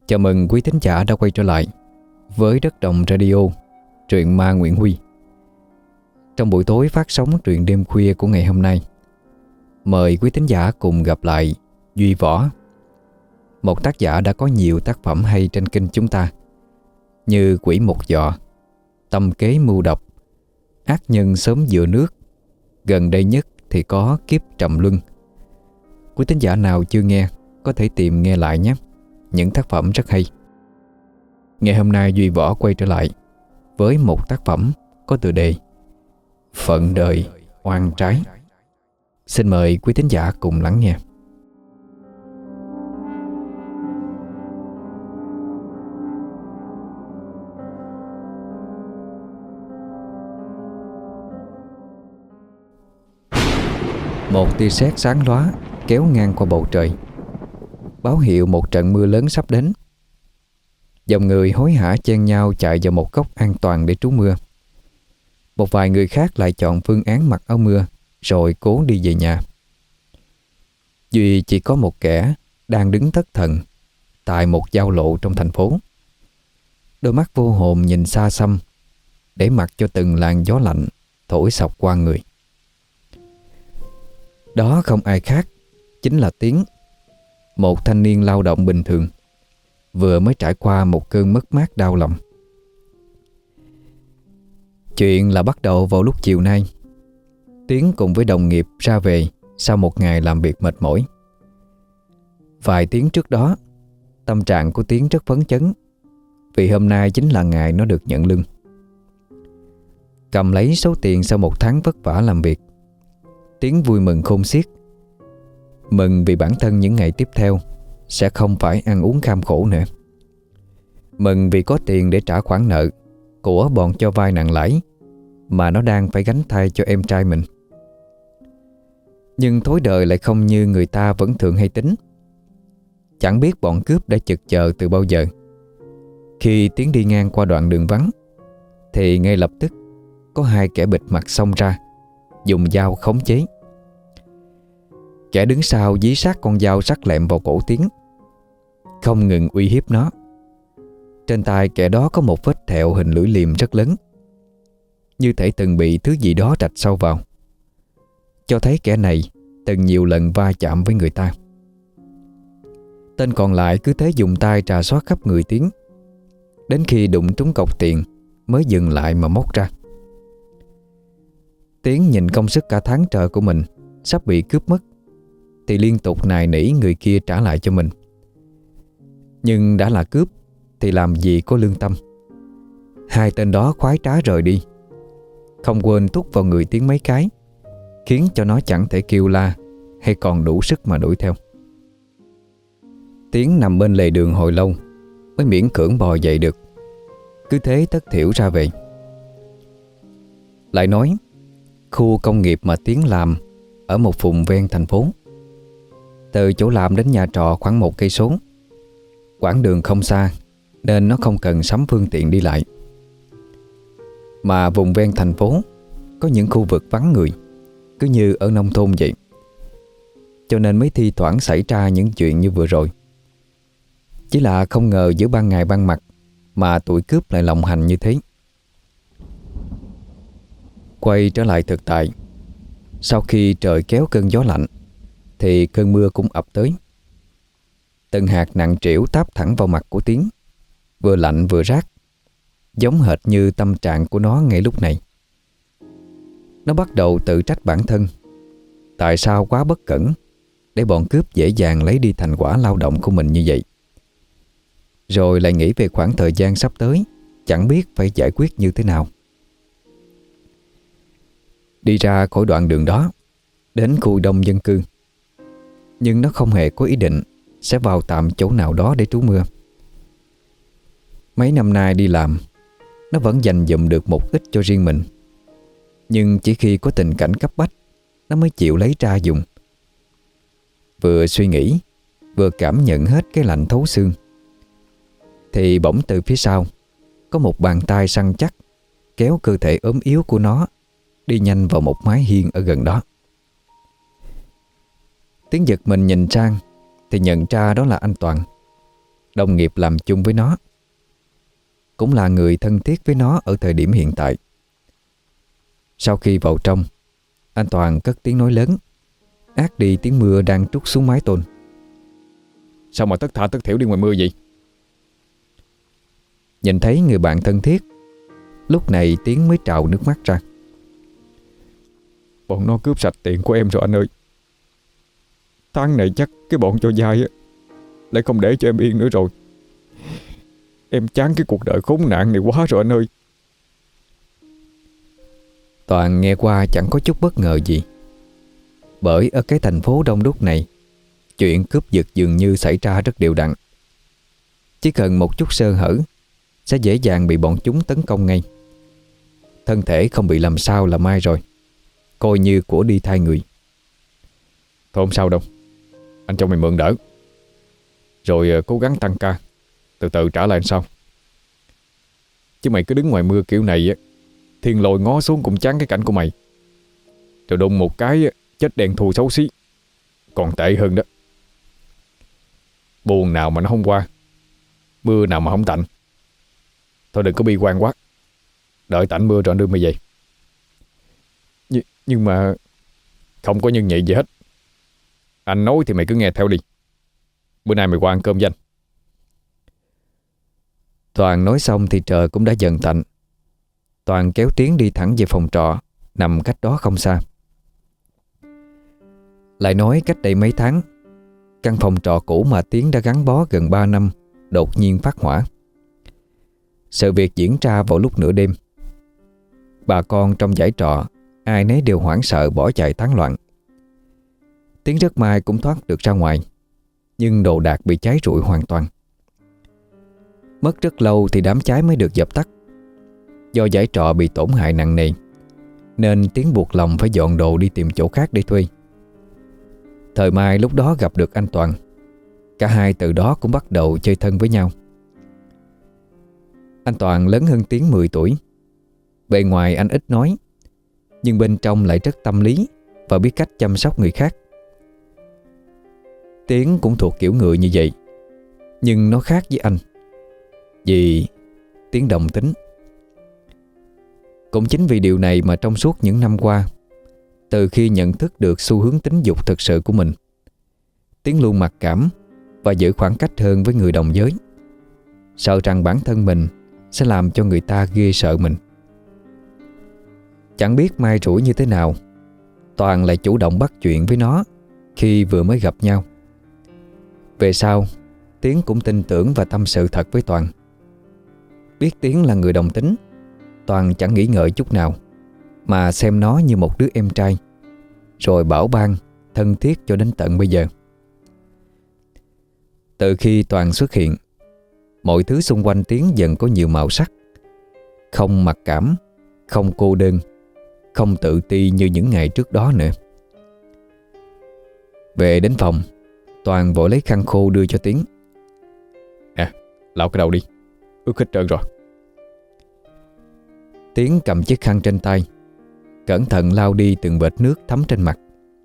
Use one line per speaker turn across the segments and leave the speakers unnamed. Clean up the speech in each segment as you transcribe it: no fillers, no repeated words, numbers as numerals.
Chào mừng quý thính giả đã quay trở lại với Đất Đồng Radio, truyện ma Nguyễn Huy. Trong buổi tối phát sóng truyện đêm khuya của ngày hôm nay, mời quý thính giả cùng gặp lại Duy Võ, một tác giả đã có nhiều tác phẩm hay trên kênh chúng ta, như Quỷ Một Giọ, Tâm Kế Mưu Độc, Ác Nhân Sớm Dựa Nước. Gần đây nhất thì có Kiếp Trầm Luân. Quý thính giả nào chưa nghe có thể tìm nghe lại nhé. Những tác phẩm rất hay. Ngày hôm nay Duy Võ quay trở lại với một tác phẩm có tựa đề Phận Đời Oan Trái. Xin mời quý thính giả cùng lắng nghe. Một tia sét sáng lóa kéo ngang qua bầu trời, báo hiệu một trận mưa lớn sắp đến. Dòng người hối hả chen nhau chạy vào một góc an toàn để trú mưa. Một vài người khác lại chọn phương án mặc áo mưa rồi cố đi về nhà. Duy chỉ có một kẻ đang đứng thất thần tại một giao lộ trong thành phố. Đôi mắt vô hồn nhìn xa xăm, để mặc cho từng làn gió lạnh thổi xộc qua người. Đó không ai khác, chính là Tiến, một thanh niên lao động bình thường, vừa mới trải qua một cơn mất mát đau lòng. Chuyện là bắt đầu vào lúc chiều nay. Tiến cùng với đồng nghiệp ra về sau một ngày làm việc mệt mỏi. Vài tiếng trước đó, tâm trạng của Tiến rất phấn chấn, vì hôm nay chính là ngày nó được nhận lương. Cầm lấy số tiền sau một tháng vất vả làm việc, Tiến vui mừng khôn xiết. Mừng vì bản thân những ngày tiếp theo sẽ không phải ăn uống kham khổ nữa. Mừng vì có tiền để trả khoản nợ của bọn cho vay nặng lãi mà nó đang phải gánh thay cho em trai mình. Nhưng thối đời lại không như người ta vẫn thường hay tính. Chẳng biết bọn cướp đã chực chờ từ bao giờ. Khi Tiến đi ngang qua đoạn đường vắng thì ngay lập tức có hai kẻ bịt mặt xông ra, dùng dao khống chế. Kẻ đứng sau dí sát con dao sắc lẹm vào cổ Tiến, không ngừng uy hiếp nó. Trên tay kẻ đó có một vết thẹo hình lưỡi liềm rất lớn, như thể từng bị thứ gì đó rạch sâu vào, cho thấy kẻ này từng nhiều lần va chạm với người ta. Tên còn lại cứ thế dùng tay trà soát khắp người Tiến, đến khi đụng trúng cọc tiền mới dừng lại mà móc ra. Tiến nhìn công sức cả tháng trời của mình sắp bị cướp mất, thì liên tục nài nỉ người kia trả lại cho mình. Nhưng đã là cướp thì làm gì có lương tâm. Hai tên đó khoái trá rời đi, không quên túc vào người Tiến mấy cái, khiến cho nó chẳng thể kêu la hay còn đủ sức mà đuổi theo. Tiến nằm bên lề đường hồi lâu mới miễn cưỡng bò dậy được, cứ thế thất thểu ra về. Lại nói, khu công nghiệp mà Tiến làm ở một vùng ven thành phố. Từ chỗ làm đến nhà trọ khoảng 1 cây số. Quãng đường không xa nên nó không cần sắm phương tiện đi lại. Mà vùng ven thành phố có những khu vực vắng người, cứ như ở nông thôn vậy. Cho nên mới thi thoảng xảy ra những chuyện như vừa rồi. Chỉ là không ngờ giữa ban ngày ban mặt mà tụi cướp lại lộng hành như thế. Quay trở lại thực tại, sau khi trời kéo cơn gió lạnh thì cơn mưa cũng ập tới. Từng hạt nặng trĩu táp thẳng vào mặt của Tiến, vừa lạnh vừa rát, giống hệt như tâm trạng của nó ngay lúc này. Nó bắt đầu tự trách bản thân, tại sao quá bất cẩn để bọn cướp dễ dàng lấy đi thành quả lao động của mình như vậy. Rồi lại nghĩ về khoảng thời gian sắp tới, chẳng biết phải giải quyết như thế nào. Đi ra khỏi đoạn đường đó, đến khu đông dân cư. Nhưng nó không hề có ý định sẽ vào tạm chỗ nào đó để trú mưa. Mấy năm nay đi làm, nó vẫn dành dụm được một ít cho riêng mình. Nhưng chỉ khi có tình cảnh cấp bách, nó mới chịu lấy ra dùng. Vừa suy nghĩ, vừa cảm nhận hết cái lạnh thấu xương, thì bỗng từ phía sau có một bàn tay săn chắc kéo cơ thể ốm yếu của nó đi nhanh vào một mái hiên ở gần đó. Tiến giật mình nhìn sang thì nhận ra đó là anh Toàn. đồng nghiệp làm chung với nó, cũng là người thân thiết với nó ở thời điểm hiện tại. Sau khi vào trong, anh Toàn cất tiếng nói lớn, át đi tiếng mưa đang trút xuống mái tôn. Sao mà tất thả tất thểu đi ngoài mưa vậy? Nhìn thấy người bạn thân thiết, lúc này Tiến mới trào nước mắt ra. Bọn nó cướp sạch tiền của em rồi anh ơi. Tháng này chắc cái bọn cho vay lại không để cho em yên nữa rồi. Em chán cái cuộc đời khốn nạn này quá rồi anh ơi. Toàn nghe qua chẳng có chút bất ngờ gì, bởi ở cái thành phố đông đúc này, chuyện cướp giật dường như xảy ra rất đều đặn. Chỉ cần một chút sơ hở sẽ dễ dàng bị bọn chúng tấn công ngay. Thân thể không bị làm sao là may rồi, coi như của đi thay người. Thôi không sao đâu, anh cho mày mượn đỡ, rồi cố gắng tăng ca, từ từ trả lại anh sau. Chứ mày cứ đứng ngoài mưa kiểu này thiên lôi ngó xuống cũng chán cái cảnh của mày. Rồi đụng một cái chết đen thui xấu xí, còn tệ hơn đó. Buồn nào mà nó không qua, mưa nào mà không tạnh. Thôi đừng có bi quan quá, đợi tạnh mưa rồi anh đưa mày về. Nhưng mà không có nhân nhị gì hết. Anh nói thì mày cứ nghe theo đi. Bữa nay mày qua ăn cơm với anh. Toàn nói xong thì trời cũng đã dần tạnh. Toàn kéo Tiến đi thẳng về phòng trọ nằm cách đó không xa. Lại nói cách đây mấy tháng, căn phòng trọ cũ mà Tiến đã gắn bó gần 3 năm đột nhiên phát hỏa. Sự việc diễn ra vào lúc nửa đêm. Bà con trong dãy trọ ai nấy đều hoảng sợ bỏ chạy tán loạn. Tiến rất may cũng thoát được ra ngoài, nhưng đồ đạc bị cháy rụi hoàn toàn. Mất rất lâu thì đám cháy mới được dập tắt. Do dãy trọ bị tổn hại nặng nề, nên Tiến buộc lòng phải dọn đồ đi tìm chỗ khác để thuê. Thời may lúc đó gặp được anh Toàn. Cả hai từ đó cũng bắt đầu chơi thân với nhau. Anh Toàn lớn hơn Tiến 10 tuổi. Bề ngoài anh ít nói, nhưng bên trong lại rất tâm lý và biết cách chăm sóc người khác. Tiến cũng thuộc kiểu người như vậy, nhưng nó khác với anh, vì Tiến đồng tính. Cũng chính vì điều này mà trong suốt những năm qua, từ khi nhận thức được xu hướng tính dục thực sự của mình, Tiến luôn mặc cảm và giữ khoảng cách hơn với người đồng giới, sợ rằng bản thân mình sẽ làm cho người ta ghê sợ mình. Chẳng biết mai rủi như thế nào, Toàn lại chủ động bắt chuyện với nó khi vừa mới gặp nhau. Về sau, Tiến cũng tin tưởng và tâm sự thật với Toàn. Biết Tiến là người đồng tính, Toàn chẳng nghĩ ngợi chút nào, mà xem nó như một đứa em trai, rồi bảo ban, thân thiết cho đến tận bây giờ. Từ khi Toàn xuất hiện, mọi thứ xung quanh Tiến dần có nhiều màu sắc. Không mặc cảm, không cô đơn, không tự ti như những ngày trước đó nữa. Về đến phòng, Toàn vội lấy khăn khô đưa cho Tiến. Lau cái đầu đi, ướt hết trơn rồi. Tiến cầm chiếc khăn trên tay, cẩn thận lau đi từng vệt nước thấm trên mặt.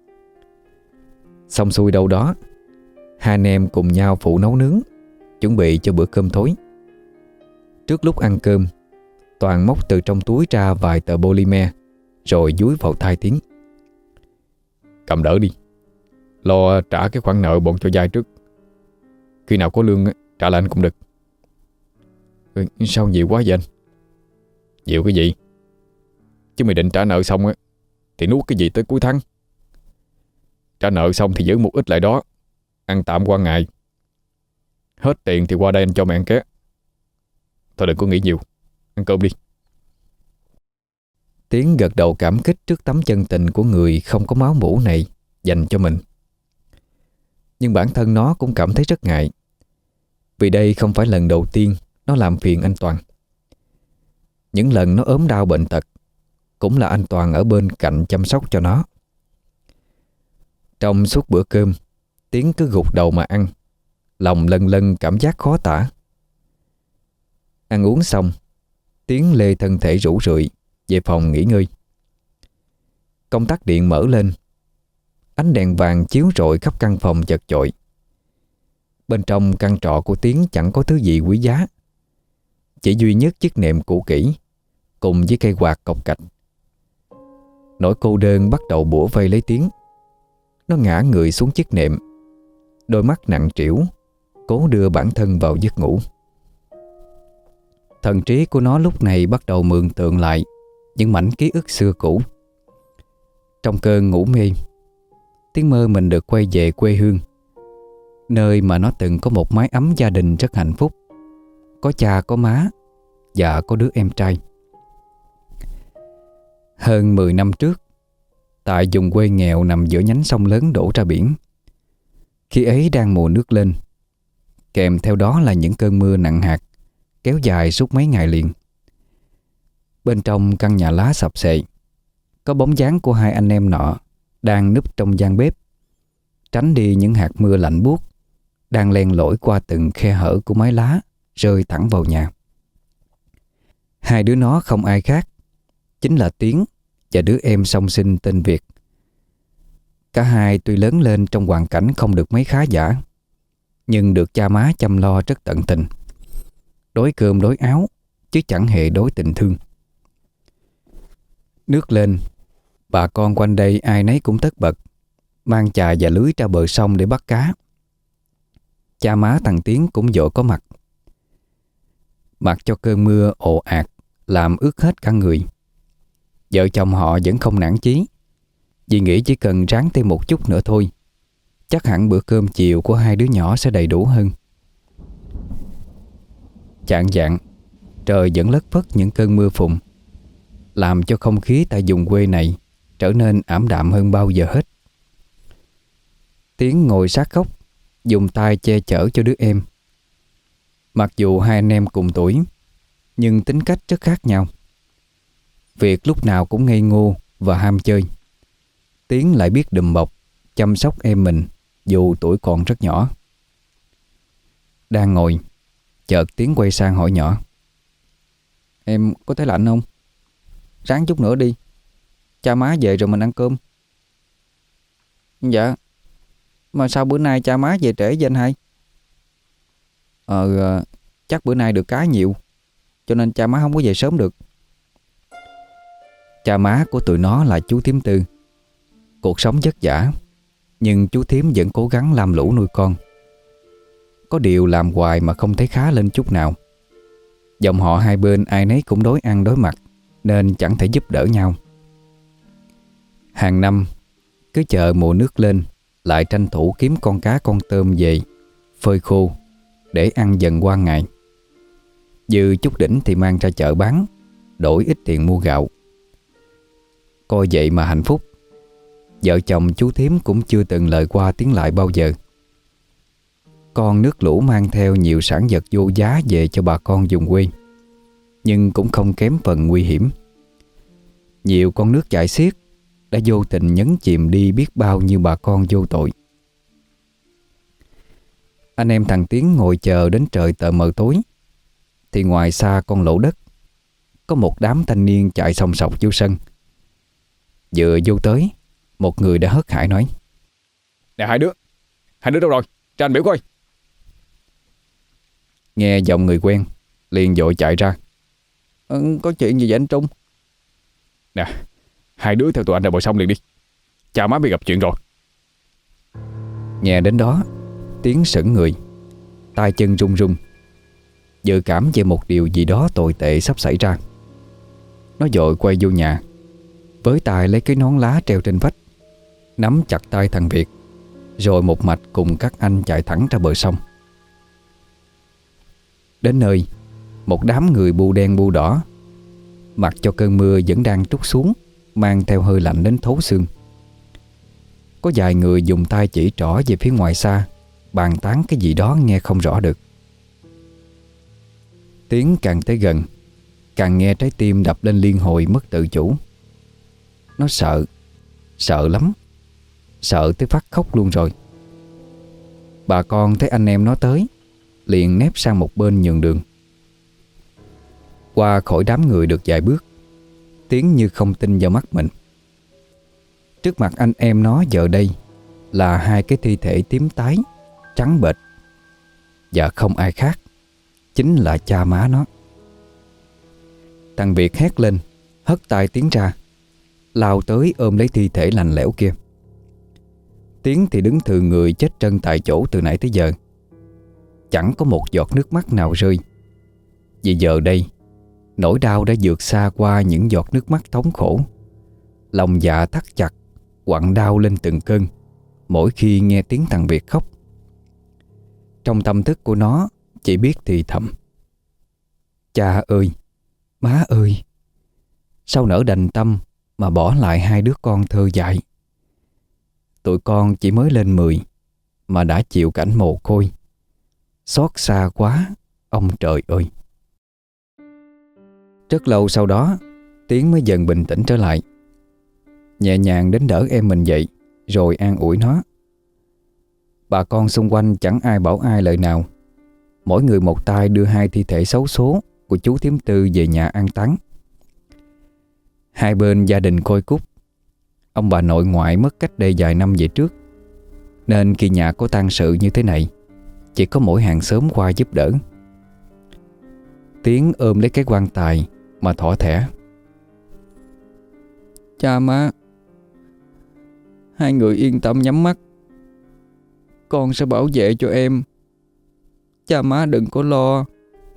Xong xuôi đâu đó, hai anh em cùng nhau phụ nấu nướng, chuẩn bị cho bữa cơm tối. Trước lúc ăn cơm, Toàn móc từ trong túi ra vài tờ polymer, rồi dúi vào tai Tiến. Cầm đỡ đi, lo trả cái khoản nợ bọn cho vay trước. Khi nào có lương trả lại anh cũng được. Sao nhiều quá vậy anh? Nhiều cái gì? Chứ mày định trả nợ xong thì nuốt cái gì tới cuối tháng. Trả nợ xong thì giữ một ít lại đó, ăn tạm qua ngày. Hết tiền thì qua đây anh cho mày ăn ké. Thôi đừng có nghĩ nhiều, ăn cơm đi. Tiến gật đầu cảm kích trước tấm chân tình của người không có máu mủ này dành cho mình. Nhưng bản thân nó cũng cảm thấy rất ngại, vì đây không phải lần đầu tiên nó làm phiền anh Toàn. Những lần nó ốm đau bệnh tật, cũng là anh Toàn ở bên cạnh chăm sóc cho nó. Trong suốt bữa cơm, Tiến cứ gục đầu mà ăn, lòng lân lân cảm giác khó tả. Ăn uống xong, Tiến lê thân thể rũ rượi về phòng nghỉ ngơi. Công tắc điện mở lên, ánh đèn vàng chiếu rọi khắp căn phòng chật chội. Bên trong căn trọ của Tiến chẳng có thứ gì quý giá, chỉ duy nhất chiếc nệm cũ kỹ cùng với cây quạt cọc cạch. Nỗi cô đơn bắt đầu bủa vây lấy Tiến. Nó ngã người xuống chiếc nệm, đôi mắt nặng trĩu, cố đưa bản thân vào giấc ngủ. Thần trí của nó lúc này bắt đầu mường tượng lại những mảnh ký ức xưa cũ. Trong cơn ngủ mê, Tiến mơ mình được quay về quê hương, nơi mà nó từng có một mái ấm gia đình rất hạnh phúc, có cha có má và có đứa em trai. Hơn 10 năm trước, tại vùng quê nghèo nằm giữa nhánh sông lớn đổ ra biển, khi ấy đang mùa nước lên, kèm theo đó là những cơn mưa nặng hạt kéo dài suốt mấy ngày liền. Bên trong căn nhà lá sập xệ, có bóng dáng của hai anh em nọ đang núp trong gian bếp, tránh đi những hạt mưa lạnh buốt đang len lỏi qua từng khe hở của mái lá rơi thẳng vào nhà. Hai đứa nó không ai khác, chính là Tiến và đứa em song sinh tên Việt. Cả hai tuy lớn lên trong hoàn cảnh không được mấy khá giả, nhưng được cha má chăm lo rất tận tình, đói cơm đói áo chứ chẳng hề đói tình thương. Nước lên, bà con quanh đây ai nấy cũng tất bật mang chài và lưới ra bờ sông để bắt cá. Cha má thằng Tiến cũng vội có mặt. Mặc cho cơn mưa ồ ạt làm ướt hết cả người, vợ chồng họ vẫn không nản chí, vì nghĩ chỉ cần ráng thêm một chút nữa thôi, chắc hẳn bữa cơm chiều của hai đứa nhỏ sẽ đầy đủ hơn. Chạng vạng, trời vẫn lất phất những cơn mưa phùn, làm cho không khí tại vùng quê này trở nên ảm đạm hơn bao giờ hết. Tiến ngồi sát gốc, dùng tay che chở cho đứa em. Mặc dù hai anh em cùng tuổi, nhưng tính cách rất khác nhau. Việt lúc nào cũng ngây ngô và ham chơi. Tiến lại biết đùm bọc, chăm sóc em mình dù tuổi còn rất nhỏ. Đang ngồi, chợt Tiến quay sang hỏi nhỏ: "Em có thấy lạnh không? Ráng chút nữa đi, cha má về rồi mình ăn cơm." "Dạ, mà sao bữa nay cha má về trễ vậy anh hai?" Chắc bữa nay được cá nhiều, cho nên cha má không có về sớm được." Cha má của tụi nó là chú Thím Tư. Cuộc sống vất vả, nhưng chú Thím vẫn cố gắng làm lũ nuôi con. Có điều làm hoài mà không thấy khá lên chút nào. Dòng họ hai bên ai nấy cũng đói ăn đói mặc, nên chẳng thể giúp đỡ nhau. Hàng năm, cứ chờ mùa nước lên lại tranh thủ kiếm con cá con tôm về phơi khô để ăn dần qua ngày. Dư chút đỉnh thì mang ra chợ bán, đổi ít tiền mua gạo. Coi vậy mà hạnh phúc. Vợ chồng chú Thím cũng chưa từng lời qua tiếng lại bao giờ. Con nước lũ mang theo nhiều sản vật vô giá về cho bà con vùng quê, nhưng cũng không kém phần nguy hiểm. Nhiều con nước chảy xiết đã vô tình nhấn chìm đi biết bao nhiêu bà con vô tội. Anh em thằng Tiến ngồi chờ đến trời tờ mờ tối, thì ngoài xa con lỗ đất có một đám thanh niên chạy sòng sọc vô sân. Vừa vô tới, một người đã hớt hải nói: "Nè hai đứa đâu rồi? Ra anh biểu coi." Nghe giọng người quen, liền vội chạy ra. Có chuyện gì vậy anh Trung?" "Nè, hai đứa theo tụi anh ra bờ sông liền đi, cha má bị gặp chuyện rồi." Nghe đến đó, Tiến sững người, tay chân run run, dự cảm về một điều gì đó tồi tệ sắp xảy ra. Nó vội quay vô nhà, với tay lấy cái nón lá treo trên vách, nắm chặt tay thằng Việt, rồi một mạch cùng các anh chạy thẳng ra bờ sông. Đến nơi, một đám người bu đen bu đỏ, mặc cho cơn mưa vẫn đang trút xuống, mang theo hơi lạnh đến thấu xương. Có vài người dùng tay chỉ trỏ về phía ngoài xa, bàn tán cái gì đó nghe không rõ được. Tiến càng tới gần, càng nghe trái tim đập lên liên hồi mất tự chủ. Nó sợ lắm, sợ tới phát khóc luôn rồi. Bà con thấy anh em nó tới, liền nép sang một bên nhường đường. Qua khỏi đám người được vài bước, Tiến như không tin vào mắt mình. Trước mặt anh em nó giờ đây là hai cái thi thể tím tái, trắng bệch, và không ai khác, chính là cha má nó. Thằng Việt hét lên, hất tay Tiến ra, lao tới ôm lấy thi thể lạnh lẽo kia. Tiến thì đứng thừ người chết chân tại chỗ từ nãy tới giờ. Chẳng có một giọt nước mắt nào rơi. Vì giờ đây, nỗi đau đã vượt xa qua những giọt nước mắt thống khổ. Lòng dạ thắt chặt, quặn đau lên từng cơn mỗi khi nghe tiếng thằng Việt khóc. Trong tâm thức của nó chỉ biết thì thầm: cha ơi, má ơi, sao nỡ đành tâm mà bỏ lại hai đứa con thơ dại. Tụi con chỉ mới lên 10 mà đã chịu cảnh mồ côi. Xót xa quá, ông trời ơi. Rất lâu sau đó, Tiến mới dần bình tĩnh trở lại. Nhẹ nhàng đến đỡ em mình dậy, rồi an ủi nó. Bà con xung quanh chẳng ai bảo ai lời nào. Mỗi người một tay đưa hai thi thể xấu số của chú Thím Tư về nhà an táng. Hai bên gia đình côi cút. Ông bà nội ngoại mất cách đây vài năm về trước, nên khi nhà có tang sự như thế này, chỉ có mỗi hàng xóm qua giúp đỡ. Tiến ôm lấy cái quan tài mà thỏ thẻ: cha má, hai người yên tâm nhắm mắt, con sẽ bảo vệ cho em. Cha má đừng có lo.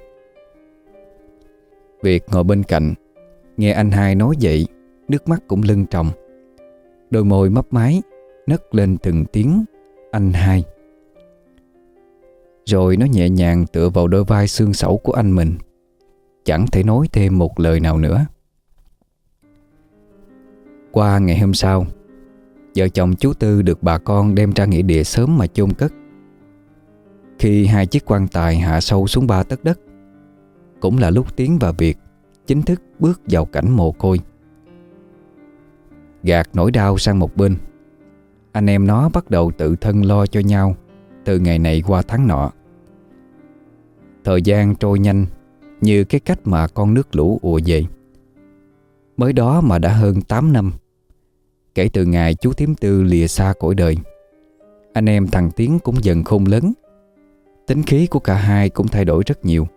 Việt ngồi bên cạnh, nghe anh hai nói vậy, nước mắt cũng lưng tròng. Đôi môi mấp máy nấc lên từng tiếng anh hai. Rồi nó nhẹ nhàng tựa vào đôi vai xương xẩu của anh mình, chẳng thể nói thêm một lời nào nữa. Qua ngày hôm sau, vợ chồng chú Tư được bà con đem ra nghĩa địa sớm mà chôn cất. Khi hai chiếc quan tài hạ sâu xuống 3 tấc đất, cũng là lúc Tiến và Việt chính thức bước vào cảnh mồ côi. Gạt nỗi đau sang một bên, anh em nó bắt đầu tự thân lo cho nhau từ ngày này qua tháng nọ. Thời gian trôi nhanh như cái cách mà con nước lũ ùa về. Mới đó mà đã hơn 8 năm kể từ ngày chú Thím Tư lìa xa cõi đời. Anh em thằng Tiến cũng dần khôn lớn. Tính khí của cả hai cũng thay đổi rất nhiều.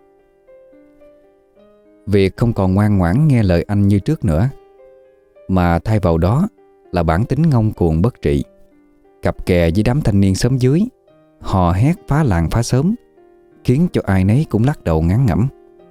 Việt không còn ngoan ngoãn nghe lời anh như trước nữa, mà thay vào đó là bản tính ngông cuồng bất trị, cặp kè với đám thanh niên xóm dưới, hò hét phá làng phá xóm, khiến cho ai nấy cũng lắc đầu ngán ngẩm.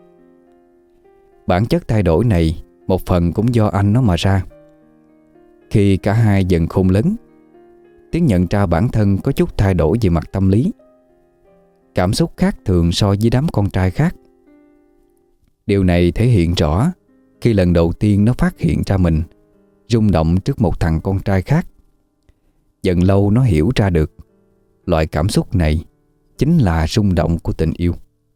Bản chất thay đổi này một phần cũng do anh nó mà ra. Khi cả hai dần khôn lớn, Tiến nhận ra bản thân có chút thay đổi về mặt tâm lý, cảm xúc khác thường so với đám con trai khác. Điều này thể hiện rõ khi lần đầu tiên nó phát hiện ra mình rung động trước một thằng con trai khác. Dần lâu nó hiểu ra được loại cảm xúc này chính là rung động của tình yêu.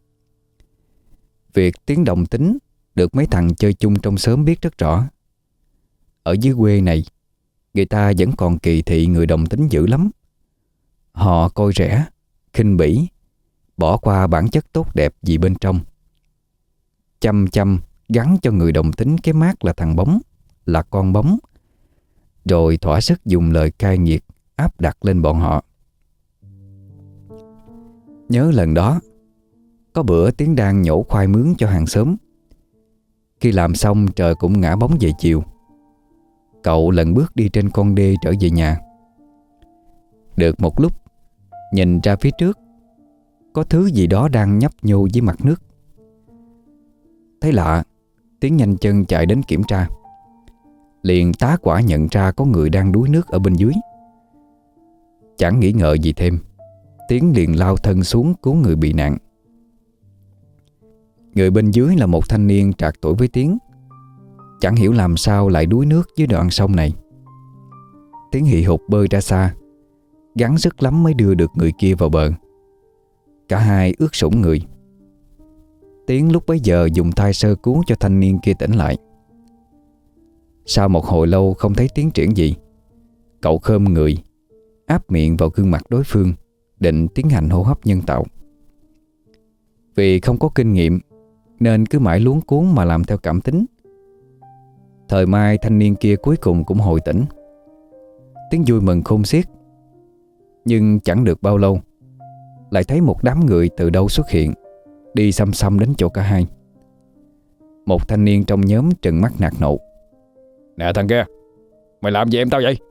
Việc Tiến đồng tính được mấy thằng chơi chung trong xóm biết rất rõ. Ở dưới quê này, người ta vẫn còn kỳ thị người đồng tính dữ lắm. Họ coi rẻ, khinh bỉ, bỏ qua bản chất tốt đẹp gì bên trong. Chăm chăm gắn cho người đồng tính cái mác là thằng bóng, là con bóng, rồi thỏa sức dùng lời cay nghiệt áp đặt lên bọn họ. Nhớ lần đó, có bữa Tiến đang nhổ khoai mướn cho hàng xóm. Khi làm xong trời cũng ngã bóng về chiều. Cậu lần bước đi trên con đê trở về nhà. Được một lúc, nhìn ra phía trước, có thứ gì đó đang nhấp nhô dưới mặt nước. Thấy lạ, Tiến nhanh chân chạy đến kiểm tra. Liền tá quả nhận ra có người đang đuối nước ở bên dưới. Chẳng nghĩ ngợi gì thêm, Tiến liền lao thân xuống cứu người bị nạn. Người bên dưới là một thanh niên trạc tuổi với Tiến. Chẳng hiểu làm sao lại đuối nước dưới đoạn sông này. Tiến hì hục bơi ra xa, gắng sức lắm mới đưa được người kia vào bờ. Cả hai ướt sũng người. Tiến lúc bấy giờ dùng tay sơ cứu cho thanh niên kia tỉnh lại. Sau một hồi lâu không thấy tiến triển gì, cậu khom người, áp miệng vào gương mặt đối phương, định tiến hành hô hấp nhân tạo. Vì không có kinh nghiệm nên cứ mãi luống cuống mà làm theo cảm tính. Thời mai thanh niên kia cuối cùng cũng hồi tỉnh. Tiến vui mừng khôn xiết. Nhưng chẳng được bao lâu, lại thấy một đám người từ đâu xuất hiện, đi xăm xăm đến chỗ cả hai. Một thanh niên trong nhóm trừng mắt nạt nộ: "Nè thằng kia, mày làm gì em tao vậy?"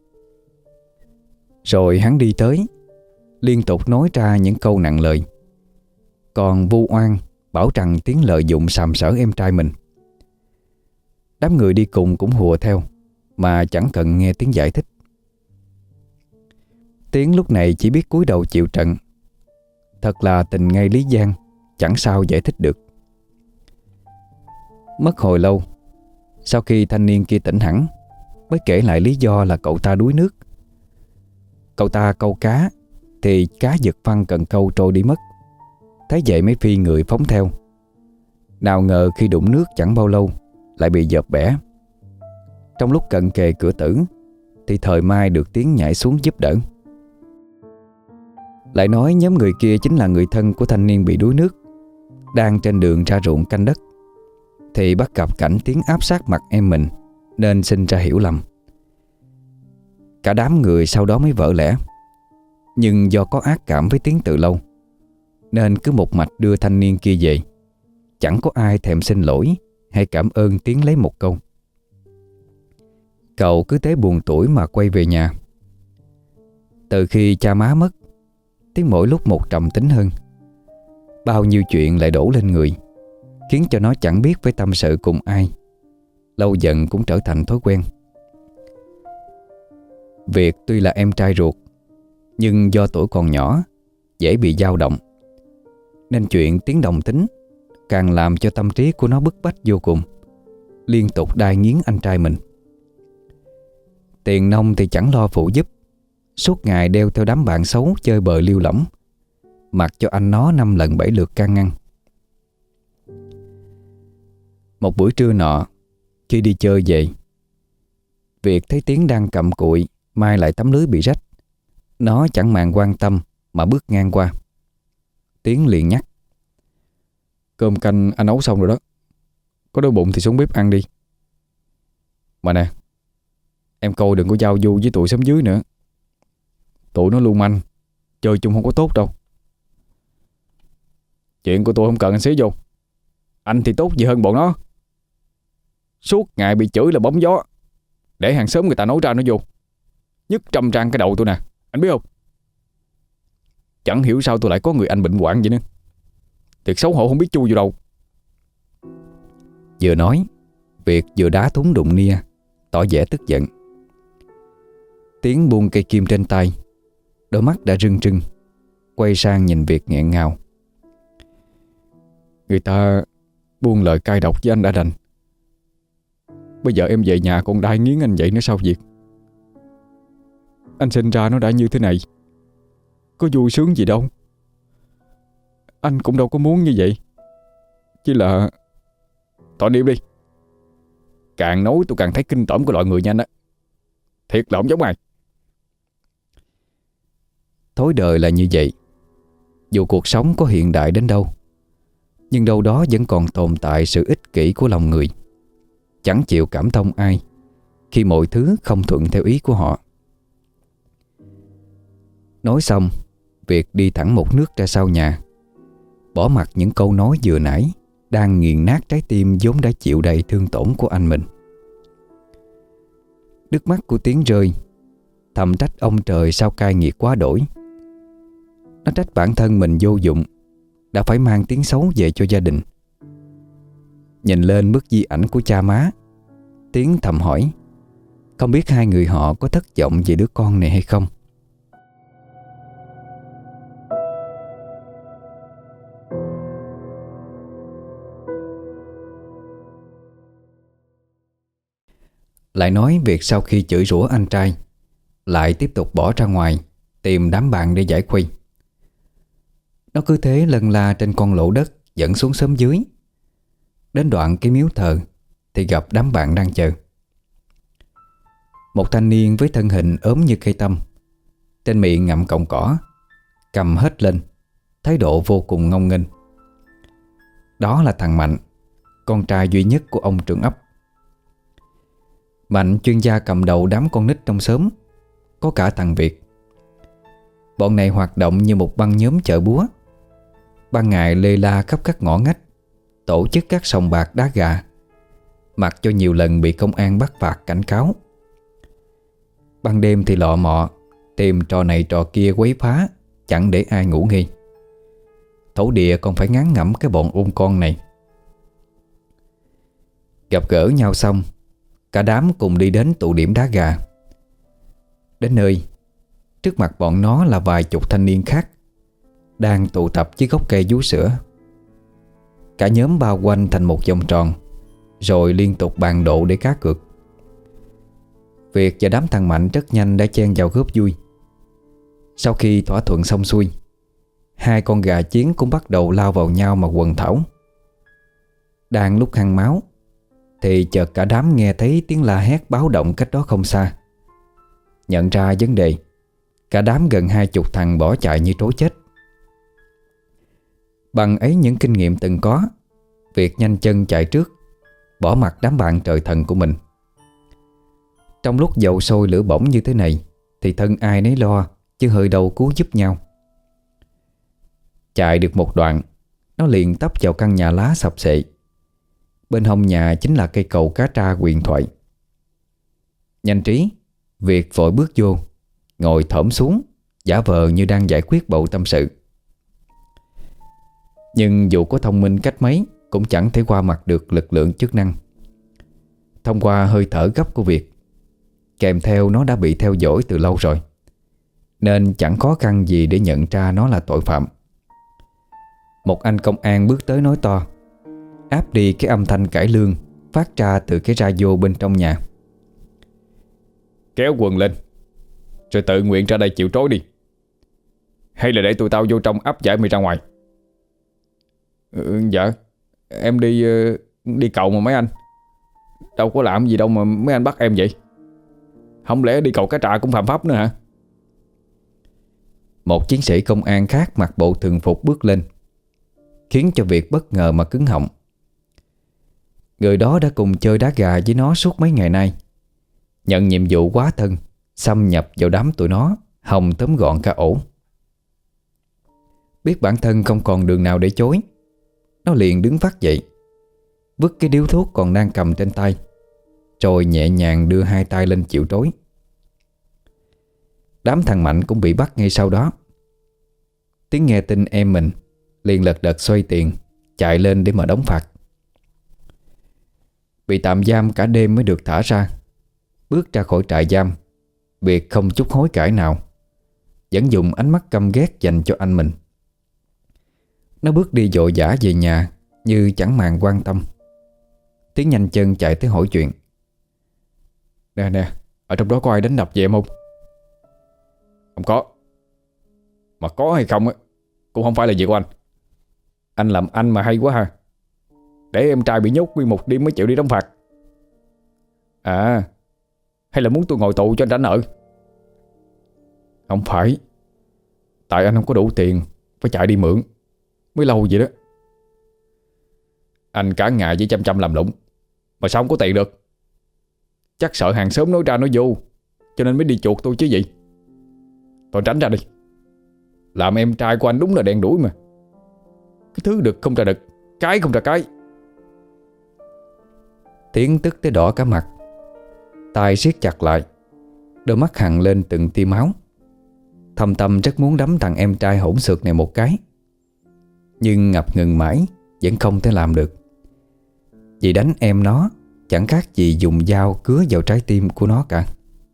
Rồi hắn đi tới, liên tục nói ra những câu nặng lời, còn vu oan bảo rằng Tiến lợi dụng sàm sỡ em trai mình. Đám người đi cùng cũng hùa theo, mà chẳng cần nghe Tiến giải thích. Tiến lúc này chỉ biết cúi đầu chịu trận. Thật là tình ngay lý gian, chẳng sao giải thích được. Mất hồi lâu, sau khi thanh niên kia tỉnh hẳn, mới kể lại lý do là cậu ta đuối nước. Cậu ta câu cá thì cá giật phăng cần câu trôi đi mất. Thấy vậy mới phi người phóng theo. Nào ngờ khi đụng nước chẳng bao lâu lại bị dợp bẻ. Trong lúc cận kề cửa tử thì thời may được Tiến nhảy xuống giúp đỡ. Lại nói nhóm người kia chính là người thân của thanh niên bị đuối nước, đang trên đường ra ruộng canh đất thì bắt gặp cảnh Tiến áp sát mặt em mình, nên sinh ra hiểu lầm. Cả đám người sau đó mới vỡ lẽ. Nhưng do có ác cảm với Tiến từ lâu, nên cứ một mạch đưa thanh niên kia về. Chẳng có ai thèm xin lỗi hay cảm ơn Tiến lấy một câu. Cậu cứ thế buồn tủi mà quay về nhà. Từ khi cha má mất, Tiến mỗi lúc một trầm tính hơn. Bao nhiêu chuyện lại đổ lên người, khiến cho nó chẳng biết phải tâm sự cùng ai. Lâu dần cũng trở thành thói quen. Việt tuy là em trai ruột, nhưng do tuổi còn nhỏ, dễ bị dao động, nên chuyện Tiến đồng tính càng làm cho tâm trí của nó bức bách vô cùng, liên tục đai nghiến anh trai mình. Tiền nong thì chẳng lo phụ giúp, suốt ngày đeo theo đám bạn xấu chơi bời liêu lỏng, mặc cho anh nó 5 lần 7 lượt can ngăn. Một buổi trưa nọ, khi đi chơi về, Việt thấy Tiến đang cầm cụi mai lại tấm lưới bị rách. Nó chẳng màng quan tâm mà bước ngang qua. Tiến liền nhắc: "Cơm canh anh nấu xong rồi đó, có đói bụng thì xuống bếp ăn đi. Mà nè, em coi đừng có giao du với tụi xóm dưới nữa. Tụi nó lưu manh, chơi chung không có tốt đâu." "Chuyện của tôi không cần anh xí vô. Anh thì tốt gì hơn bọn nó. Suốt ngày bị chửi là bóng gió, để hàng xóm người ta nói ra nói vô, nhức trăm trang cái đầu tôi nè, anh biết không? Chẳng hiểu sao tôi lại có người anh bệnh hoạn vậy nữa. Thiệt xấu hổ không biết chui vô đâu." Vừa nói, Việt vừa đá thúng đụng nia, tỏ vẻ tức giận. Tiến buông cây kim trên tay, đôi mắt đã rưng rưng, quay sang nhìn Việt nghẹn ngào: "Người ta buông lời cay độc với anh đã đành, bây giờ em về nhà còn đai nghiến anh vậy nữa sao Việt? Anh sinh ra nó đã như thế này, có vui sướng gì đâu. Anh cũng đâu có muốn như vậy. Chỉ là thôi đi đi. Càng nói tôi càng thấy kinh tởm của loại người như anh á. Thiệt là không giống ai." Thói đời là như vậy. Dù cuộc sống có hiện đại đến đâu, nhưng đâu đó vẫn còn tồn tại sự ích kỷ của lòng người, chẳng chịu cảm thông ai khi mọi thứ không thuận theo ý của họ. Nói xong, Việt đi thẳng một nước ra sau nhà, bỏ mặc những câu nói vừa nãy đang nghiền nát trái tim vốn đã chịu đầy thương tổn của anh mình. Nước mắt của Tiến rơi, thầm trách ông trời sao cay nghiệt quá đổi. Nó trách bản thân mình vô dụng, đã phải mang tiếng xấu về cho gia đình. Nhìn lên bức di ảnh của cha má, Tiến thầm hỏi không biết hai người họ có thất vọng về đứa con này hay không. Lại nói việc sau khi chửi rủa anh trai, lại tiếp tục bỏ ra ngoài tìm đám bạn để giải khuây. Nó cứ thế lân la trên con lỗ đất dẫn xuống xóm dưới. Đến đoạn cái miếu thờ thì gặp đám bạn đang chờ. Một thanh niên với thân hình ốm như cây tăm, trên miệng ngậm cọng cỏ, cầm hết lên, thái độ vô cùng ngông nghênh. Đó là thằng Mạnh, con trai duy nhất của ông trưởng ấp. Mạnh chuyên gia cầm đầu đám con nít trong xóm, có cả thằng Việt. Bọn này hoạt động như một băng nhóm chợ búa. Ban ngày lê la khắp các ngõ ngách, tổ chức các sòng bạc đá gà, mặc cho nhiều lần bị công an bắt phạt cảnh cáo. Ban đêm thì lọ mọ tìm trò này trò kia quấy phá, chẳng để ai ngủ nghỉ. Thổ địa còn phải ngán ngẩm cái bọn ôn con này. Gặp gỡ nhau xong, cả đám cùng đi đến tụ điểm đá gà. Đến nơi, trước mặt bọn nó là vài chục thanh niên khác đang tụ tập dưới gốc cây vú sữa. Cả nhóm bao quanh thành một vòng tròn, rồi liên tục bàn độ để cá cược. Việt và đám thằng Mạnh rất nhanh đã chen vào góp vui. Sau khi thỏa thuận xong xuôi, hai con gà chiến cũng bắt đầu lao vào nhau mà quần thảo. Đang lúc hăng máu thì chợt cả đám nghe thấy tiếng la hét báo động cách đó không xa. Nhận ra vấn đề, cả đám gần 20 thằng bỏ chạy như trối chết. Bằng ấy những kinh nghiệm từng có, Việt nhanh chân chạy trước, bỏ mặc đám bạn trời thần của mình. Trong lúc dầu sôi lửa bỏng như thế này thì thân ai nấy lo, chứ hơi đâu cứu giúp nhau. Chạy được một đoạn, nó liền tấp vào căn nhà lá sập xệ. Bên hông nhà chính là cây cầu cá tra huyền thoại. Nhanh trí, Việt vội bước vô, ngồi thõm xuống, giả vờ như đang giải quyết bầu tâm sự. Nhưng dù có thông minh cách mấy cũng chẳng thể qua mặt được lực lượng chức năng. Thông qua hơi thở gấp của Việt, kèm theo nó đã bị theo dõi từ lâu rồi, nên chẳng khó khăn gì để nhận ra nó là tội phạm. Một anh công an bước tới nói to, áp đi cái âm thanh cải lương phát ra từ cái radio bên trong nhà.
Kéo quần lên, rồi tự nguyện ra đây chịu trói đi. Hay là để tụi tao vô trong áp giải mày ra ngoài?
Dạ, em đi cầu mà mấy anh. Đâu có làm gì đâu mà mấy anh bắt em vậy. Không lẽ đi cầu cá trà cũng phạm pháp nữa hả?
Một chiến sĩ công an khác mặc bộ thường phục bước lên, khiến cho Việt bất ngờ mà cứng họng. Người đó đã cùng chơi đá gà với nó suốt mấy ngày nay, nhận nhiệm vụ quá thân, xâm nhập vào đám tụi nó, hòng tóm gọn cả ổ. Biết bản thân không còn đường nào để chối, nó liền đứng phát dậy, vứt cái điếu thuốc còn đang cầm trên tay, rồi nhẹ nhàng đưa hai tay lên chịu trói. Đám thằng Mạnh cũng bị bắt ngay sau đó. Tiếng nghe tin em mình liền lật đật xoay tiền chạy lên để mà đóng phạt. Bị tạm giam cả đêm mới được thả ra. Bước ra khỏi trại giam, Việt không chút hối cải nào, vẫn dùng ánh mắt căm ghét dành cho anh mình. Nó bước đi vội vã về nhà như chẳng màng quan tâm. Tiến nhanh chân chạy tới hỏi chuyện.
Nè, ở trong đó có ai đánh đập về em không?
Không có. Mà có hay không cũng không phải là việc của anh. Anh làm anh mà hay quá ha. Để em trai bị nhốt nguyên một đêm mới chịu đi đóng phạt. À, hay là muốn tôi ngồi tù cho anh trả nợ?
Không phải. Tại anh không có đủ tiền, phải chạy đi mượn mới lâu vậy đó.
Anh cả ngày với chăm làm lụng, mà sao không có tiền được? Chắc sợ hàng xóm nói ra nói vô, cho nên mới đi chuột tôi chứ gì. Thôi tránh ra đi. Làm em trai của anh đúng là đen đuổi mà. Cái thứ đực không ra đực, cái không ra cái.
Tiến tức tới đỏ cả mặt, tay siết chặt lại, đôi mắt hằn lên từng tia máu. Thâm tâm rất muốn đấm thằng em trai hỗn xược này một cái, nhưng ngập ngừng mãi vẫn không thể làm được. Vì đánh em nó chẳng khác gì dùng dao cứa vào trái tim của nó cả.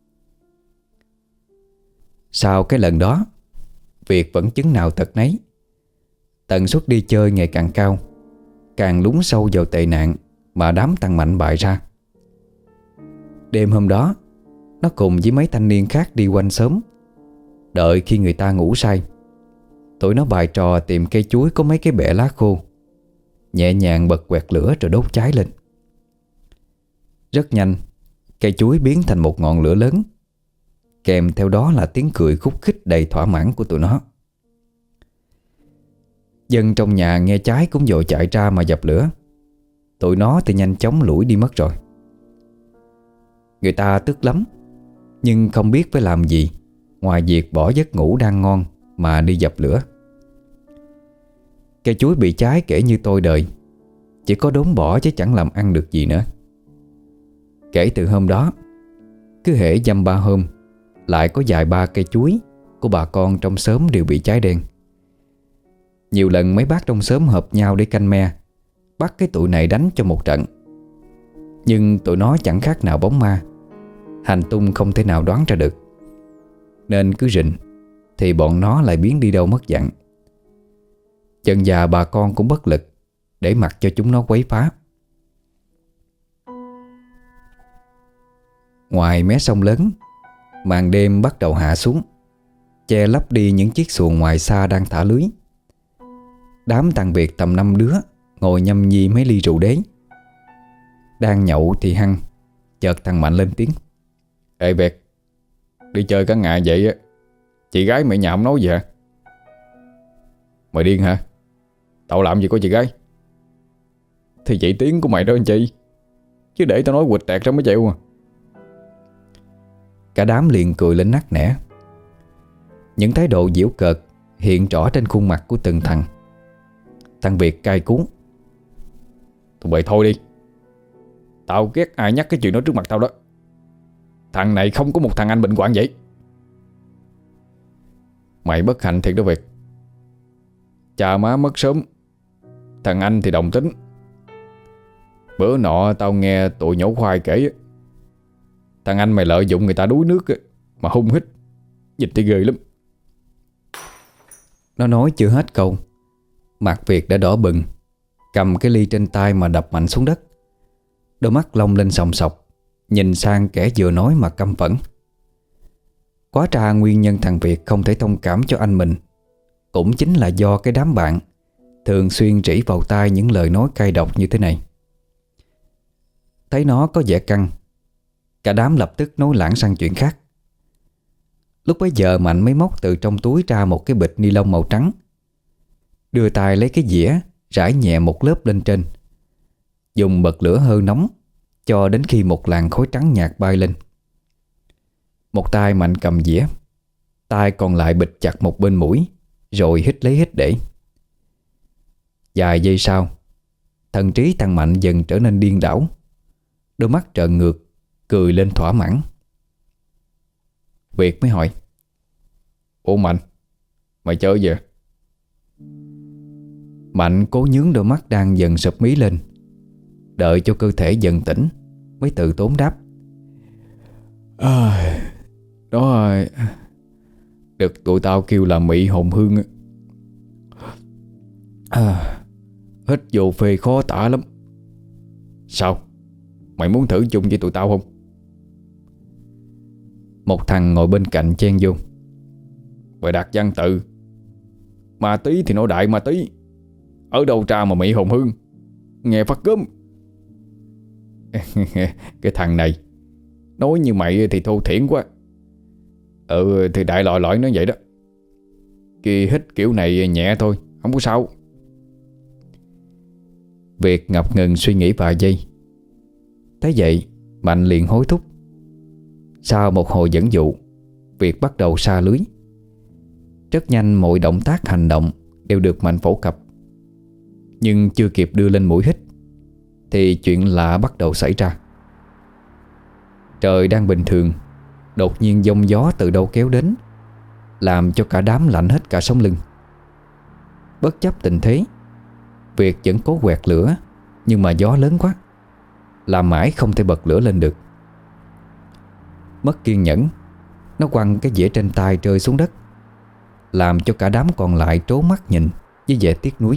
Sau cái lần đó, Việt vẫn chứng nào tật nấy. Tần suất đi chơi ngày càng cao, càng lún sâu vào tệ nạn mà đám thằng Mạnh bại ra. Đêm hôm đó, nó cùng với mấy thanh niên khác đi quanh xóm. Đợi khi người ta ngủ say, tụi nó bày trò tìm cây chuối có mấy cái bẹ lá khô, nhẹ nhàng bật quẹt lửa rồi đốt cháy lên. Rất nhanh, cây chuối biến thành một ngọn lửa lớn, kèm theo đó là tiếng cười khúc khích đầy thỏa mãn của tụi nó. Dân trong nhà nghe cháy cũng vội chạy ra mà dập lửa. Tụi nó thì nhanh chóng lủi đi mất rồi. Người ta tức lắm, nhưng không biết phải làm gì ngoài việc bỏ giấc ngủ đang ngon mà đi dập lửa. Cây chuối bị cháy kể như tôi đời, chỉ có đốn bỏ chứ chẳng làm ăn được gì nữa. Kể từ hôm đó, cứ hễ dăm ba hôm lại có vài ba cây chuối của bà con trong xóm đều bị cháy đen. Nhiều lần mấy bác trong xóm hợp nhau để canh me, bắt cái tụi này đánh cho một trận. Nhưng tụi nó chẳng khác nào bóng ma, hành tung không thể nào đoán ra được. Nên cứ rình thì bọn nó lại biến đi đâu mất dạng. Dần dà bà con cũng bất lực để mặc cho chúng nó quấy phá. Ngoài mé sông lớn, màn đêm bắt đầu hạ xuống, che lấp đi những chiếc xuồng ngoài xa đang thả lưới. Đám thằng Việt tầm 5 đứa ngồi nhâm nhi mấy ly rượu đế. Đang nhậu thì hăng, chợt thằng Mạnh lên tiếng:
Ê Việt, đi chơi cả ngày vậy á, chị gái mẹ nhà không nói gì hả? Mày điên hả? Tao làm gì có chị gái? Thì chị tiếng của mày đó anh chị, chứ để tao nói quịch tẹt ra mới chịu à.
Cả đám liền cười lên nắc nẻ. Những thái độ giễu cợt hiện rõ trên khuôn mặt của từng thằng. Thằng Việt cay cú:
Tụi bay thôi đi, tao ghét ai nhắc cái chuyện đó trước mặt tao đó. Thằng này không có một thằng anh bệnh hoạn vậy. Mày bất hạnh thiệt đó Việt. Cha má mất sớm, thằng anh thì đồng tính. Bữa nọ tao nghe tụi nhổ khoai kể, thằng anh mày lợi dụng người ta đuối nước mà hung hít, dịch thì ghê lắm.
Nó nói chưa hết câu, mặt Việt đã đỏ bừng, cầm cái ly trên tay mà đập mạnh xuống đất. Đôi mắt long lên sòng sọc, nhìn sang kẻ vừa nói mà căm phẫn. Quá ra nguyên nhân thằng Việt không thể thông cảm cho anh mình cũng chính là do cái đám bạn thường xuyên rỉ vào tai những lời nói cay độc như thế này. Thấy nó có vẻ căng, cả đám lập tức nói lảng sang chuyện khác. Lúc bấy giờ Mạnh mới móc từ trong túi ra một cái bịch ni lông màu trắng, đưa tay lấy cái dĩa rải nhẹ một lớp lên trên, dùng bật lửa hơi nóng cho đến khi một làn khói trắng nhạt bay lên. Một tay Mạnh cầm dĩa, tay còn lại bịt chặt một bên mũi, rồi hít lấy hít để. Vài giây sau, thần trí thằng Mạnh dần trở nên điên đảo, đôi mắt trợn ngược, cười lên thỏa mãn. Việt mới hỏi:
Ủa Mạnh, mày chơi gì?
Mạnh cố nhướng đôi mắt đang dần sụp mí lên, đợi cho cơ thể dần tỉnh mới tự tốn đáp:
Đó, được tụi tao kêu là mị hồn hương. Hít vô phê khó tả lắm. Sao? Mày muốn thử chung với tụi tao không?
Một thằng ngồi bên cạnh chen vô:
Mày đặt văn tự ma tí thì nó đại ma tí, ở đâu ra mà mị hồn hương, nghe phát gớm. Cái thằng này nói như mày thì thô thiển quá. Thì đại loại loại nó vậy đó. Khi hít kiểu này nhẹ thôi, không có sao.
Việt ngập ngừng suy nghĩ vài giây. Thế vậy Mạnh liền hối thúc. Sau một hồi dẫn dụ, Việt bắt đầu sa lưới. Rất nhanh mọi động tác hành động đều được Mạnh phổ cập. Nhưng chưa kịp đưa lên mũi hít thì chuyện lạ bắt đầu xảy ra. Trời đang bình thường, đột nhiên giông gió từ đâu kéo đến, làm cho cả đám lạnh hết cả sống lưng. Bất chấp tình thế, Việt vẫn cố quẹt lửa, nhưng mà gió lớn quá, làm mãi không thể bật lửa lên được. Mất kiên nhẫn, nó quăng cái dĩa trên tay rơi xuống đất, làm cho cả đám còn lại trố mắt nhìn với vẻ tiếc nuối.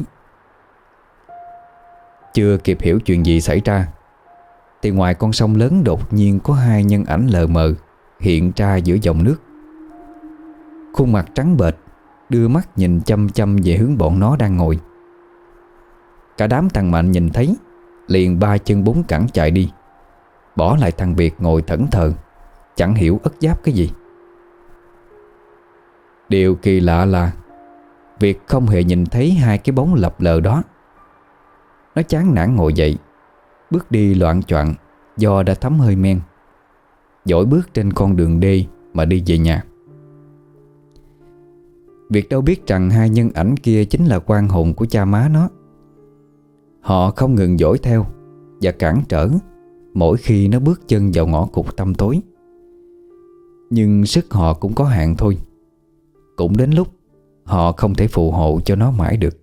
Chưa kịp hiểu chuyện gì xảy ra thì ngoài con sông lớn đột nhiên có hai nhân ảnh lờ mờ hiện ra giữa dòng nước. Khuôn mặt trắng bệch, đưa mắt nhìn chăm chăm về hướng bọn nó đang ngồi. Cả đám thằng Mạnh nhìn thấy liền ba chân bốn cẳng chạy đi, bỏ lại thằng Việt ngồi thẫn thờ, chẳng hiểu ất giáp cái gì. Điều kỳ lạ là Việt không hề nhìn thấy hai cái bóng lập lờ đó. Nó chán nản ngồi dậy, bước đi loạng choạng do đã thấm hơi men, dõi bước trên con đường đê mà đi về nhà. Việt đâu biết rằng hai nhân ảnh kia chính là quan hồn của cha má nó. Họ không ngừng dõi theo và cản trở mỗi khi nó bước chân vào ngõ cụt tăm tối. Nhưng sức họ cũng có hạn thôi. Cũng đến lúc họ không thể phù hộ cho nó mãi được.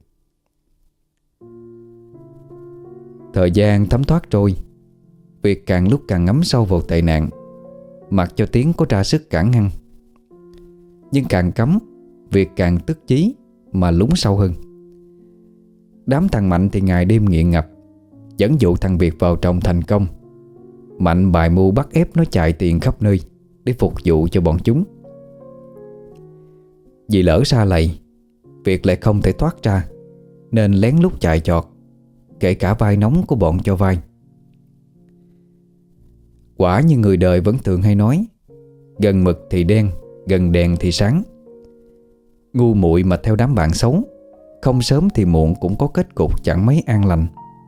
Thời gian thấm thoát trôi, Việt càng lúc càng ngấm sâu vào tệ nạn, mặc cho Tiến có ra sức cản ngăn. Nhưng càng cấm, Việt càng tức chí mà lún sâu hơn. Đám thằng Mạnh thì ngày đêm nghiện ngập, dẫn dụ thằng Việt vào trong thành công. Mạnh bài mưu bắt ép nó chạy tiền khắp nơi để phục vụ cho bọn chúng. Vì lỡ xa lầy, Việt lại không thể thoát ra, nên lén lút chạy chọt, kể cả vai nóng của bọn cho vai. Quả như người đời vẫn thường hay nói, gần mực thì đen, gần đèn thì sáng. Ngu muội mà theo đám bạn xấu, không sớm thì muộn cũng có kết cục chẳng mấy an lành.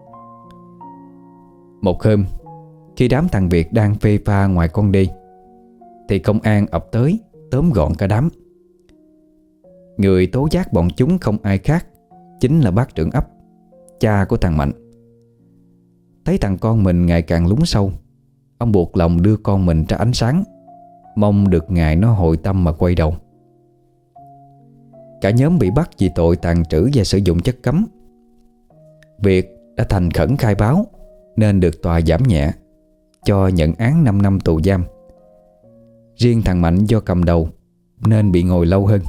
Một hôm, khi đám thằng Việt đang phê pha ngoài con đê, thì công an ập tới tóm gọn cả đám. Người tố giác bọn chúng không ai khác, chính là bác trưởng ấp, cha của thằng Mạnh. Thấy thằng con mình ngày càng lún sâu, ông buộc lòng đưa con mình ra ánh sáng, mong được ngày nó hồi tâm mà quay đầu. Cả nhóm bị bắt vì tội tàng trữ và sử dụng chất cấm. Việt đã thành khẩn khai báo nên được tòa giảm nhẹ, cho nhận án 5 năm tù giam. Riêng thằng Mạnh do cầm đầu nên bị ngồi lâu hơn.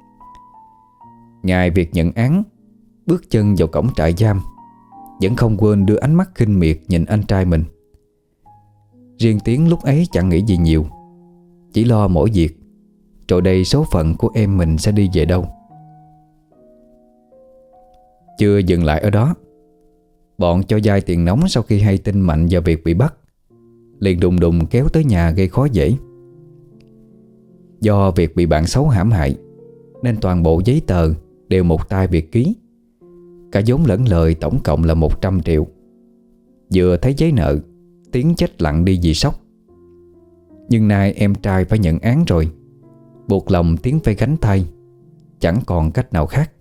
Ngày Việt nhận án, bước chân vào cổng trại giam, vẫn không quên đưa ánh mắt khinh miệt nhìn anh trai mình. Riêng Tiến lúc ấy chẳng nghĩ gì nhiều, chỉ lo mỗi việc rồi đây số phận của em mình sẽ đi về đâu. Chưa dừng lại ở đó, bọn cho vay tiền nóng sau khi hay tin Mạnh và Việt bị bắt, liền đùng đùng kéo tới nhà gây khó dễ. Do Việt bị bạn xấu hãm hại, nên toàn bộ giấy tờ đều một tay Việt ký. Cả vốn lẫn lời tổng cộng là 100 triệu. Vừa thấy giấy nợ, Tiến chết lặng đi vì sốc. Nhưng nay em trai phải nhận án rồi, buộc lòng Tiến phải gánh thay, chẳng còn cách nào khác.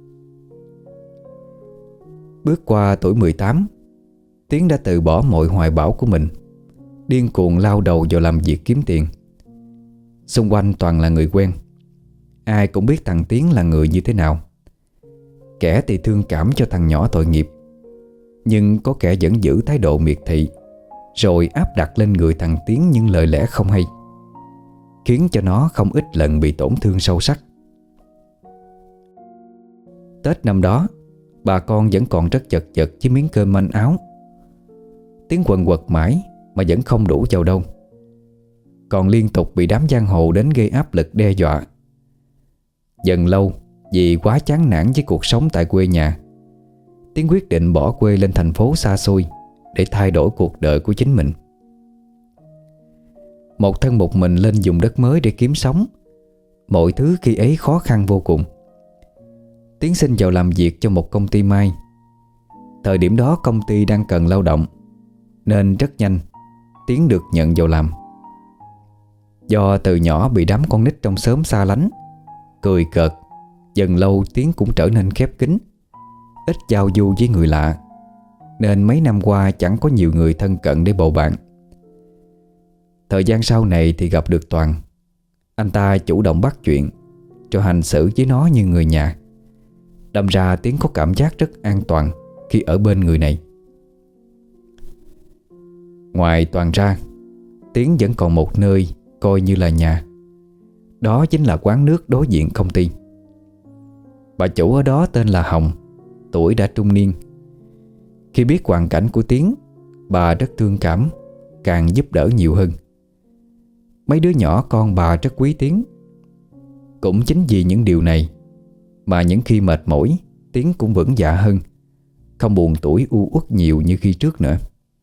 Bước qua tuổi 18, Tiến đã từ bỏ mọi hoài bão của mình, điên cuồng lao đầu vào làm việc kiếm tiền. Xung quanh toàn là người quen, ai cũng biết thằng Tiến là người như thế nào. Kẻ thì thương cảm cho thằng nhỏ tội nghiệp, nhưng có kẻ vẫn giữ thái độ miệt thị, rồi áp đặt lên người thằng Tiến những lời lẽ không hay, khiến cho nó không ít lần bị tổn thương sâu sắc. Tết năm đó, bà con vẫn còn rất chật vật với miếng cơm manh áo. Tiến quần quật mãi mà vẫn không đủ vào đâu, còn liên tục bị đám giang hồ đến gây áp lực đe dọa. Dần lâu, vì quá chán nản với cuộc sống tại quê nhà, Tiến quyết định bỏ quê lên thành phố xa xôi để thay đổi cuộc đời của chính mình. Một thân một mình lên vùng đất mới để kiếm sống, mọi thứ khi ấy khó khăn vô cùng. Tiến xin vào làm việc cho một công ty may. Thời điểm đó công ty đang cần lao động, nên rất nhanh Tiến được nhận vào làm. Do từ nhỏ bị đám con nít trong xóm xa lánh, cười cợt, dần lâu Tiến cũng trở nên khép kín, ít giao du với người lạ, nên mấy năm qua chẳng có nhiều người thân cận để bầu bạn. Thời gian sau này thì gặp được Toàn. Anh ta chủ động bắt chuyện, cho hành xử với nó như người nhà. Đâm ra Tiến có cảm giác rất an toàn khi ở bên người này. Ngoài Toàn ra, Tiến vẫn còn một nơi coi như là nhà. Đó chính là quán nước đối diện công ty. Bà chủ ở đó tên là Hồng, tuổi đã trung niên. Khi biết hoàn cảnh của Tiến, bà rất thương cảm, càng giúp đỡ nhiều hơn. Mấy đứa nhỏ con bà rất quý Tiến. Cũng chính vì những điều này mà những khi mệt mỏi, Tiến cũng vững dạ hơn, không buồn tủi u uất nhiều như khi trước nữa.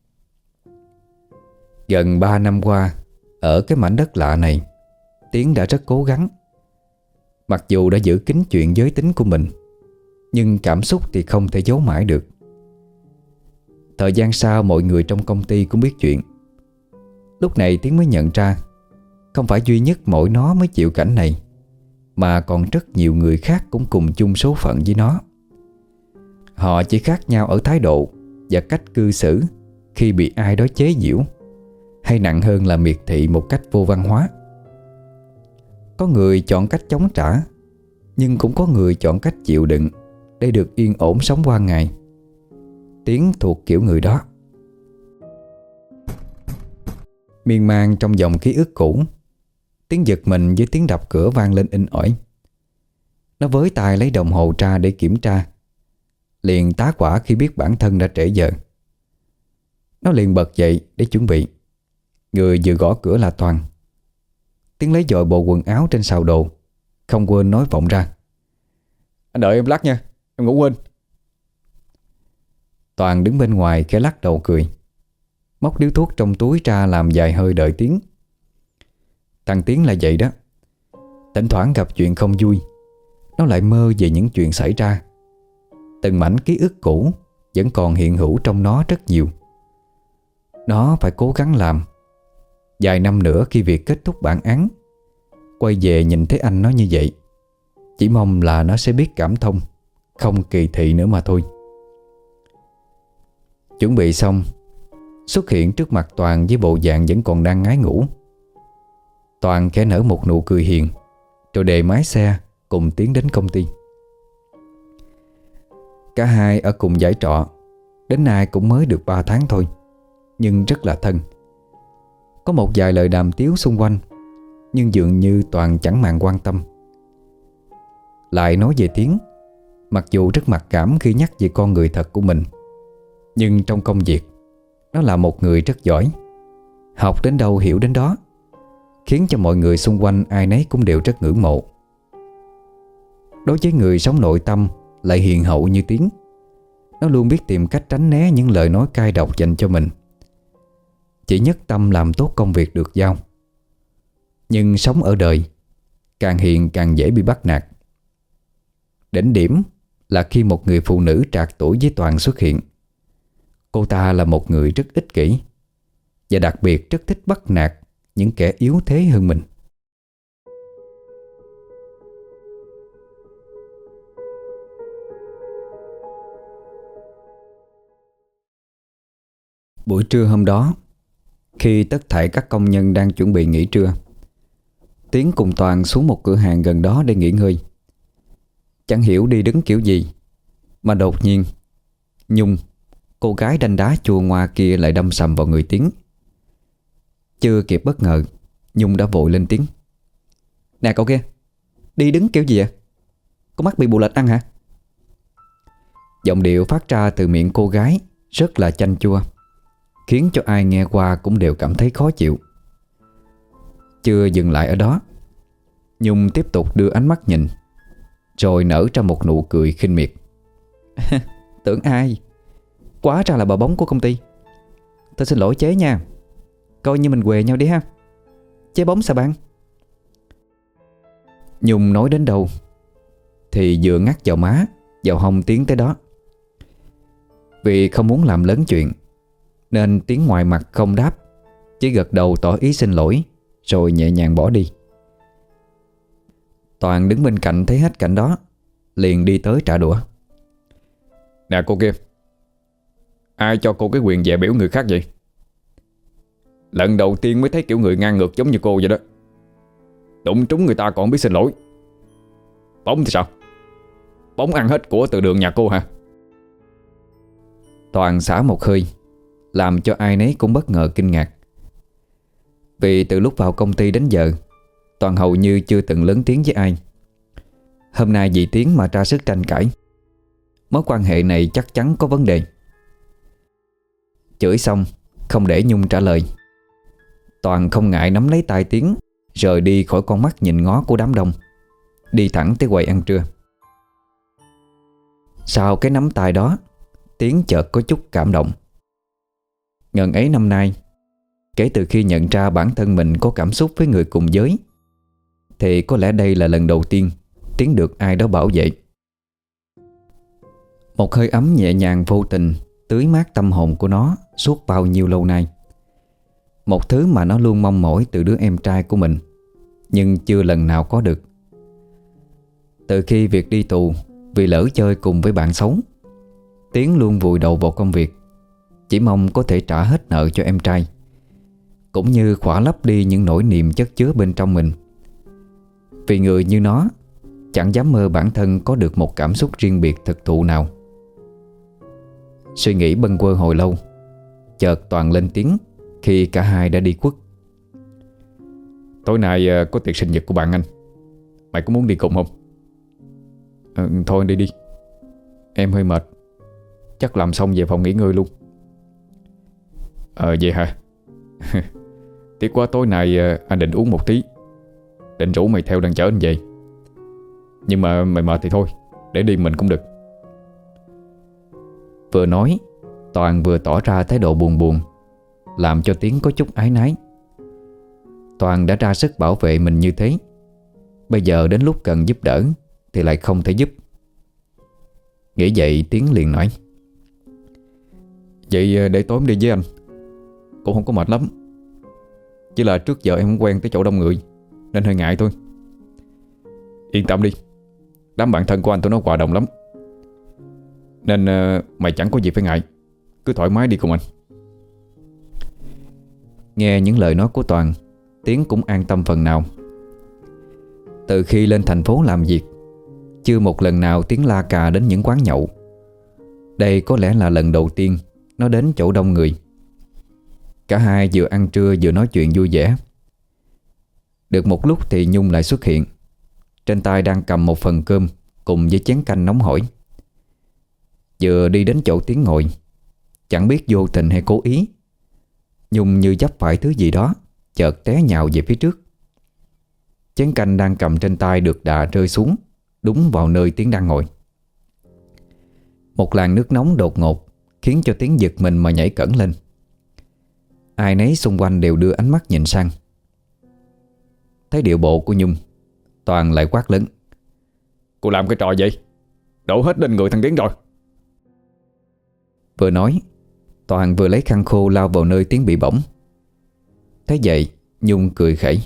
Gần 3 năm qua, ở cái mảnh đất lạ này, Tiến đã rất cố gắng. Mặc dù đã giữ kín chuyện giới tính của mình, nhưng cảm xúc thì không thể giấu mãi được. Thời gian sau mọi người trong công ty cũng biết chuyện. Lúc này Tiến mới nhận ra, không phải duy nhất mỗi nó mới chịu cảnh này, mà còn rất nhiều người khác cũng cùng chung số phận với nó. Họ chỉ khác nhau ở thái độ và cách cư xử khi bị ai đó chế giễu, hay nặng hơn là miệt thị một cách vô văn hóa. Có người chọn cách chống trả, nhưng cũng có người chọn cách chịu đựng để được yên ổn sống qua ngày. Tiến thuộc kiểu người đó. Miên man trong dòng ký ức cũ, Tiến giật mình với tiếng đập cửa vang lên inh ỏi. Nó với tay lấy đồng hồ tra để kiểm tra, liền tá hỏa khi biết bản thân đã trễ giờ. Nó liền bật dậy để chuẩn bị. Người vừa gõ cửa là Toàn. Tiến lấy dội bộ quần áo trên sào đồ, không quên nói vọng ra:
Anh đợi em lát nha, em ngủ quên.
Toàn đứng bên ngoài khẽ lắc đầu cười, móc điếu thuốc trong túi ra làm vài hơi đợi Tiến. Thằng Tiến là vậy đó. Thỉnh thoảng gặp chuyện không vui, nó lại mơ về những chuyện xảy ra. Từng mảnh ký ức cũ vẫn còn hiện hữu trong nó rất nhiều. Nó phải cố gắng làm. Vài năm nữa khi việc kết thúc bản án, quay về nhìn thấy anh nó như vậy, chỉ mong là nó sẽ biết cảm thông, không kỳ thị nữa mà thôi. Chuẩn bị xong, xuất hiện trước mặt Toàn với bộ dạng vẫn còn đang ngái ngủ. Toàn khẽ nở một nụ cười hiền, rồi đề máy xe cùng tiến đến công ty. Cả hai ở cùng dãy trọ, đến nay cũng mới được 3 tháng thôi, nhưng rất là thân. Có một vài lời đàm tiếu xung quanh, nhưng dường như Toàn chẳng màng quan tâm. Lại nói về Tiến, mặc dù rất mặc cảm khi nhắc về con người thật của mình, nhưng trong công việc, nó là một người rất giỏi. Học đến đâu hiểu đến đó, khiến cho mọi người xung quanh ai nấy cũng đều rất ngưỡng mộ. Đối với người sống nội tâm lại hiền hậu như Tiến, nó luôn biết tìm cách tránh né những lời nói cay độc dành cho mình, chỉ nhất tâm làm tốt công việc được giao. Nhưng sống ở đời, càng hiền càng dễ bị bắt nạt. Đỉnh điểm là khi một người phụ nữ trạc tuổi với Toàn xuất hiện. Cô ta là một người rất ích kỷ, và đặc biệt rất thích bắt nạt những kẻ yếu thế hơn mình. Buổi trưa hôm đó, khi tất thảy các công nhân đang chuẩn bị nghỉ trưa, Tiến cùng Toàn xuống một cửa hàng gần đó để nghỉ ngơi. Chẳng hiểu đi đứng kiểu gì mà đột nhiên Nhung, cô gái đanh đá chua ngoa kia, lại đâm sầm vào người Tiến. Chưa kịp bất ngờ, Nhung đã vội lên tiếng: "Nè cậu kia, đi đứng kiểu gì vậy? Có mắt bị bù lệch ăn hả?" Giọng điệu phát ra từ miệng cô gái rất là chanh chua, khiến cho ai nghe qua cũng đều cảm thấy khó chịu. Chưa dừng lại ở đó, Nhung tiếp tục đưa ánh mắt nhìn, rồi nở ra một nụ cười khinh miệt. "Tưởng ai? Quá ra là bà bóng của công ty. Tôi xin lỗi chế nha, coi như mình què nhau đi ha. Chế bóng sao bạn?" Nhung nói đến đâu thì vừa ngắt vào má, vào hông Tiến tới đó. Vì không muốn làm lớn chuyện, nên Tiến ngoài mặt không đáp, chỉ gật đầu tỏ ý xin lỗi, rồi nhẹ nhàng bỏ đi. Toàn đứng bên cạnh thấy hết cảnh đó, liền đi tới trả đũa.
Nè cô kia, ai cho cô cái quyền dè biểu người khác vậy? Lần đầu tiên mới thấy kiểu người ngang ngược giống như cô vậy đó. Đụng trúng người ta còn biết xin lỗi. Bóng thì sao? Bóng ăn hết của từ đường nhà cô hả?
Toàn xả một hơi, làm cho ai nấy cũng bất ngờ kinh ngạc. Vì từ lúc vào công ty đến giờ, Toàn hầu như chưa từng lớn tiếng với ai. Hôm nay vì Tiến mà ra sức tranh cãi. Mối quan hệ này chắc chắn có vấn đề. Chửi xong, không để Nhung trả lời, Toàn không ngại nắm lấy tay Tiến, rời đi khỏi con mắt nhìn ngó của đám đông, đi thẳng tới quầy ăn trưa. Sau cái nắm tay đó, Tiến chợt có chút cảm động. Ngần ấy năm nay, kể từ khi nhận ra bản thân mình có cảm xúc với người cùng giới, thì có lẽ đây là lần đầu tiên Tiến được ai đó bảo vệ. Một hơi ấm nhẹ nhàng vô tình tưới mát tâm hồn của nó suốt bao nhiêu lâu nay. Một thứ mà nó luôn mong mỏi từ đứa em trai của mình, nhưng chưa lần nào có được. Từ khi việc đi tù vì lỡ chơi cùng với bạn xấu, Tiến luôn vùi đầu vào công việc, chỉ mong có thể trả hết nợ cho em trai, cũng như khỏa lấp đi những nỗi niềm chất chứa bên trong mình. Vì người như nó chẳng dám mơ bản thân có được một cảm xúc riêng biệt thực thụ nào. Suy nghĩ bâng quơ hồi lâu, chợt Toàn lên tiếng khi cả hai đã đi khuất.
Tối nay có tiệc sinh nhật của bạn anh. Mày có muốn đi cùng không?
Thôi đi đi. Em hơi mệt, chắc làm xong về phòng nghỉ ngơi luôn.
Vậy hả? Tiếc quá, tối nay anh định uống một tí, định rủ mày theo đang chở anh về. Nhưng mà mày mệt thì thôi, để đi mình cũng được.
Vừa nói, Toàn vừa tỏ ra thái độ buồn buồn, làm cho Tiến có chút áy náy. Toàn đã ra sức bảo vệ mình như thế, bây giờ đến lúc cần giúp đỡ thì lại không thể giúp. Nghĩ vậy, Tiến liền nói:
Vậy để tối em đi với anh. Cũng không có mệt lắm, chỉ là trước giờ em không quen tới chỗ đông người nên hơi ngại thôi.
Yên tâm đi, đám bạn thân của anh tụi nó hòa đồng lắm, nên mày chẳng có gì phải ngại. Cứ thoải mái đi cùng anh.
Nghe những lời nói của Toàn, Tiến cũng an tâm phần nào. Từ khi lên thành phố làm việc, chưa một lần nào Tiến la cà đến những quán nhậu. Đây có lẽ là lần đầu tiên nó đến chỗ đông người. Cả hai vừa ăn trưa vừa nói chuyện vui vẻ. Được một lúc thì Nhung lại xuất hiện, trên tay đang cầm một phần cơm cùng với chén canh nóng hổi. Vừa đi đến chỗ Tiến ngồi, chẳng biết vô tình hay cố ý, Nhung như vấp phải thứ gì đó, chợt té nhào về phía trước. Chén canh đang cầm trên tay được đà rơi xuống, đúng vào nơi Tiến đang ngồi. Một làn nước nóng đột ngột khiến cho Tiến giật mình mà nhảy cẫng lên. Ai nấy xung quanh đều đưa ánh mắt nhìn sang. Thấy điệu bộ của Nhung, Toàn lại quát lớn:
Cô làm cái trò vậy? Đổ hết lên người thằng Tiến rồi.
Vừa nói, Toàn vừa lấy khăn khô lau vào nơi Tiến bị bỏng. Thế vậy, Nhung cười khẩy: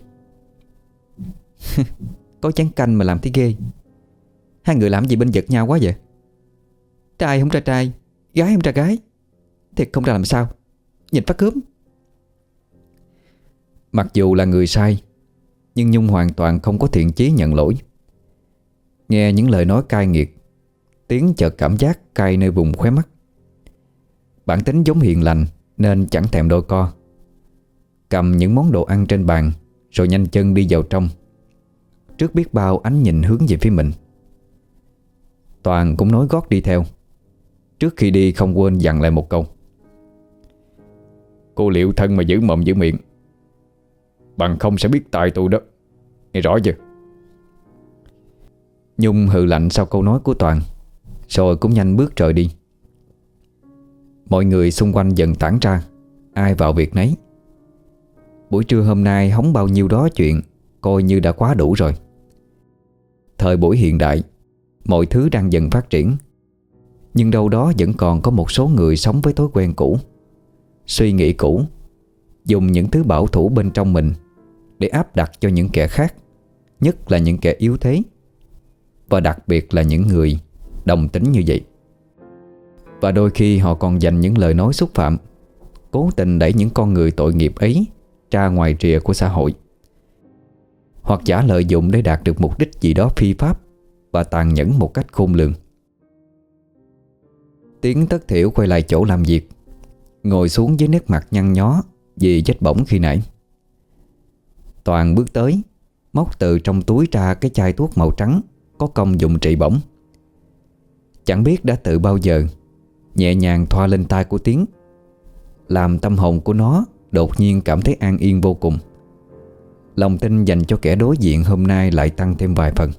Có chén canh mà làm thấy ghê. Hai người làm gì bên giật nhau quá vậy? Trai không ra trai, gái không ra gái, thiệt không ra làm sao, nhìn phát cướp. Mặc dù là người sai, nhưng Nhung hoàn toàn không có thiện chí nhận lỗi. Nghe những lời nói cay nghiệt, Tiến chợt cảm giác cay nơi vùng khóe mắt. Bản tính giống hiền lành nên chẳng thèm đôi co, cầm những món đồ ăn trên bàn rồi nhanh chân đi vào trong, trước biết bao ánh nhìn hướng về phía mình. Toàn cũng nối gót đi theo. Trước khi đi không quên dặn lại một câu:
Cô liệu thân mà giữ mồm giữ miệng, bằng không sẽ biết tại tôi đó, nghe rõ chưa?
Nhung hừ lạnh sau câu nói của Toàn, rồi cũng nhanh bước rời đi. Mọi người xung quanh dần tản ra, ai vào việc nấy. Buổi trưa hôm nay hóng bao nhiêu đó chuyện coi như đã quá đủ rồi. Thời buổi hiện đại, mọi thứ đang dần phát triển, nhưng đâu đó vẫn còn có một số người sống với thói quen cũ, suy nghĩ cũ, dùng những thứ bảo thủ bên trong mình để áp đặt cho những kẻ khác, nhất là những kẻ yếu thế, và đặc biệt là những người đồng tính như vậy. Và đôi khi họ còn dành những lời nói xúc phạm, cố tình đẩy những con người tội nghiệp ấy ra ngoài rìa của xã hội, hoặc giả lợi dụng để đạt được mục đích gì đó phi pháp và tàn nhẫn một cách khôn lường. Tiến tất thỉu quay lại chỗ làm việc, ngồi xuống với nét mặt nhăn nhó vì vết bỏng khi nãy. Toàn bước tới, móc từ trong túi ra cái chai thuốc màu trắng có công dụng trị bỏng. Chẳng biết đã từ bao giờ nhẹ nhàng thoa lên tay của Tiến, làm tâm hồn của nó đột nhiên cảm thấy an yên vô cùng. Lòng tin dành cho kẻ đối diện hôm nay lại tăng thêm vài phần.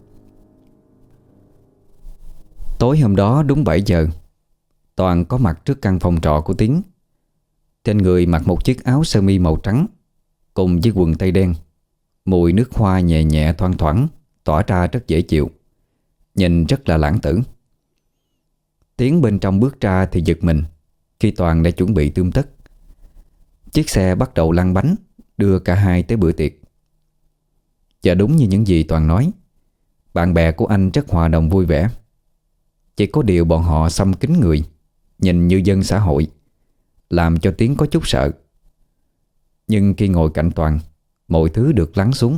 Tối hôm đó đúng 7 giờ, Toàn có mặt trước căn phòng trọ của Tiến. Trên người mặc một chiếc áo sơ mi màu trắng cùng với quần tây đen. Mùi nước hoa nhẹ nhẹ thoang thoảng tỏa ra rất dễ chịu, nhìn rất là lãng tử. Tiến bên trong bước ra thì giật mình khi Toàn đã chuẩn bị tươm tất. Chiếc xe bắt đầu lăn bánh đưa cả hai tới bữa tiệc. Và đúng như những gì Toàn nói, Bạn bè của anh rất hòa đồng vui vẻ. Chỉ có điều bọn họ xăm kín người, nhìn như dân xã hội, làm cho Tiến có chút sợ. Nhưng khi ngồi cạnh Toàn, mọi thứ được lắng xuống.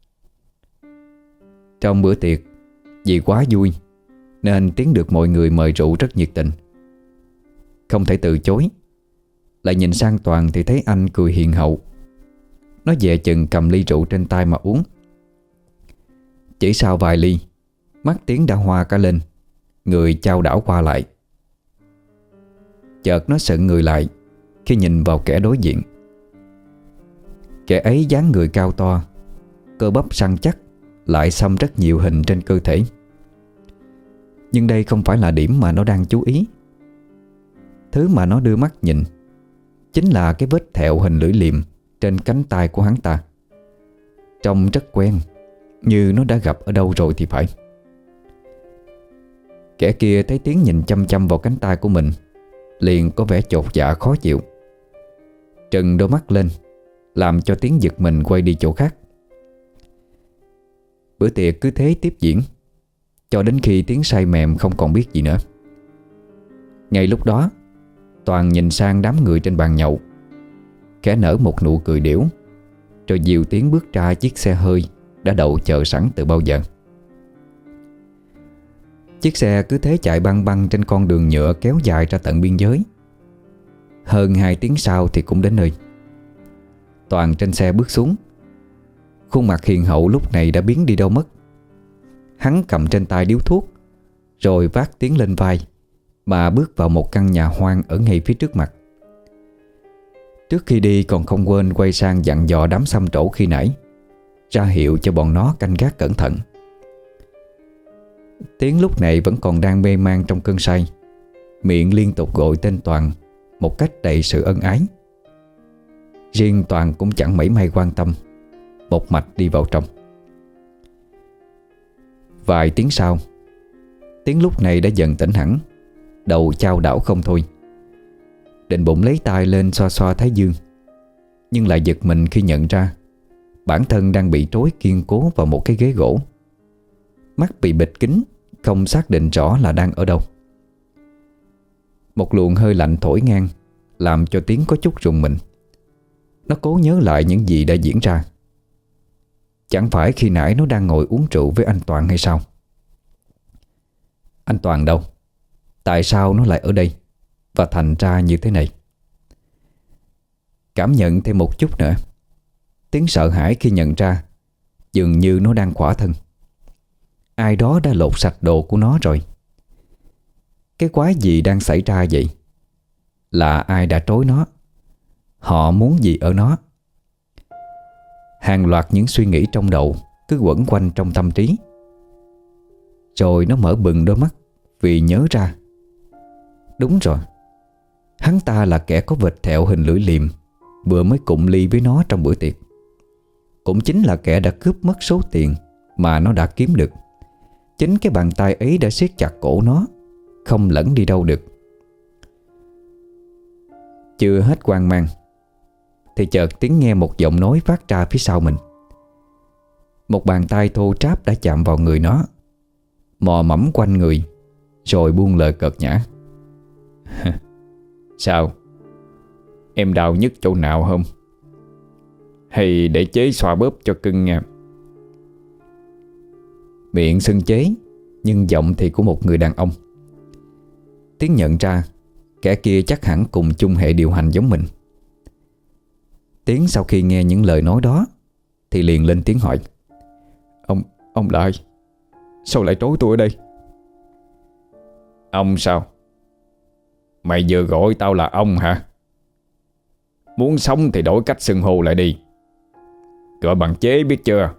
Trong bữa tiệc, vì quá vui nên Tiến được mọi người mời rượu rất nhiệt tình. Không thể từ chối. Lại nhìn sang Toàn thì thấy anh cười hiền hậu. Nó dè chừng cầm ly rượu trên tay mà uống. Chỉ sau vài ly, mắt Tiến đã hoa cả lên, người chao đảo qua lại. Chợt nó sững người lại khi nhìn vào kẻ đối diện. Kẻ ấy dáng người cao to, cơ bắp săn chắc, lại xăm rất nhiều hình trên cơ thể. Nhưng đây không phải là điểm mà nó đang chú ý. Thứ mà nó đưa mắt nhìn chính là cái vết thẹo hình lưỡi liềm trên cánh tay của hắn ta. Trông rất quen, như nó đã gặp ở đâu rồi thì phải. Kẻ kia thấy Tiến nhìn chăm chăm vào cánh tay của mình, liền có vẻ chột dạ khó chịu, trừng đôi mắt lên, làm cho Tiến giật mình quay đi chỗ khác. Bữa tiệc cứ thế tiếp diễn, cho đến khi Tiến say mềm không còn biết gì nữa. Ngay lúc đó, Toàn nhìn sang đám người trên bàn nhậu, khẽ nở một nụ cười đểu, rồi dìu Tiến bước ra chiếc xe hơi đã đậu chờ sẵn từ bao giờ. Chiếc xe cứ thế chạy băng băng trên con đường nhựa kéo dài ra tận biên giới. Hơn 2 tiếng sau thì cũng đến nơi. Toàn trên xe bước xuống. Khuôn mặt hiền hậu lúc này đã biến đi đâu mất. Hắn cầm trên tay điếu thuốc, rồi vác Tiến lên vai mà bước vào một căn nhà hoang ở ngay phía trước mặt. Trước khi đi còn không quên quay sang dặn dò đám xăm trổ khi nãy, ra hiệu cho bọn nó canh gác cẩn thận. Tiến lúc này vẫn còn đang mê man trong cơn say, miệng liên tục gọi tên Toàn một cách đầy sự ân ái. Riêng Toàn cũng chẳng mảy may quan tâm, một mạch đi vào trong. Vài tiếng sau, Tiến lúc này đã dần tỉnh hẳn, đầu chao đảo không thôi. Định bụng lấy tay lên xoa xoa thái dương, nhưng lại giật mình khi nhận ra bản thân đang bị trói kiên cố vào một cái ghế gỗ. Mắt bị bịt kín, không xác định rõ là đang ở đâu. Một luồng hơi lạnh thổi ngang, làm cho Tiến có chút rùng mình. Nó cố nhớ lại những gì đã diễn ra. Chẳng phải khi nãy nó đang ngồi uống rượu với anh Toàn hay sao? Anh Toàn đâu? Tại sao nó lại ở đây và thành ra như thế này? Cảm nhận thêm một chút nữa, Tiến sợ hãi khi nhận ra dường như nó đang khỏa thân. Ai đó đã lột sạch đồ của nó rồi. Cái quái gì đang xảy ra vậy? Là ai đã trối nó? Họ muốn gì ở nó? Hàng loạt những suy nghĩ trong đầu cứ quẩn quanh trong tâm trí. Rồi nó mở bừng đôi mắt vì nhớ ra. Đúng rồi, hắn ta là kẻ có vệt thẹo hình lưỡi liềm vừa mới cụng ly với nó trong bữa tiệc. Cũng chính là kẻ đã cướp mất số tiền mà nó đã kiếm được. Chính cái bàn tay ấy đã siết chặt cổ nó, không lẫn đi đâu được. Chưa hết hoang mang thì chợt Tiến nghe một giọng nói phát ra phía sau mình. Một bàn tay thô ráp đã chạm vào người nó, mò mẫm quanh người, rồi buông lời cợt nhã. Sao? Em đau nhức chỗ nào không? Hay để chế xoa bóp cho cưng nha. Miệng xưng chế, nhưng giọng thì của một người đàn ông. Tiến nhận ra kẻ kia chắc hẳn cùng chung hệ điều hành giống mình. Tiến sau khi nghe những lời nói đó thì liền lên tiếng hỏi: Ông là ai? Sao lại trối tôi ở đây? Ông sao? Mày vừa gọi tao là ông hả? Muốn sống thì đổi cách xưng hô lại đi, gọi bằng chế biết chưa?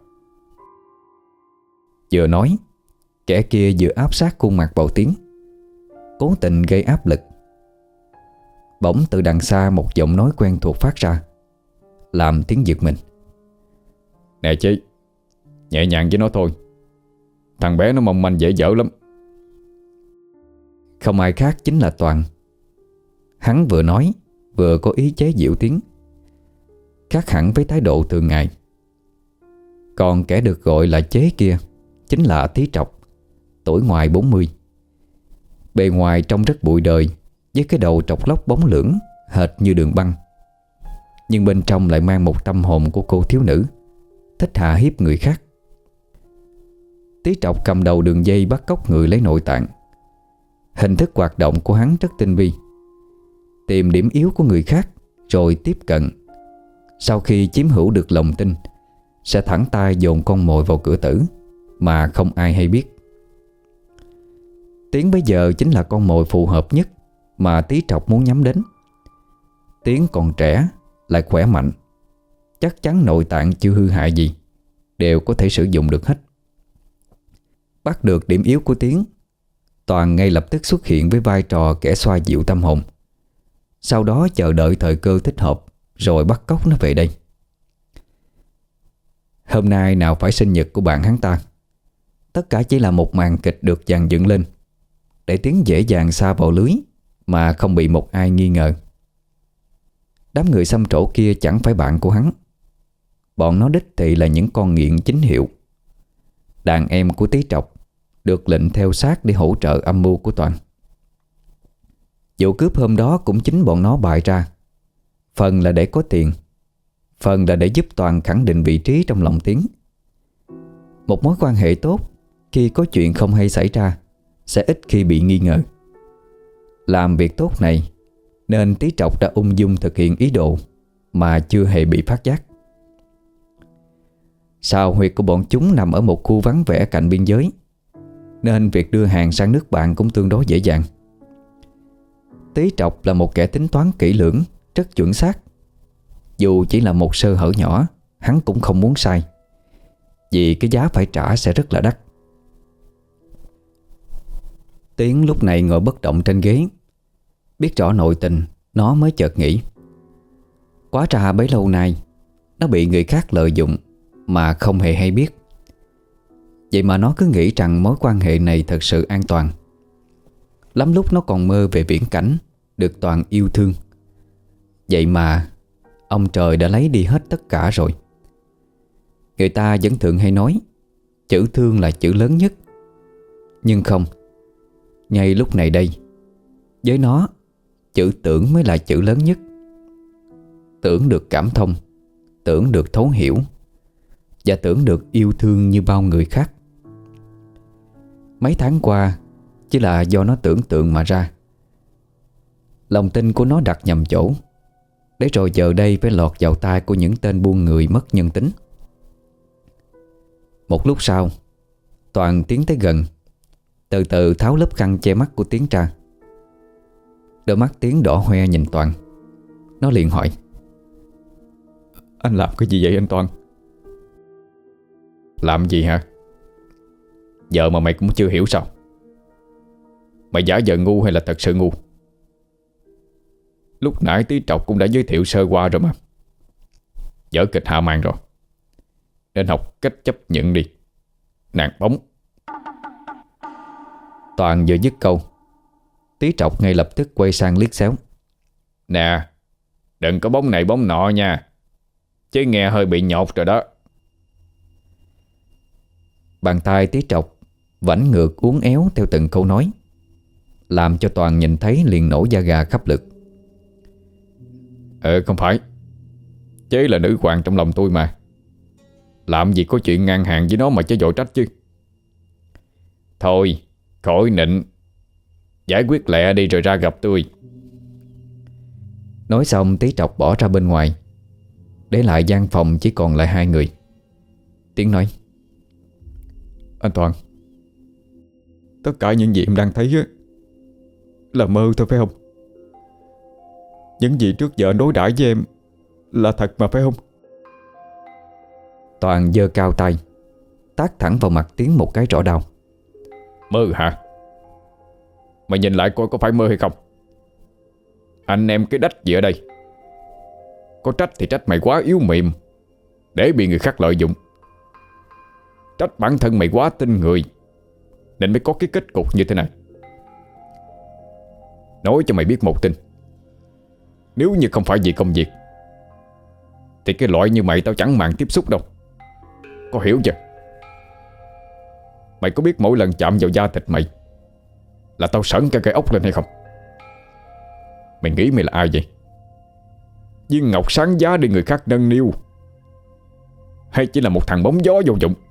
Vừa nói, kẻ kia vừa áp sát khuôn mặt vào Tiến, cố tình gây áp lực. Bỗng từ đằng xa một giọng nói quen thuộc phát ra, làm Tiến giật mình. Nè chị, nhẹ nhàng với nó thôi. Thằng bé nó mong manh dễ dở lắm. Không ai khác chính là Toàn. Hắn vừa nói vừa có ý chế giễu Tiến, khác hẳn với thái độ thường ngày. Còn kẻ được gọi là chế kia chính là Tí Trọc, tuổi ngoài 40. Bề ngoài trông rất bụi đời, với cái đầu trọc lóc bóng lưỡng hệt như đường băng, nhưng bên trong lại mang một tâm hồn của cô thiếu nữ thích hạ hiếp người khác. Tí Trọc cầm đầu đường dây bắt cóc người lấy nội tạng. Hình thức hoạt động của hắn rất tinh vi, tìm điểm yếu của người khác rồi tiếp cận. Sau khi chiếm hữu được lòng tin, sẽ thẳng tay dồn con mồi vào cửa tử mà không ai hay biết. Tiến bây giờ chính là con mồi phù hợp nhất mà Tí Trọc muốn nhắm đến. Tiến còn trẻ, lại khỏe mạnh, chắc chắn nội tạng chưa hư hại gì, đều có thể sử dụng được hết. Bắt được điểm yếu của Tiến, Toàn ngay lập tức xuất hiện với vai trò kẻ xoa dịu tâm hồn. Sau đó chờ đợi thời cơ thích hợp rồi bắt cóc nó về đây. Hôm nay nào phải sinh nhật của bạn hắn ta. Tất cả chỉ là một màn kịch được dàn dựng lên để Tiến dễ dàng sa vào lưới mà không bị một ai nghi ngờ. Đám người xăm trổ kia chẳng phải bạn của hắn. Bọn nó đích thị là những con nghiện chính hiệu. Đàn em của Tí Trọc được lệnh theo sát để hỗ trợ âm mưu của Toàn. Vụ cướp hôm đó cũng chính bọn nó bày ra. Phần là để có tiền, phần là để giúp Toàn khẳng định vị trí trong lòng Tiến. Một mối quan hệ tốt, khi có chuyện không hay xảy ra, sẽ ít khi bị nghi ngờ. Làm việc tốt này nên Tí Trọc đã ung dung thực hiện ý đồ mà chưa hề bị phát giác. Sao huyệt của bọn chúng nằm ở một khu vắng vẻ cạnh biên giới, nên việc đưa hàng sang nước bạn cũng tương đối dễ dàng. Tí Trọc là một kẻ tính toán kỹ lưỡng, rất chuẩn xác. Dù chỉ là một sơ hở nhỏ, hắn cũng không muốn sai, vì cái giá phải trả sẽ rất là đắt. Tiến lúc này ngồi bất động trên ghế. Biết rõ nội tình, nó mới chợt nghĩ, quá ra bấy lâu nay nó bị người khác lợi dụng mà không hề hay biết. Vậy mà nó cứ nghĩ rằng mối quan hệ này thật sự an toàn. Lắm lúc nó còn mơ về viễn cảnh được Toàn yêu thương. Vậy mà ông trời đã lấy đi hết tất cả rồi. Người ta vẫn thường hay nói chữ thương là chữ lớn nhất. Nhưng không, ngay lúc này đây, với nó, chữ tưởng mới là chữ lớn nhất. Tưởng được cảm thông, tưởng được thấu hiểu, và tưởng được yêu thương như bao người khác. Mấy tháng qua chỉ là do nó tưởng tượng mà ra. Lòng tin của nó đặt nhầm chỗ, để rồi giờ đây phải lọt vào tay của những tên buôn người mất nhân tính. Một lúc sau, Toàn tiến tới gần, từ từ tháo lớp khăn che mắt của Tiến ra. Đôi mắt Tiến đỏ hoe nhìn Toàn. Nó liền hỏi,
anh làm cái gì vậy anh Toàn? Làm gì hả? Giờ mà mày cũng chưa hiểu sao? Mày giả vờ ngu hay là thật sự ngu? Lúc nãy Tí Trọc cũng đã giới thiệu sơ qua rồi mà. Dở kịch hạ màn rồi, nên học cách chấp nhận đi, nàng bóng.
Toàn vừa dứt câu, Tí Trọc ngay lập tức quay sang liếc xéo.
Nè, đừng có bóng này bóng nọ nha, chứ nghe hơi bị nhột rồi đó.
Bàn tay Tí Trọc vảnh ngược uốn éo theo từng câu nói, làm cho Toàn nhìn thấy liền nổi da gà khắp lực.
Không phải, chế là nữ hoàng trong lòng tôi mà. Làm gì có chuyện ngang hàng với nó mà chế vội trách chứ. Thôi, khỏi nịnh, giải quyết lẹ đi rồi ra gặp tôi.
Nói xong Tí Trọc bỏ ra bên ngoài, để lại gian phòng chỉ còn lại hai người. Tiến nói,
anh Toàn, tất cả những gì em đang thấy á là mơ thôi phải không? Những gì trước giờ anh đối đãi với em là thật mà phải không?
Toàn giơ cao tay, tát thẳng vào mặt Tiến một cái rõ đau.
Mơ hả? Mày nhìn lại coi có phải mơ hay không? Anh em cái đách gì ở đây? Có trách thì trách mày quá yếu mềm để bị người khác lợi dụng. Trách bản thân mày quá tin người nên mới có cái kết cục như thế này. Nói cho mày biết một tin, nếu như không phải vì công việc thì cái loại như mày tao chẳng màng tiếp xúc đâu. Có hiểu chưa?
Mày có biết mỗi lần chạm vào da thịt mày là tao sởn cả cây ốc lên hay không? Mày nghĩ mày là ai vậy? Viên ngọc sáng giá để người khác nâng niu, hay chỉ là một thằng bóng gió vô dụng?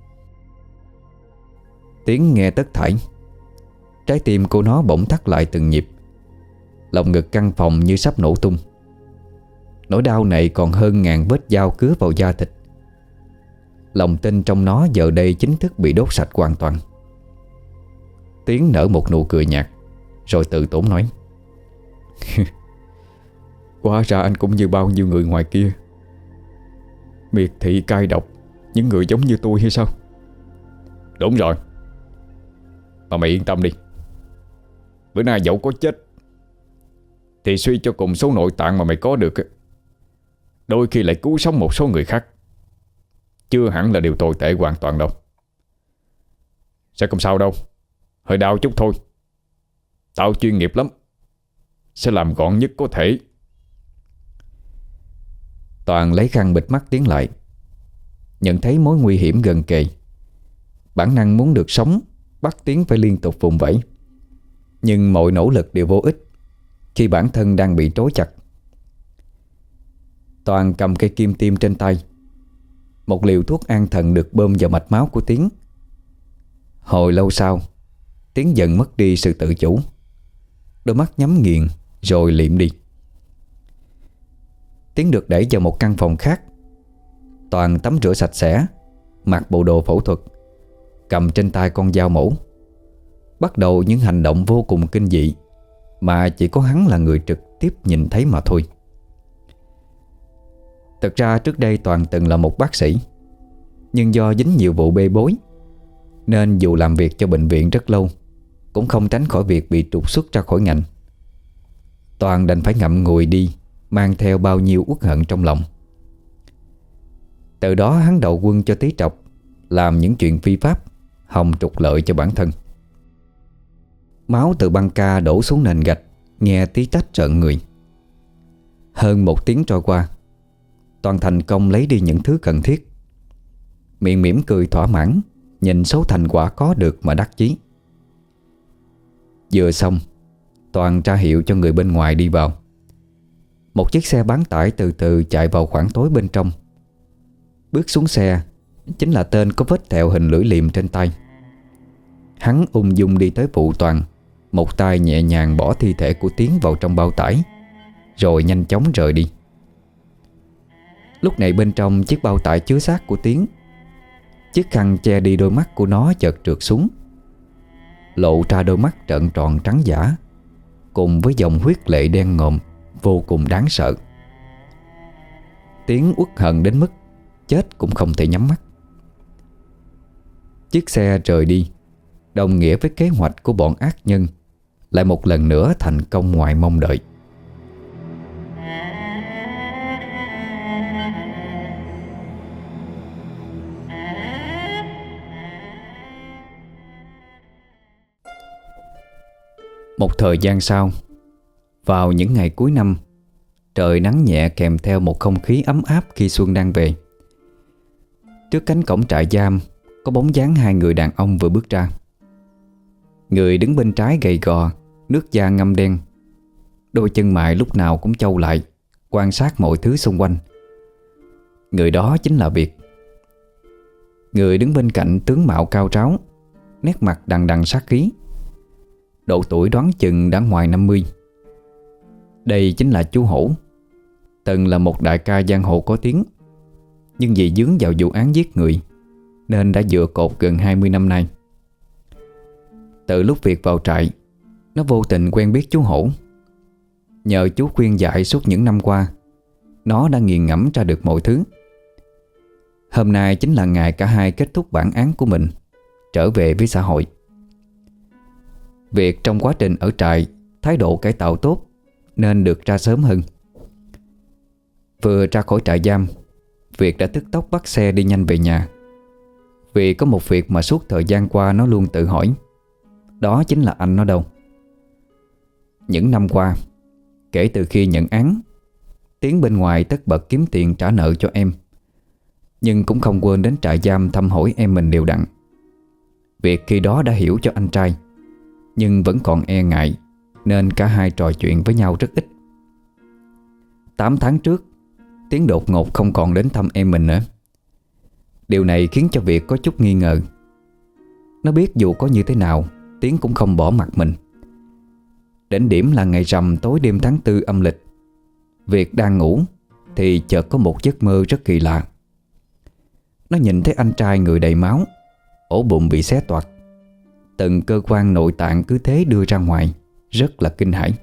Tiến nghe tất thảy, trái tim của nó bỗng thắt lại từng nhịp. Lòng ngực căng phồng như sắp nổ tung. Nỗi đau này còn hơn ngàn vết dao cứa vào da thịt. Lòng tin trong nó giờ đây chính thức bị đốt sạch hoàn toàn. Tiến nở một nụ cười nhạt, rồi tự tổn nói: Hóa ra anh cũng như bao nhiêu người ngoài kia, miệt thị cay độc những người giống như tôi hay sao?
Đúng rồi. Mà mày yên tâm đi, bữa nay dẫu có chết thì suy cho cùng số nội tạng mà mày có được đôi khi lại cứu sống một số người khác. Chưa hẳn là điều tồi tệ hoàn toàn đâu. Sẽ không sao đâu, hơi đau chút thôi. Tao chuyên nghiệp lắm, sẽ làm gọn nhất có thể.
Toàn lấy khăn bịt mắt Tiến lại. Nhận thấy mối nguy hiểm gần kề, bản năng muốn được sống bắt Tiến phải liên tục vùng vẫy. Nhưng mọi nỗ lực đều vô ích khi bản thân đang bị trói chặt. Toàn cầm cây kim tiêm trên tay. Một liều thuốc an thần được bơm vào mạch máu của Tiến. Hồi lâu sau, Tiến dần mất đi sự tự chủ. Đôi mắt nhắm nghiền rồi liệm đi. Tiến được đẩy vào một căn phòng khác. Toàn tắm rửa sạch sẽ, mặc bộ đồ phẫu thuật, cầm trên tay con dao mổ, bắt đầu những hành động vô cùng kinh dị mà chỉ có hắn là người trực tiếp nhìn thấy mà thôi. Thực ra trước đây Toàn từng là một bác sĩ, nhưng do dính nhiều vụ bê bối nên dù làm việc cho bệnh viện rất lâu cũng không tránh khỏi việc bị trục xuất ra khỏi ngành. Toàn đành phải ngậm ngùi đi, mang theo bao nhiêu uất hận trong lòng. Từ đó hắn đầu quân cho tí trọc, làm những chuyện phi pháp, hòng trục lợi cho bản thân. Máu từ băng ca đổ xuống nền gạch, nghe tí tách rợn người. Hơn 1 tiếng trôi qua, Toàn thành công lấy đi những thứ cần thiết. Miệng mỉm cười thỏa mãn, nhìn số thành quả có được mà đắc chí. Vừa xong, Toàn ra hiệu cho người bên ngoài đi vào. Một chiếc xe bán tải từ từ chạy vào khoảng tối bên trong. Bước xuống xe chính là tên có vết thẹo hình lưỡi liềm trên tay. Hắn ung dung đi tới phụ Toàn, một tay nhẹ nhàng bỏ thi thể của Tiến vào trong bao tải, rồi nhanh chóng rời đi. Lúc này bên trong chiếc bao tải chứa xác của Tiến, chiếc khăn che đi đôi mắt của nó chợt trượt xuống, lộ ra đôi mắt trợn tròn trắng dã, cùng với dòng huyết lệ đen ngòm vô cùng đáng sợ. Tiến uất hận đến mức chết cũng không thể nhắm mắt. Chiếc xe rời đi đồng nghĩa với kế hoạch của bọn ác nhân lại một lần nữa thành công ngoài mong đợi. Một thời gian sau, vào những ngày cuối năm, trời nắng nhẹ kèm theo một không khí ấm áp khi xuân đang về. Trước cánh cổng trại giam có bóng dáng 2 người đàn ông vừa bước ra. Người đứng bên trái gầy gò, nước da ngăm đen, đôi chân mại lúc nào cũng chau lại, quan sát mọi thứ xung quanh. Người đó chính là Việt. Người đứng bên cạnh tướng mạo cao ráo, nét mặt đằng đằng sát khí, độ tuổi đoán chừng đã ngoài 50. Đây chính là chú Hổ, từng là một đại ca giang hồ có tiếng, nhưng vì dướng vào vụ án giết người nên đã dựa cột gần 20 năm nay. Từ lúc Việt vào trại, nó vô tình quen biết chú Hổ. Nhờ chú khuyên dạy suốt những năm qua, nó đã nghiền ngẫm ra được mọi thứ. Hôm nay chính là ngày cả hai kết thúc bản án của mình, trở về với xã hội. Việt trong quá trình ở trại thái độ cải tạo tốt nên được ra sớm hơn. Vừa ra khỏi trại giam, Việt đã tức tốc bắt xe đi nhanh về nhà. Vì có một việc mà suốt thời gian qua nó luôn tự hỏi, đó chính là anh nó đâu. Những năm qua, kể từ khi nhận án, Tiến bên ngoài tất bật kiếm tiền trả nợ cho em, nhưng cũng không quên đến trại giam thăm hỏi em mình đều đặn. Việt khi đó đã hiểu cho anh trai, nhưng vẫn còn e ngại, nên cả hai trò chuyện với nhau rất ít. 8 tháng trước, Tiến đột ngột không còn đến thăm em mình nữa. Điều này khiến cho Việt có chút nghi ngờ. Nó biết dù có như thế nào, Tiến cũng không bỏ mặc mình. Đến điểm là ngày rằm tối đêm tháng 4 âm lịch, Việt đang ngủ thì chợt có một giấc mơ rất kỳ lạ. Nó nhìn thấy anh trai người đầy máu, ổ bụng bị xé toạc, từng cơ quan nội tạng cứ thế đưa ra ngoài, rất là kinh hãi.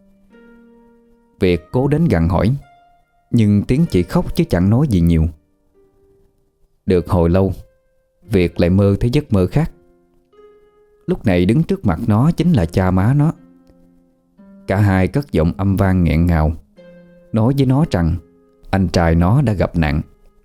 Việt cố đến gặng hỏi, nhưng Tiến chỉ khóc chứ chẳng nói gì nhiều. Được hồi lâu, Việt lại mơ thấy giấc mơ khác. Lúc này đứng trước mặt nó chính là cha má nó. Cả hai cất giọng âm vang nghẹn ngào, nói với nó rằng anh trai nó đã gặp nạn.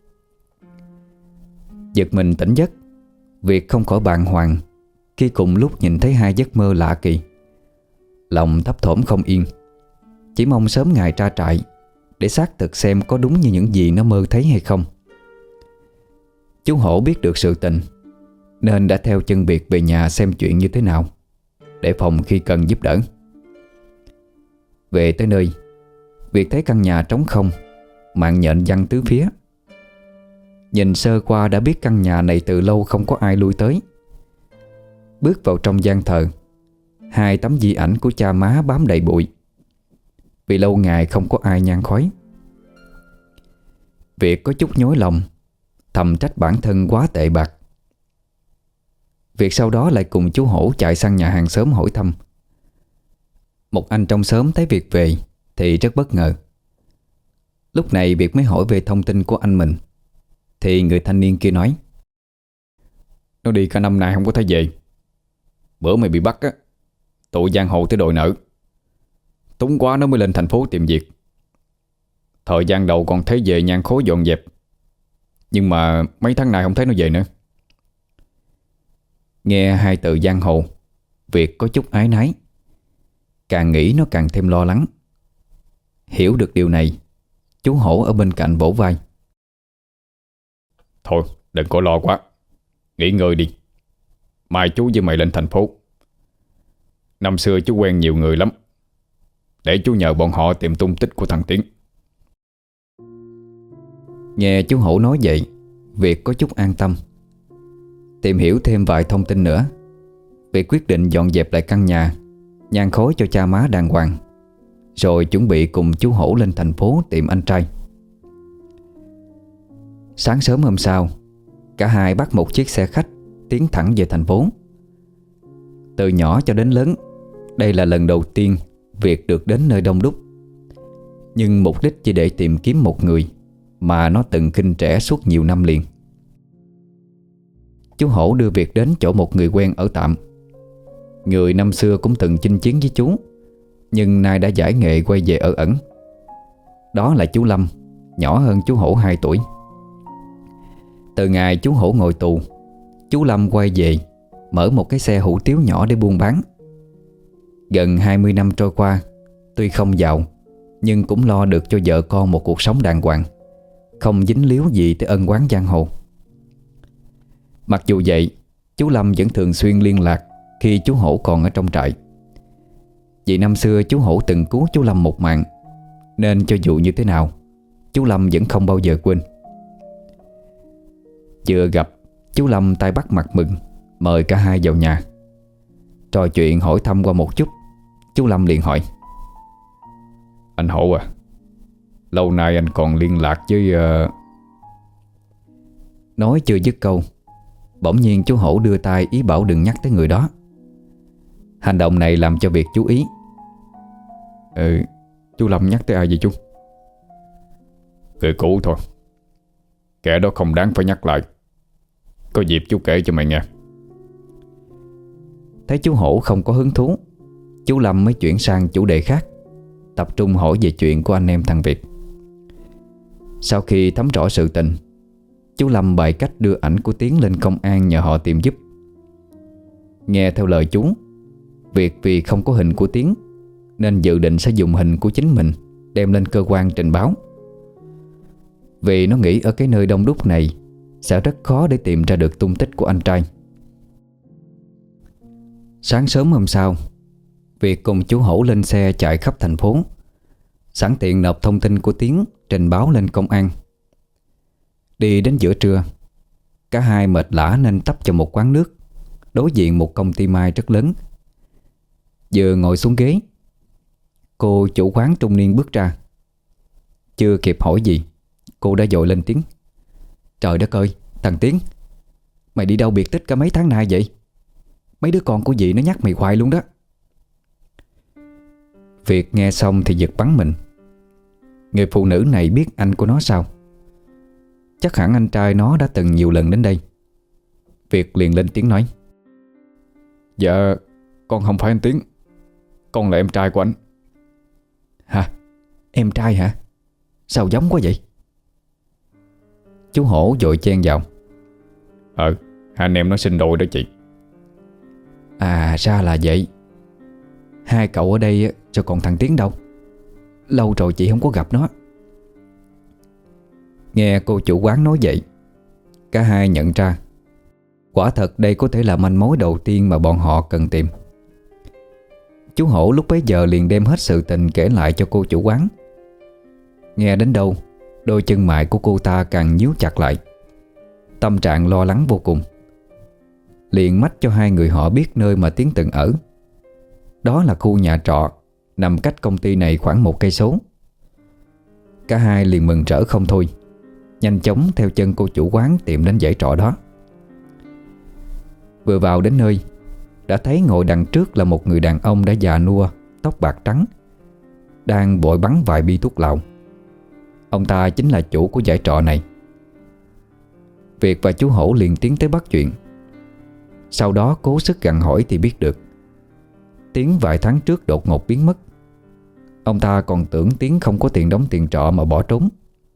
Giật mình tỉnh giấc, Việt không khỏi bàng hoàng khi cùng lúc nhìn thấy hai giấc mơ lạ kỳ. Lòng thấp thỏm không yên, chỉ mong sớm ngày ra trại để xác thực xem có đúng như những gì nó mơ thấy hay không. Chú Hổ biết được sự tình nên đã theo chân Việt về nhà xem chuyện như thế nào, để phòng khi cần giúp đỡ. Về tới nơi, Việt thấy căn nhà trống không, mạng nhện giăng tứ phía. Nhìn sơ qua đã biết căn nhà này từ lâu không có ai lui tới. Bước vào trong gian thờ, hai tấm di ảnh của cha má bám đầy bụi, vì lâu ngày không có ai nhang khói. Việt có chút nhói lòng, thầm trách bản thân quá tệ bạc. Việt sau đó lại cùng chú Hổ chạy sang nhà hàng xóm hỏi thăm. Một anh trong xóm thấy Việt về thì rất bất ngờ. Lúc này Việt mới hỏi về thông tin của anh mình, thì người thanh niên kia nói:
Nó đi cả năm nay không có thấy về. Bữa mày bị bắt á, tụi giang hồ tới đòi nợ. Túng quá nó mới lên thành phố tìm việc. Thời gian đầu còn thấy về nhang khối dọn dẹp, nhưng mà mấy tháng này không thấy nó về nữa.
Nghe hai từ giang hồ, Việt có chút áy náy. Càng nghĩ nó càng thêm lo lắng. Hiểu được điều này, chú Hổ ở bên cạnh vỗ vai:
Thôi đừng có lo quá, nghỉ ngơi đi. Mai chú với mày lên thành phố. Năm xưa chú quen nhiều người lắm, để chú nhờ bọn họ tìm tung tích của thằng Tiến.
Nghe chú Hổ nói vậy, Việt có chút an tâm. Tìm hiểu thêm vài thông tin nữa, Việt quyết định dọn dẹp lại căn nhà, nhang khói cho cha má đàng hoàng, rồi chuẩn bị cùng chú Hổ lên thành phố tìm anh trai. Sáng sớm hôm sau, cả hai bắt một chiếc xe khách tiến thẳng về thành phố. Từ nhỏ cho đến lớn, đây là lần đầu tiên Việt được đến nơi đông đúc. Nhưng mục đích chỉ để tìm kiếm một người mà nó từng khinh rẻ suốt nhiều năm liền. Chú Hổ đưa Việt đến chỗ một người quen ở tạm. Người năm xưa cũng từng chinh chiến với chú, nhưng nay đã giải nghệ quay về ở ẩn. Đó là chú Lâm, nhỏ hơn chú Hổ 2 tuổi. Từ ngày chú Hổ ngồi tù, chú Lâm quay về mở một cái xe hủ tiếu nhỏ để buôn bán. Gần 20 năm trôi qua, tuy không giàu nhưng cũng lo được cho vợ con một cuộc sống đàng hoàng, không dính líu gì tới ân oán giang hồ. Mặc dù vậy, chú Lâm vẫn thường xuyên liên lạc khi chú Hổ còn ở trong trại. Vì năm xưa chú Hổ từng cứu chú Lâm một mạng, nên cho dù như thế nào, chú Lâm vẫn không bao giờ quên. Vừa gặp, chú Lâm tay bắt mặt mừng, mời cả hai vào nhà. Trò chuyện hỏi thăm qua một chút, chú Lâm liền hỏi:
Anh Hổ à, lâu nay anh còn liên lạc với...
Nói chưa dứt câu, bỗng nhiên chú Hổ đưa tay ý bảo đừng nhắc tới người đó. Hành động này làm cho Việt chú ý.
Chú Lâm nhắc tới ai vậy chú? Người cũ thôi, kẻ đó không đáng phải nhắc lại. Có dịp chú kể cho mày nghe.
Thấy chú Hổ không có hứng thú, chú Lâm mới chuyển sang chủ đề khác, tập trung hỏi về chuyện của anh em thằng Việt. Sau khi thấm rõ sự tình, chú Lâm bày cách đưa ảnh của Tiến lên công an nhờ họ tìm giúp. Nghe theo lời chú, Việt vì không có hình của Tiến nên dự định sẽ dùng hình của chính mình đem lên cơ quan trình báo. Vì nó nghĩ ở cái nơi đông đúc này sẽ rất khó để tìm ra được tung tích của anh trai. Sáng sớm hôm sau, Việt cùng chú Hổ lên xe chạy khắp thành phố, sẵn tiện nộp thông tin của Tiến trình báo lên công an. Đi đến giữa trưa, cả hai mệt lả nên tấp cho một quán nước đối diện một công ty mai rất lớn. Vừa ngồi xuống ghế, cô chủ quán trung niên bước ra. Chưa kịp hỏi gì, cô đã vội lên tiếng: "Trời đất ơi, thằng Tiến, mày đi đâu biệt tích cả mấy tháng nay vậy? Mấy đứa con của dì nó nhắc mày hoài luôn đó." Việt nghe xong thì giật bắn mình. Người phụ nữ này biết anh của nó sao? Chắc hẳn anh trai nó đã từng nhiều lần đến đây. Việt liền lên tiếng nói:
"Dạ, con không phải anh Tiến, con là em trai của anh."
"Hả? Em trai hả? Sao giống quá vậy?" Chú Hổ vội chen vào:
Hai anh em nó sinh đôi đó chị."
"À, ra là vậy. Hai cậu ở đây cho còn thằng Tiến đâu? Lâu rồi chị không có gặp nó." Nghe cô chủ quán nói vậy, cả hai nhận ra quả thật đây có thể là manh mối đầu tiên mà bọn họ cần tìm. Chú Hổ lúc bấy giờ liền đem hết sự tình kể lại cho cô chủ quán. Nghe đến đâu, đôi chân mày của cô ta càng nhíu chặt lại, tâm trạng lo lắng vô cùng. Liền mách cho hai người họ biết nơi mà Tiến từng ở. Đó là khu nhà trọ nằm cách công ty này khoảng 1 cây số. Cả hai liền mừng rỡ không thôi, nhanh chóng theo chân cô chủ quán tìm đến dãy trọ đó. Vừa vào đến nơi, đã thấy ngồi đằng trước là một người đàn ông đã già nua, tóc bạc trắng, đang bội bắn vài bi thuốc lào. Ông ta chính là chủ của dãy trọ này. Việt và chú Hổ liền tiến tới bắt chuyện. Sau đó cố sức gặng hỏi thì biết được Tiến vài tháng trước đột ngột biến mất. Ông ta còn tưởng Tiến không có tiền đóng tiền trọ mà bỏ trốn.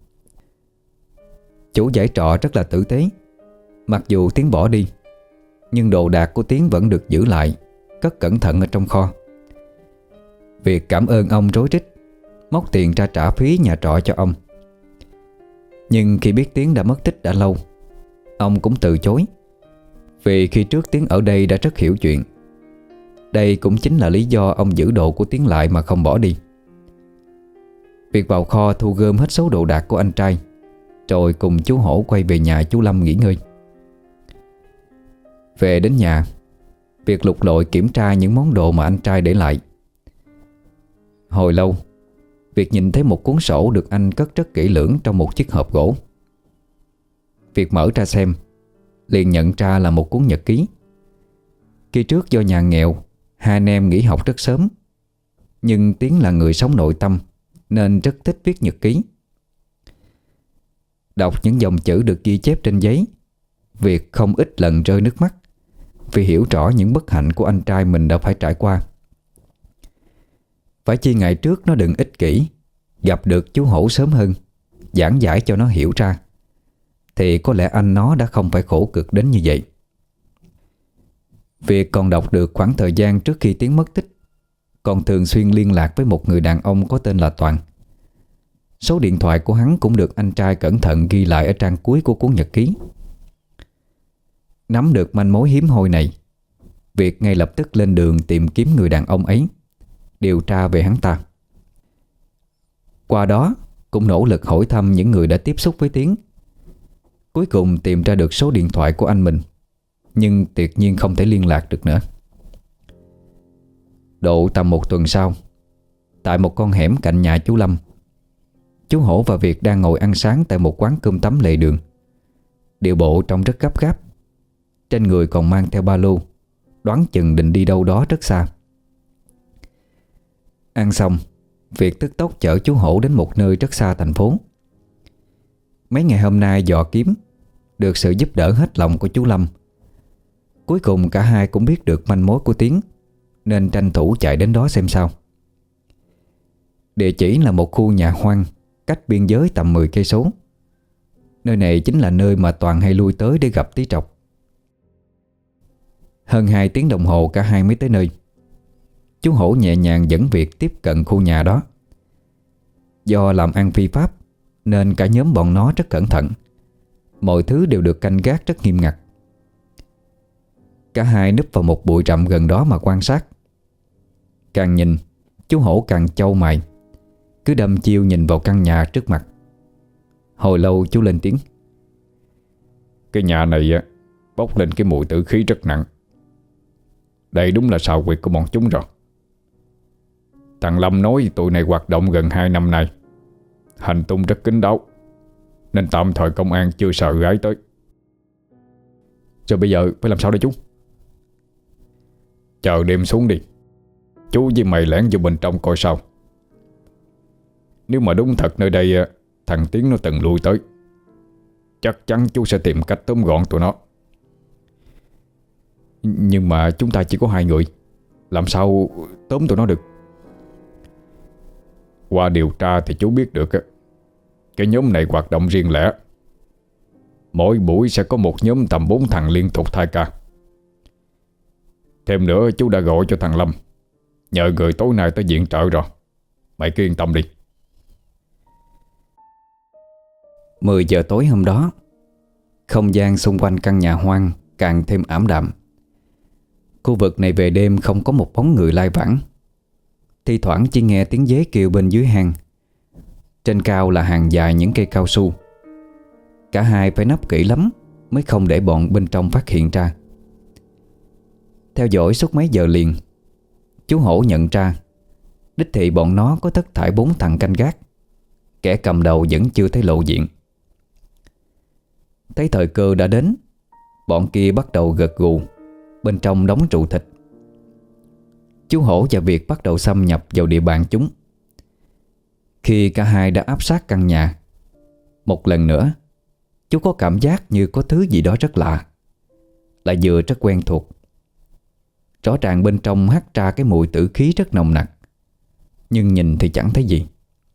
Chủ dãy trọ rất là tử tế. Mặc dù Tiến bỏ đi, nhưng đồ đạc của Tiến vẫn được giữ lại, cất cẩn thận ở trong kho. Việt cảm ơn ông rối rít, móc tiền ra trả phí nhà trọ cho ông. Nhưng khi biết Tiến đã mất tích đã lâu, ông cũng từ chối. Vì khi trước Tiến ở đây đã rất hiểu chuyện. Đây cũng chính là lý do ông giữ đồ của Tiến lại mà không bỏ đi. Việt vào kho thu gom hết số đồ đạc của anh trai, rồi cùng chú Hổ quay về nhà chú Lâm nghỉ ngơi. Về đến nhà, Việt lục lọi kiểm tra những món đồ mà anh trai để lại. Hồi lâu, Việt nhìn thấy một cuốn sổ được anh cất rất kỹ lưỡng trong một chiếc hộp gỗ. Việt mở ra xem, liền nhận ra là một cuốn nhật ký. Khi trước do nhà nghèo, hai anh em nghỉ học rất sớm, nhưng Tiến là người sống nội tâm nên rất thích viết nhật ký. Đọc những dòng chữ được ghi chép trên giấy, Việt không ít lần rơi nước mắt vì hiểu rõ những bất hạnh của anh trai mình đã phải trải qua. Phải chi ngày trước nó đừng ích kỷ, gặp được chú Hổ sớm hơn, giảng giải cho nó hiểu ra, thì có lẽ anh nó đã không phải khổ cực đến như vậy. Việt còn đọc được khoảng thời gian trước khi Tiến mất tích, còn thường xuyên liên lạc với một người đàn ông có tên là Toàn. Số điện thoại của hắn cũng được anh trai cẩn thận ghi lại ở trang cuối của cuốn nhật ký. Nắm được manh mối hiếm hoi này, Việt ngay lập tức lên đường tìm kiếm người đàn ông ấy, điều tra về hắn ta. Qua đó cũng nỗ lực hỏi thăm những người đã tiếp xúc với Tiến. Cuối cùng tìm ra được số điện thoại của anh mình, nhưng tuyệt nhiên không thể liên lạc được nữa. Độ tầm 1 tuần sau, tại một con hẻm cạnh nhà chú Lâm, chú Hổ và Việt đang ngồi ăn sáng tại một quán cơm tấm lề đường. Điệu bộ trông rất gấp gáp, trên người còn mang theo ba lô, đoán chừng định đi đâu đó rất xa. Ăn xong, Việt tức tốc chở chú Hổ đến một nơi rất xa thành phố. Mấy ngày hôm nay dò kiếm, được sự giúp đỡ hết lòng của chú Lâm, cuối cùng cả hai cũng biết được manh mối của Tiến, nên tranh thủ chạy đến đó xem sao. Địa chỉ là một khu nhà hoang cách biên giới tầm 10 cây số. Nơi này chính là nơi mà Toàn hay lui tới để gặp tí trọc. Hơn 2 tiếng đồng hồ cả hai mới tới nơi. Chú Hổ nhẹ nhàng dẫn Việt tiếp cận khu nhà đó. Do làm ăn phi pháp nên cả nhóm bọn nó rất cẩn thận. Mọi thứ đều được canh gác rất nghiêm ngặt. Cả hai núp vào một bụi rậm gần đó mà quan sát. Càng nhìn, chú Hổ càng chau mày, cứ đâm chiêu nhìn vào căn nhà trước mặt. Hồi lâu chú lên tiếng:
Cái nhà này bốc lên cái mùi tử khí rất nặng. Đây đúng là xào quyệt của bọn chúng rồi. Thằng Lâm nói tụi này hoạt động gần 2 năm nay, hành tung rất kín đáo, nên tạm thời công an chưa sợ gái tới.
Rồi bây giờ phải làm sao đây chú?
Chờ đêm xuống đi, chú với mày lẻn vô bên trong coi sao. Nếu mà đúng thật nơi đây thằng Tiến nó từng lui tới, chắc chắn chú sẽ tìm cách tóm gọn tụi nó.
Nhưng mà chúng ta chỉ có 2 người, làm sao tóm tụi nó được?
Qua điều tra thì chú biết được cái nhóm này hoạt động riêng lẻ. Mỗi buổi sẽ có một nhóm tầm 4 thằng liên tục thay ca. Thêm nữa chú đã gọi cho thằng Lâm, nhờ người tối nay tới viện trợ rồi. Mày cứ yên tâm đi.
10 giờ tối hôm đó, không gian xung quanh căn nhà hoang càng thêm ảm đạm. Khu vực này về đêm không có một bóng người lai vãng. Thi thoảng chỉ nghe tiếng dế kêu bên dưới hang. Trên cao là hàng dài những cây cao su. Cả hai phải nấp kỹ lắm mới không để bọn bên trong phát hiện ra. Theo dõi suốt mấy giờ liền, chú Hổ nhận ra đích thị bọn nó có tất thảy 4 thằng canh gác. Kẻ cầm đầu vẫn chưa thấy lộ diện. Thấy thời cơ đã đến, bọn kia bắt đầu gật gù. Bên trong đóng trụ thịt. Chú Hổ và Việt bắt đầu xâm nhập vào địa bàn chúng. Khi cả hai đã áp sát căn nhà, một lần nữa chú có cảm giác như có thứ gì đó rất lạ, lại vừa rất quen thuộc. Rõ ràng bên trong hắt ra cái mùi tử khí rất nồng nặc, nhưng nhìn thì chẳng thấy gì.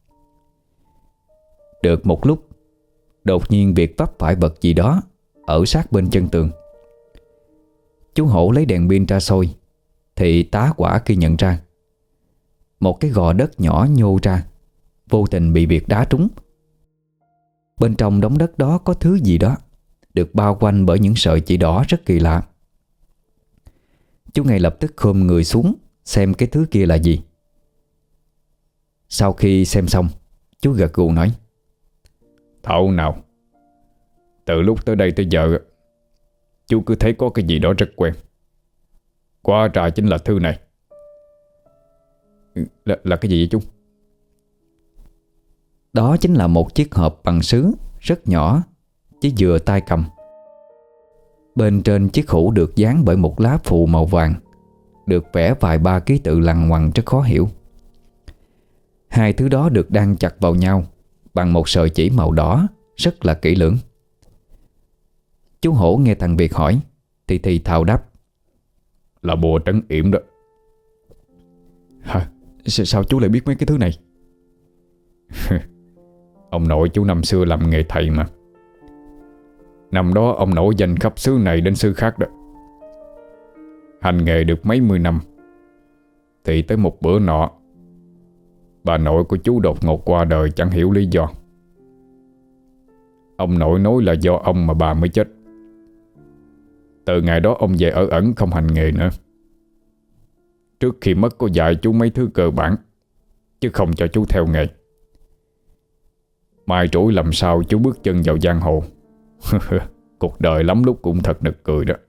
Được một lúc, đột nhiên Việt vấp phải vật gì đó ở sát bên chân tường. Chú Hổ lấy đèn pin ra soi thì tá quả khi nhận ra một cái gò đất nhỏ nhô ra, vô tình bị Việt đá trúng. Bên trong đống đất đó có thứ gì đó được bao quanh bởi những sợi chỉ đỏ rất kỳ lạ. Chú ngay lập tức khom người xuống xem cái thứ kia là gì. Sau khi xem xong, chú gật gù nói:
Thảo nào, từ lúc tới đây tới giờ chú cứ thấy có cái gì đó rất quen. Quá ra chính là thứ này.
Là cái gì vậy chú?
Đó chính là một chiếc hộp bằng sứ rất nhỏ, chỉ vừa tay cầm. Bên trên chiếc hũ được dán bởi một lá phù màu vàng, được vẽ vài ba ký tự lằng ngoằng rất khó hiểu. Hai thứ đó được đan chặt vào nhau bằng một sợi chỉ màu đỏ rất là kỹ lưỡng. Chú Hổ nghe thằng Việt hỏi thì thào đáp:
Là bùa trấn yểm đó.
Hả? Sao chú lại biết mấy cái thứ này?
Ông nội chú năm xưa làm nghề thầy mà. Năm đó ông nổi danh khắp xứ này đến xứ khác đó. Hành nghề được mấy mươi năm thì tới một bữa nọ, bà nội của chú đột ngột qua đời chẳng hiểu lý do. Ông nội nói là do ông mà bà mới chết. Từ ngày đó ông về ở ẩn không hành nghề nữa. Trước khi mất có dạy chú mấy thứ cơ bản, chứ không cho chú theo nghề. Mai trỗi làm sao chú bước chân vào giang hồ. Cuộc đời lắm lúc cũng thật nực cười đó.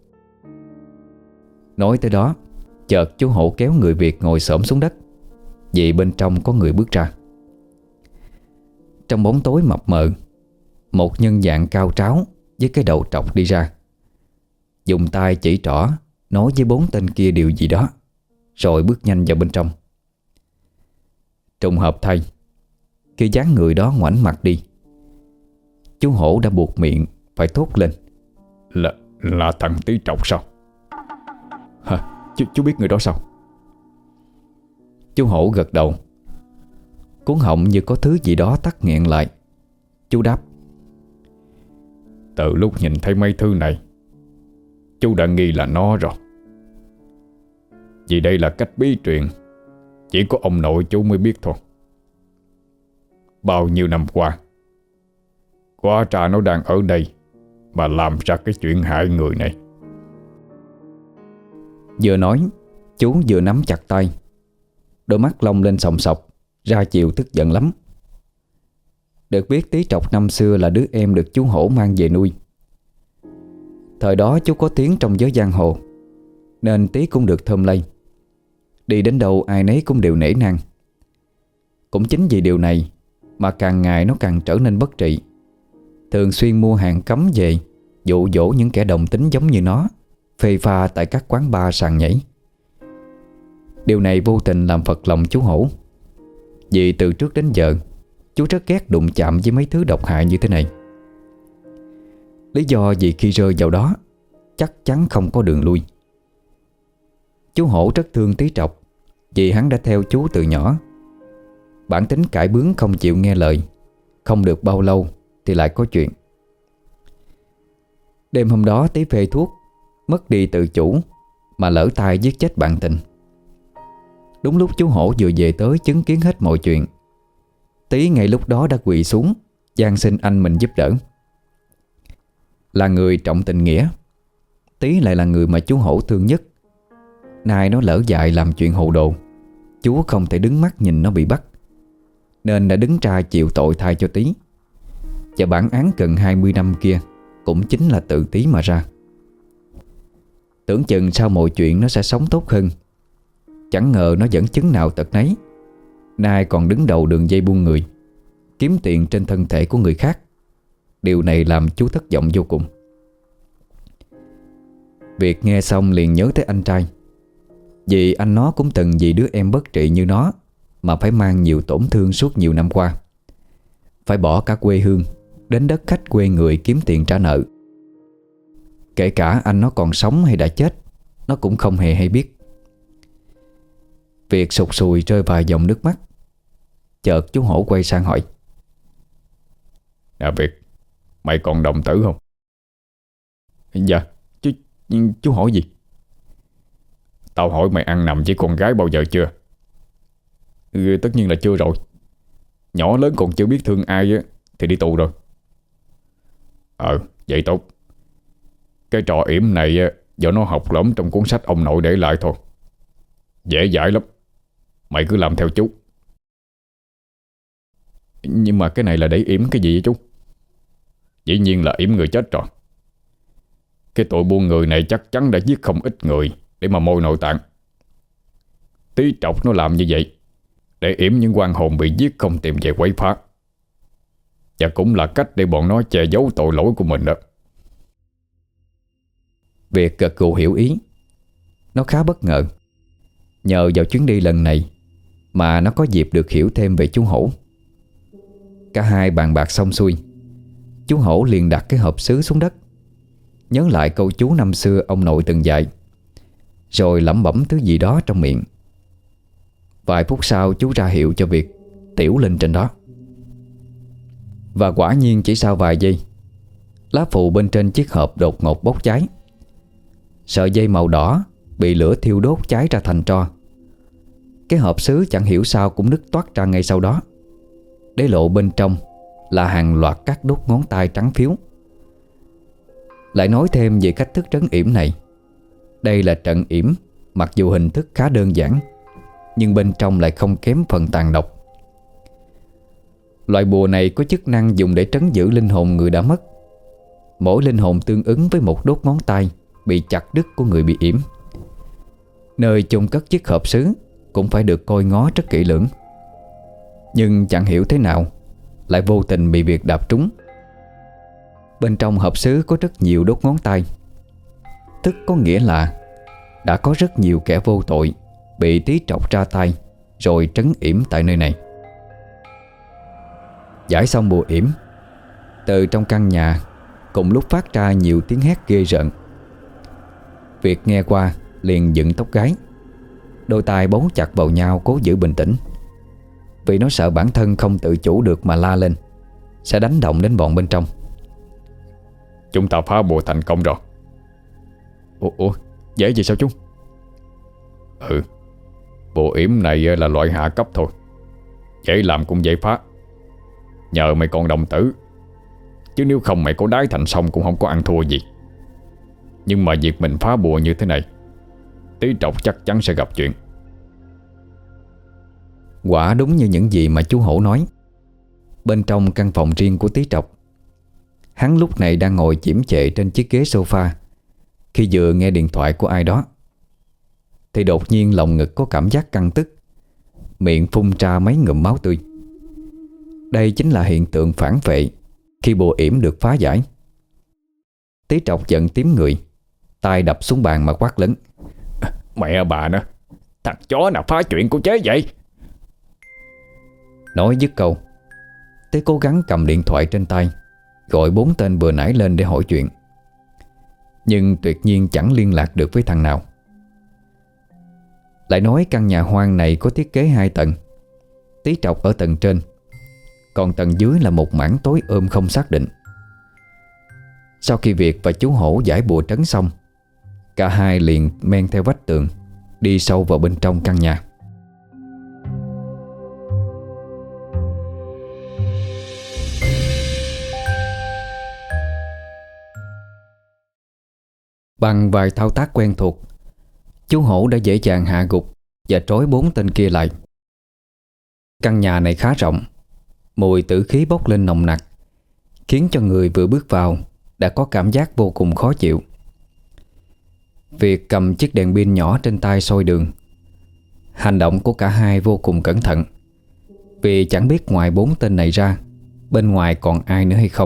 Nói tới đó, chợt chú Hổ kéo người Việt ngồi xổm xuống đất, vì bên trong có người bước ra. Trong bóng tối mập mờ, một nhân dạng cao tráo với cái đầu trọc đi ra, dùng tay chỉ trỏ nói với 4 tên kia điều gì đó, rồi bước nhanh vào bên trong. Trùng hợp thay, khi dáng người đó ngoảnh mặt đi, chú Hổ đã buộc miệng phải thốt lên:
Là thằng Tí Trọc sao?
Hả? Chú biết người đó sao?
Chú Hổ gật đầu. Cuống họng như có thứ gì đó tắc nghẹn lại. Chú đáp:
Từ lúc nhìn thấy mấy thứ này, chú đã nghi là nó rồi. Vì đây là cách bí truyền, chỉ có ông nội chú mới biết thôi. Bao nhiêu năm qua, quá ra nó đang ở đây mà làm ra cái chuyện hại người này.
Vừa nói, chú vừa nắm chặt tay, đôi mắt long lên sòng sọc, ra chiều tức giận lắm. Được biết Tí Trọc năm xưa là đứa em được chú Hổ mang về nuôi. Thời đó chú có tiếng trong giới giang hồ, nên Tí cũng được thơm lây. Đi đến đâu ai nấy cũng đều nể nang. Cũng chính vì điều này mà càng ngày nó càng trở nên bất trị, thường xuyên mua hàng cấm về dụ dỗ những kẻ đồng tính giống như nó phê pha tại các quán bar sàn nhảy. Điều này vô tình làm phật lòng chú Hổ, vì từ trước đến giờ chú rất ghét đụng chạm với mấy thứ độc hại như thế này. Lý do vì khi rơi vào đó chắc chắn không có đường lui. Chú Hổ rất thương Tí Trọc vì hắn đã theo chú từ nhỏ. Bản tính cãi bướng không chịu nghe lời, không được bao lâu thì lại có chuyện. Đêm hôm đó Tí phê thuốc, mất đi tự chủ mà lỡ tay giết chết bạn tình. Đúng lúc chú Hổ vừa về tới chứng kiến hết mọi chuyện, Tí ngay lúc đó đã quỳ xuống van xin anh mình giúp đỡ. Là người trọng tình nghĩa, Tí lại là người mà chú Hổ thương nhất. Nay nó lỡ dại làm chuyện hồ đồ, chú không thể đứng mắt nhìn nó bị bắt, nên đã đứng ra chịu tội thay cho Tí. Và bản án gần 20 năm kia cũng chính là tự Tí mà ra. Tưởng chừng sau mọi chuyện nó sẽ sống tốt hơn, chẳng ngờ nó vẫn chứng nào tật nấy. Nay còn đứng đầu đường dây buôn người, kiếm tiền trên thân thể của người khác. Điều này làm chú thất vọng vô cùng. Việt nghe xong liền nhớ tới anh trai, vì anh nó cũng từng vì đứa em bất trị như nó mà phải mang nhiều tổn thương suốt nhiều năm qua, phải bỏ cả quê hương đến đất khách quê người kiếm tiền trả nợ. Kể cả anh nó còn sống hay đã chết, nó cũng không hề hay biết. Việt sụt sùi rơi vài dòng nước mắt. Chợt chú Hổ quay sang hỏi:
Nè Việt, mày còn đồng tử không?
Dạ, chú hỏi gì?
Tao hỏi mày ăn nằm với con gái bao giờ chưa?
Tất nhiên là chưa rồi. Nhỏ lớn còn chưa biết thương ai thì đi tù rồi.
Vậy tốt. Cái trò yểm này do nó học lỏm trong cuốn sách ông nội để lại thôi. Dễ dãi lắm. Mày cứ làm theo chú.
Nhưng mà cái này là để yểm cái gì vậy chú?
Dĩ nhiên là yểm người chết rồi. Cái tội buôn người này chắc chắn đã giết không ít người để mà môi nội tạng. Tí Trọc nó làm như vậy để yểm những oan hồn bị giết không tìm về quấy phá. Và cũng là cách để bọn nó che giấu tội lỗi của mình đó.
Việt gật gù hiểu ý. Nó khá bất ngờ. Nhờ vào chuyến đi lần này mà nó có dịp được hiểu thêm về chú Hổ. Cả hai bàn bạc xong xuôi, chú Hổ liền đặt cái hộp sứ xuống đất, nhớ lại câu chú năm xưa ông nội từng dạy, rồi lẩm bẩm thứ gì đó trong miệng. Vài phút sau chú ra hiệu cho Việt tiểu lên trên đó. Và quả nhiên chỉ sau vài giây, lá phù bên trên chiếc hộp đột ngột bốc cháy. Sợi dây màu đỏ bị lửa thiêu đốt cháy ra thành tro. Cái hộp sứ chẳng hiểu sao cũng nứt toát ra ngay sau đó, để lộ bên trong là hàng loạt các đốt ngón tay trắng phiếu. Lại nói thêm về cách thức trấn yểm này. Đây là trận yểm mặc dù hình thức khá đơn giản, nhưng bên trong lại không kém phần tàn độc. Loại bùa này có chức năng dùng để trấn giữ linh hồn người đã mất. Mỗi linh hồn tương ứng với một đốt ngón tay bị chặt đứt của người bị yểm. Nơi chôn cất chiếc hộp sứ cũng phải được coi ngó rất kỹ lưỡng. Nhưng chẳng hiểu thế nào lại vô tình bị Việt đạp trúng. Bên trong hộp sứ có rất nhiều đốt ngón tay, tức có nghĩa là đã có rất nhiều kẻ vô tội bị Tí Trọc ra tay rồi trấn yểm tại nơi này. Giải xong bùa yểm, từ trong căn nhà cùng lúc phát ra nhiều tiếng hét ghê rợn. Việt nghe qua liền dựng tóc gáy, đôi tai bấu chặt vào nhau cố giữ bình tĩnh, vì nó sợ bản thân không tự chủ được mà la lên sẽ đánh động đến bọn bên trong.
Chúng ta phá bùa thành công rồi.
Ủa, dễ gì sao chú?
Bùa yểm này là loại hạ cấp thôi, dễ làm cũng dễ phá. Nhờ mày còn đồng tử, chứ nếu không mày có đái thành xong cũng không có ăn thua gì. Nhưng mà việc mình phá bùa như thế này Tí Trọc chắc chắn sẽ gặp chuyện.
Quả đúng như những gì mà chú Hổ nói. Bên trong căn phòng riêng của Tí Trọc, hắn lúc này đang ngồi chiếm chệ trên chiếc ghế sofa. Khi vừa nghe điện thoại của ai đó thì đột nhiên lồng ngực có cảm giác căng tức, miệng phun ra mấy ngụm máu tươi. Đây chính là hiện tượng phản vệ khi bùa yểm được phá giải. Tí Trọc giận tím người, tay đập xuống bàn mà quát lớn:
Mẹ bà nữa, thằng chó nào phá chuyện của chế vậy?
Nói dứt câu, Tí cố gắng cầm điện thoại trên tay, gọi 4 tên vừa nãy lên để hỏi chuyện. Nhưng tuyệt nhiên chẳng liên lạc được với thằng nào. Lại nói căn nhà hoang này có thiết kế 2 tầng. Tí Trọc ở tầng trên, còn tầng dưới là một mảng tối không xác định. Sau khi Việt và chú Hổ giải bùa trấn xong, cả hai liền men theo vách tường đi sâu vào bên trong căn nhà. Bằng vài thao tác quen thuộc, chú Hổ đã dễ dàng hạ gục và trói 4 tên kia lại. Căn nhà này khá rộng, mùi tử khí bốc lên nồng nặc, khiến cho người vừa bước vào đã có cảm giác vô cùng khó chịu. Việc cầm chiếc đèn pin nhỏ trên tay soi đường. Hành động của cả hai vô cùng cẩn thận, vì chẳng biết ngoài 4 tên này ra, bên ngoài còn ai nữa hay không.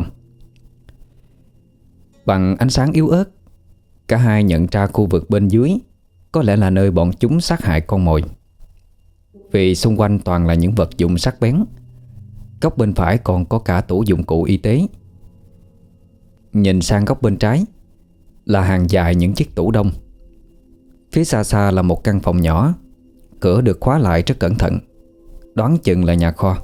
Bằng ánh sáng yếu ớt, cả hai nhận ra khu vực bên dưới có lẽ là nơi bọn chúng sát hại con mồi, vì xung quanh toàn là những vật dụng sắc bén. Góc bên phải còn có cả tủ dụng cụ y tế. Nhìn sang góc bên trái là hàng dài những chiếc tủ đông. Phía xa xa là một căn phòng nhỏ, cửa được khóa lại rất cẩn thận, đoán chừng là nhà kho.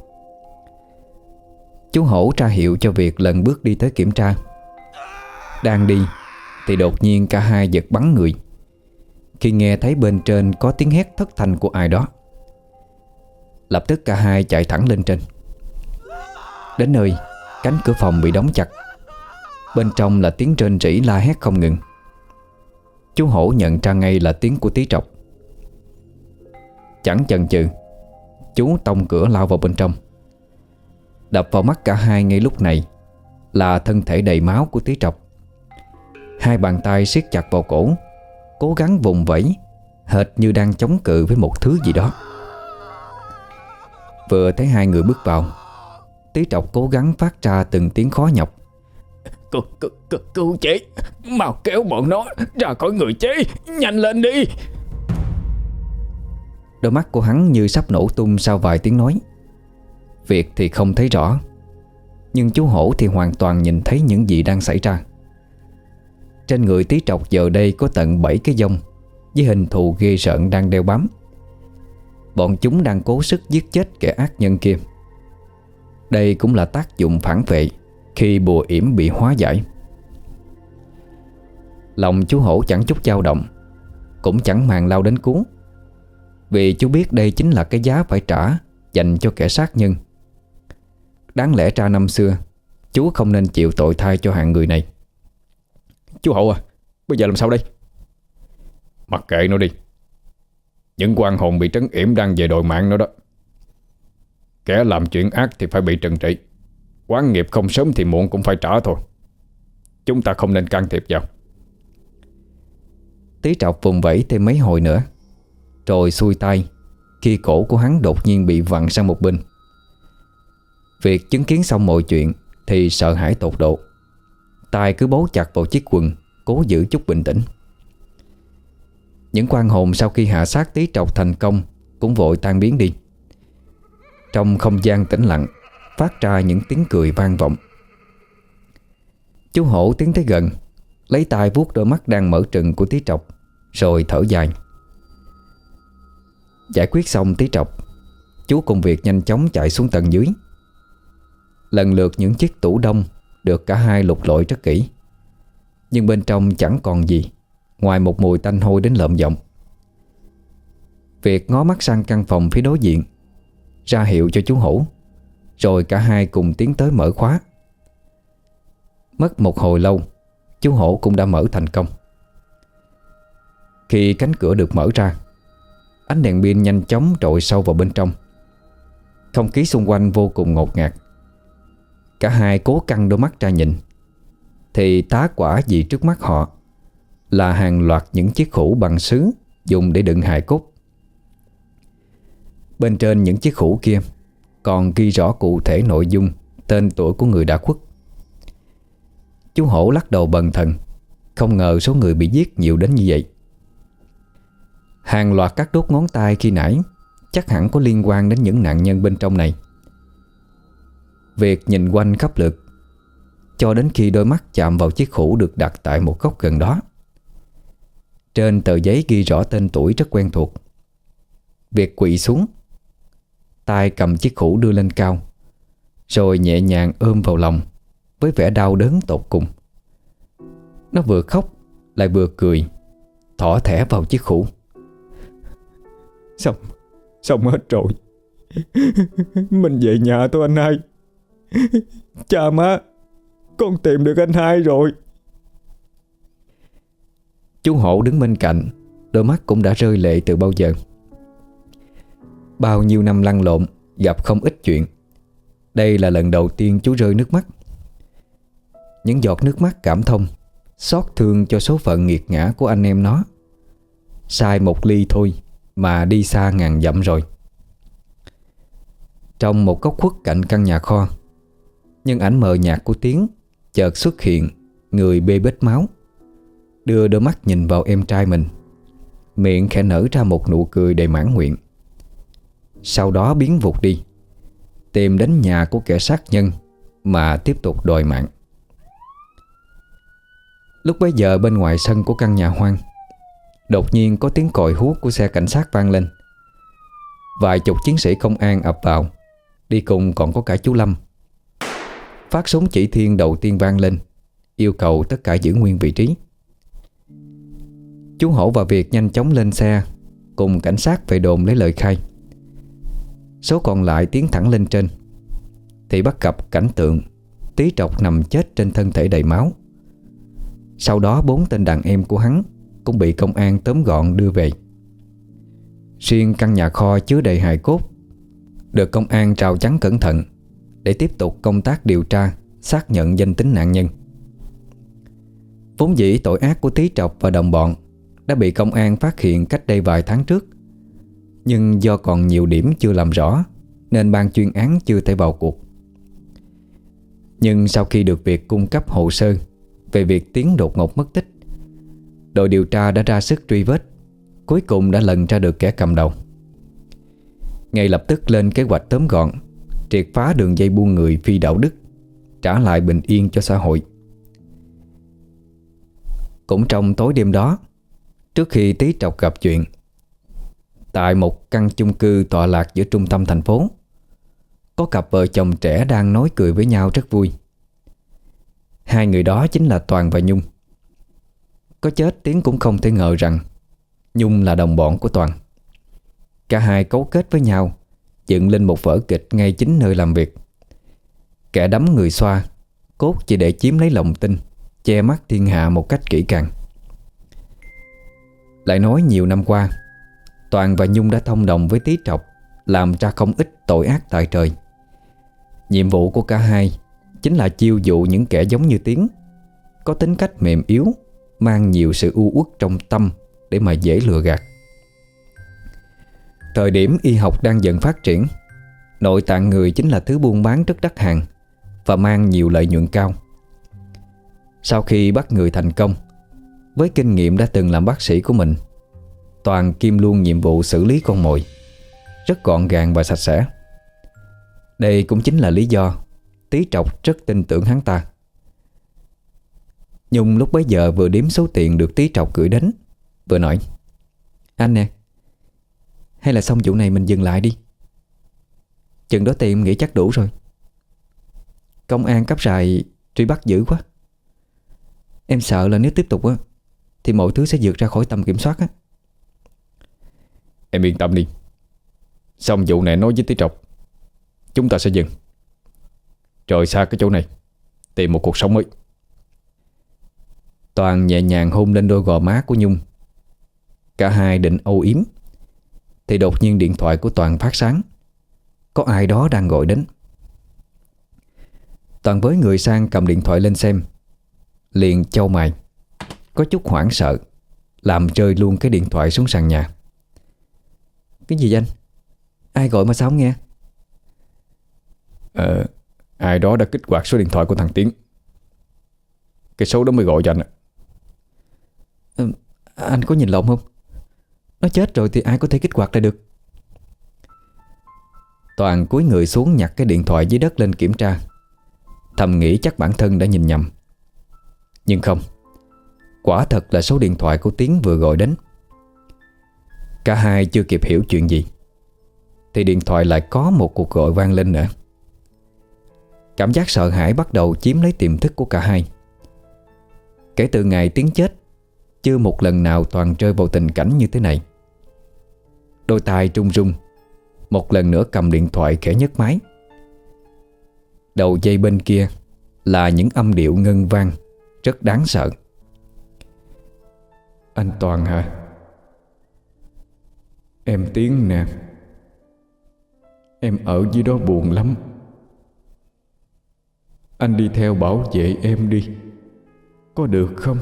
Chú Hổ ra hiệu cho Việt lần bước đi tới kiểm tra. Đang đi thì đột nhiên cả hai giật bắn người khi nghe thấy bên trên có tiếng hét thất thanh của ai đó. Lập tức cả hai chạy thẳng lên trên. Đến nơi, cánh cửa phòng bị đóng chặt. Bên trong là tiếng rên rỉ la hét không ngừng. Chú Hổ nhận ra ngay là tiếng của Tí Trọc. Chẳng chần chừ, chú tông cửa lao vào bên trong. Đập vào mắt cả hai ngay lúc này là thân thể đầy máu của Tí Trọc. Hai bàn tay siết chặt vào cổ, cố gắng vùng vẫy, hệt như đang chống cự với một thứ gì đó. Vừa thấy hai người bước vào, Tí Trọc cố gắng phát ra từng tiếng khó nhọc:
Cứu chế, mau kéo bọn nó ra khỏi người chế, nhanh lên đi.
Đôi mắt của hắn như sắp nổ tung sau vài tiếng nói. Việc thì không thấy rõ, nhưng chú Hổ thì hoàn toàn nhìn thấy những gì đang xảy ra. Trên người Tí Trọc giờ đây có tận 7 cái giông với hình thù ghê rợn đang đeo bám. Bọn chúng đang cố sức giết chết kẻ ác nhân kia. Đây cũng là tác dụng phản vệ khi bùa yểm bị hóa giải. Lòng chú Hổ chẳng chút dao động, cũng chẳng màng lao đến cứu, vì chú biết đây chính là cái giá phải trả dành cho kẻ sát nhân. Đáng lẽ ra năm xưa chú không nên chịu tội thay cho hạng người này.
Chú Hậu à, bây giờ làm sao đây? Mặc kệ nó đi. Những quan hồn bị trấn yểm đang về đòi mạng nó đó. Kẻ làm chuyện ác thì phải bị trừng trị. Oán nghiệp không sớm thì muộn cũng phải trả thôi. Chúng ta không nên can thiệp vào.
Tí Trọc vùng vẫy thêm mấy hồi nữa, rồi xuôi tay khi cổ của hắn đột nhiên bị vặn sang một bên. Việc chứng kiến xong mọi chuyện thì sợ hãi tột độ, tay cứ bấu chặt vào chiếc quần, cố giữ chút bình tĩnh. Những quan hồn sau khi hạ sát Tí Trọc thành công cũng vội tan biến đi. Trong không gian tĩnh lặng phát ra những tiếng cười vang vọng. Chú Hổ tiến tới gần, lấy tay vuốt đôi mắt đang mở trừng của Tí Trọc, rồi thở dài. Giải quyết xong Tí Trọc, chú cùng Việt nhanh chóng chạy xuống tầng dưới. Lần lượt những chiếc tủ đông được cả hai lục lọi rất kỹ, nhưng bên trong chẳng còn gì ngoài một mùi tanh hôi đến lợm giọng. Việt ngó mắt sang căn phòng phía đối diện, ra hiệu cho chú Hổ, rồi cả hai cùng tiến tới mở khóa. Mất một hồi lâu, chú Hổ cũng đã mở thành công. Khi cánh cửa được mở ra, ánh đèn pin nhanh chóng trội sâu vào bên trong. Không khí xung quanh vô cùng ngột ngạt. Cả hai cố căng đôi mắt ra nhìn, thì tá quả gì trước mắt họ là hàng loạt những chiếc hũ bằng sứ dùng để đựng hài cốt. Bên trên những chiếc hũ kia còn ghi rõ cụ thể nội dung, tên tuổi của người đã khuất. Chú Hổ lắc đầu bần thần, không ngờ số người bị giết nhiều đến như vậy. Hàng loạt các đốt ngón tay khi nãy chắc hẳn có liên quan đến những nạn nhân bên trong này. Việc nhìn quanh khắp lượt cho đến khi đôi mắt chạm vào chiếc hũ được đặt tại một góc gần đó. Trên tờ giấy ghi rõ tên tuổi rất quen thuộc. Việc quỵ xuống, tay cầm chiếc hũ đưa lên cao, rồi nhẹ nhàng ôm vào lòng với vẻ đau đớn tột cùng. Nó vừa khóc lại vừa cười, thỏ thẻ vào chiếc hũ.
Xong hết rồi. Mình về nhà thôi anh hai. Cha má, con tìm được anh hai rồi.
Chú Hổ đứng bên cạnh, đôi mắt cũng đã rơi lệ từ bao giờ. Bao nhiêu năm lăn lộn, gặp không ít chuyện, đây là lần đầu tiên chú rơi nước mắt. Những giọt nước mắt cảm thông, xót thương cho số phận nghiệt ngã của anh em nó. Sai một ly thôi mà đi xa ngàn dặm rồi. Trong một góc khuất cạnh căn nhà kho, nhân ảnh mờ nhạt của Tiến chợt xuất hiện, người bê bết máu, đưa đôi mắt nhìn vào em trai mình, miệng khẽ nở ra một nụ cười đầy mãn nguyện. Sau đó biến vụt đi, tìm đến nhà của kẻ sát nhân mà tiếp tục đòi mạng. Lúc bấy giờ bên ngoài sân của căn nhà hoang, đột nhiên có tiếng còi hú của xe cảnh sát vang lên. Vài chục chiến sĩ công an ập vào, đi cùng còn có cả chú Lâm. Phát súng chỉ thiên đầu tiên vang lên, yêu cầu tất cả giữ nguyên vị trí. Chú Hổ và Việt nhanh chóng lên xe, cùng cảnh sát về đồn lấy lời khai. Số còn lại tiến thẳng lên trên, thì bắt gặp cảnh tượng Tí Trọc nằm chết trên thân thể đầy máu. Sau đó 4 tên đàn em của hắn cũng bị công an tóm gọn đưa về. Riêng căn nhà kho chứa đầy hài cốt được công an rào chắn cẩn thận để tiếp tục công tác điều tra, xác nhận danh tính nạn nhân. Vốn dĩ tội ác của Tí Trọc và đồng bọn đã bị công an phát hiện cách đây vài tháng trước, nhưng do còn nhiều điểm chưa làm rõ nên ban chuyên án chưa thể vào cuộc. Nhưng sau khi được việc cung cấp hồ sơ về việc Tiến đột ngột mất tích, đội điều tra đã ra sức truy vết, cuối cùng đã lần ra được kẻ cầm đầu. Ngay lập tức lên kế hoạch tóm gọn, triệt phá đường dây buôn người phi đạo đức, trả lại bình yên cho xã hội. Cũng trong tối đêm đó, trước khi Tí Trọc gặp chuyện, tại một căn chung cư tọa lạc giữa trung tâm thành phố, có cặp vợ chồng trẻ đang nói cười với nhau rất vui. Hai người đó chính là Toàn và Nhung. Có chết Tiến cũng không thể ngờ rằng Nhung là đồng bọn của Toàn. Cả hai cấu kết với nhau, dựng lên một vở kịch ngay chính nơi làm việc. Kẻ đắm người xoa, cốt chỉ để chiếm lấy lòng tin, che mắt thiên hạ một cách kỹ càng. Lại nói nhiều năm qua, Toàn và Nhung đã thông đồng với Tí Trọc, làm ra không ít tội ác tại trời. Nhiệm vụ của cả hai chính là chiêu dụ những kẻ giống như Tiến, có tính cách mềm yếu, mang nhiều sự u uất trong tâm để mà dễ lừa gạt. Thời điểm y học đang dần phát triển, nội tạng người chính là thứ buôn bán rất đắt hàng và mang nhiều lợi nhuận cao. Sau khi bắt người thành công, với kinh nghiệm đã từng làm bác sĩ của mình, Toàn kiêm luôn nhiệm vụ xử lý con mồi, rất gọn gàng và sạch sẽ. Đây cũng chính là lý do Tí Trọc rất tin tưởng hắn ta. Nhung lúc bấy giờ vừa đếm số tiền được Tí Trọc gửi đến, vừa nói: "Anh nè, hay là xong vụ này mình dừng lại đi. Chừng đó tiền nghĩ chắc đủ rồi. Công an cấp rài truy bắt dữ quá. Em sợ là nếu tiếp tục á thì mọi thứ sẽ vượt ra khỏi tầm kiểm soát á."
Em yên tâm đi. Xong vụ này nói với Tí Trọc, chúng ta sẽ dừng, rời xa cái chỗ này, tìm một cuộc sống mới.
Toàn nhẹ nhàng hôn lên đôi gò má của Nhung. Cả hai định âu yếm thì đột nhiên điện thoại của Toàn phát sáng. Có ai đó đang gọi đến. Toàn với người sang cầm điện thoại lên xem, liền chau mày, có chút hoảng sợ, làm rơi luôn cái điện thoại xuống sàn nhà. Cái gì vậy anh? Ai gọi mà sao không nghe?
Ai đó đã kích hoạt số điện thoại của thằng Tiến. Cái số đó mới gọi cho anh.
Anh có nhìn lộn không? Nó chết rồi thì ai có thể kích hoạt lại được. Toàn cúi người xuống nhặt cái điện thoại dưới đất lên kiểm tra, thầm nghĩ chắc bản thân đã nhìn nhầm. Nhưng không, quả thật là số điện thoại của Tiến vừa gọi đến. Cả hai chưa kịp hiểu chuyện gì thì điện thoại lại có một cuộc gọi vang lên nữa. Cảm giác sợ hãi bắt đầu chiếm lấy tiềm thức của cả hai. Kể từ ngày Tiến chết, chưa một lần nào Toàn rơi vào tình cảnh như thế này. Đôi tay run run, một lần nữa cầm điện thoại khẽ nhấc máy. Đầu dây bên kia là những âm điệu ngân vang rất đáng sợ.
Anh Toàn hả? Em Tiến nè. Em ở dưới đó buồn lắm. Anh đi theo bảo vệ em đi, có được không?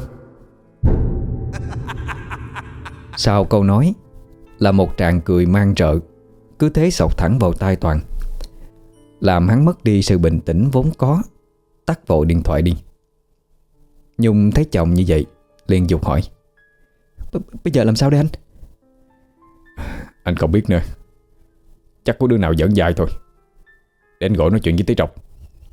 Sau câu nói là một tràng cười mang rợ, cứ thế xộc thẳng vào tai Toàn, làm hắn mất đi sự bình tĩnh vốn có, tắt vội điện thoại đi. Nhung thấy chồng như vậy liền giục hỏi: Bây giờ làm sao đây anh?
Anh không biết nữa. Chắc có đứa nào dẫn dài thôi. Để anh gọi nói chuyện với Tí Trọc.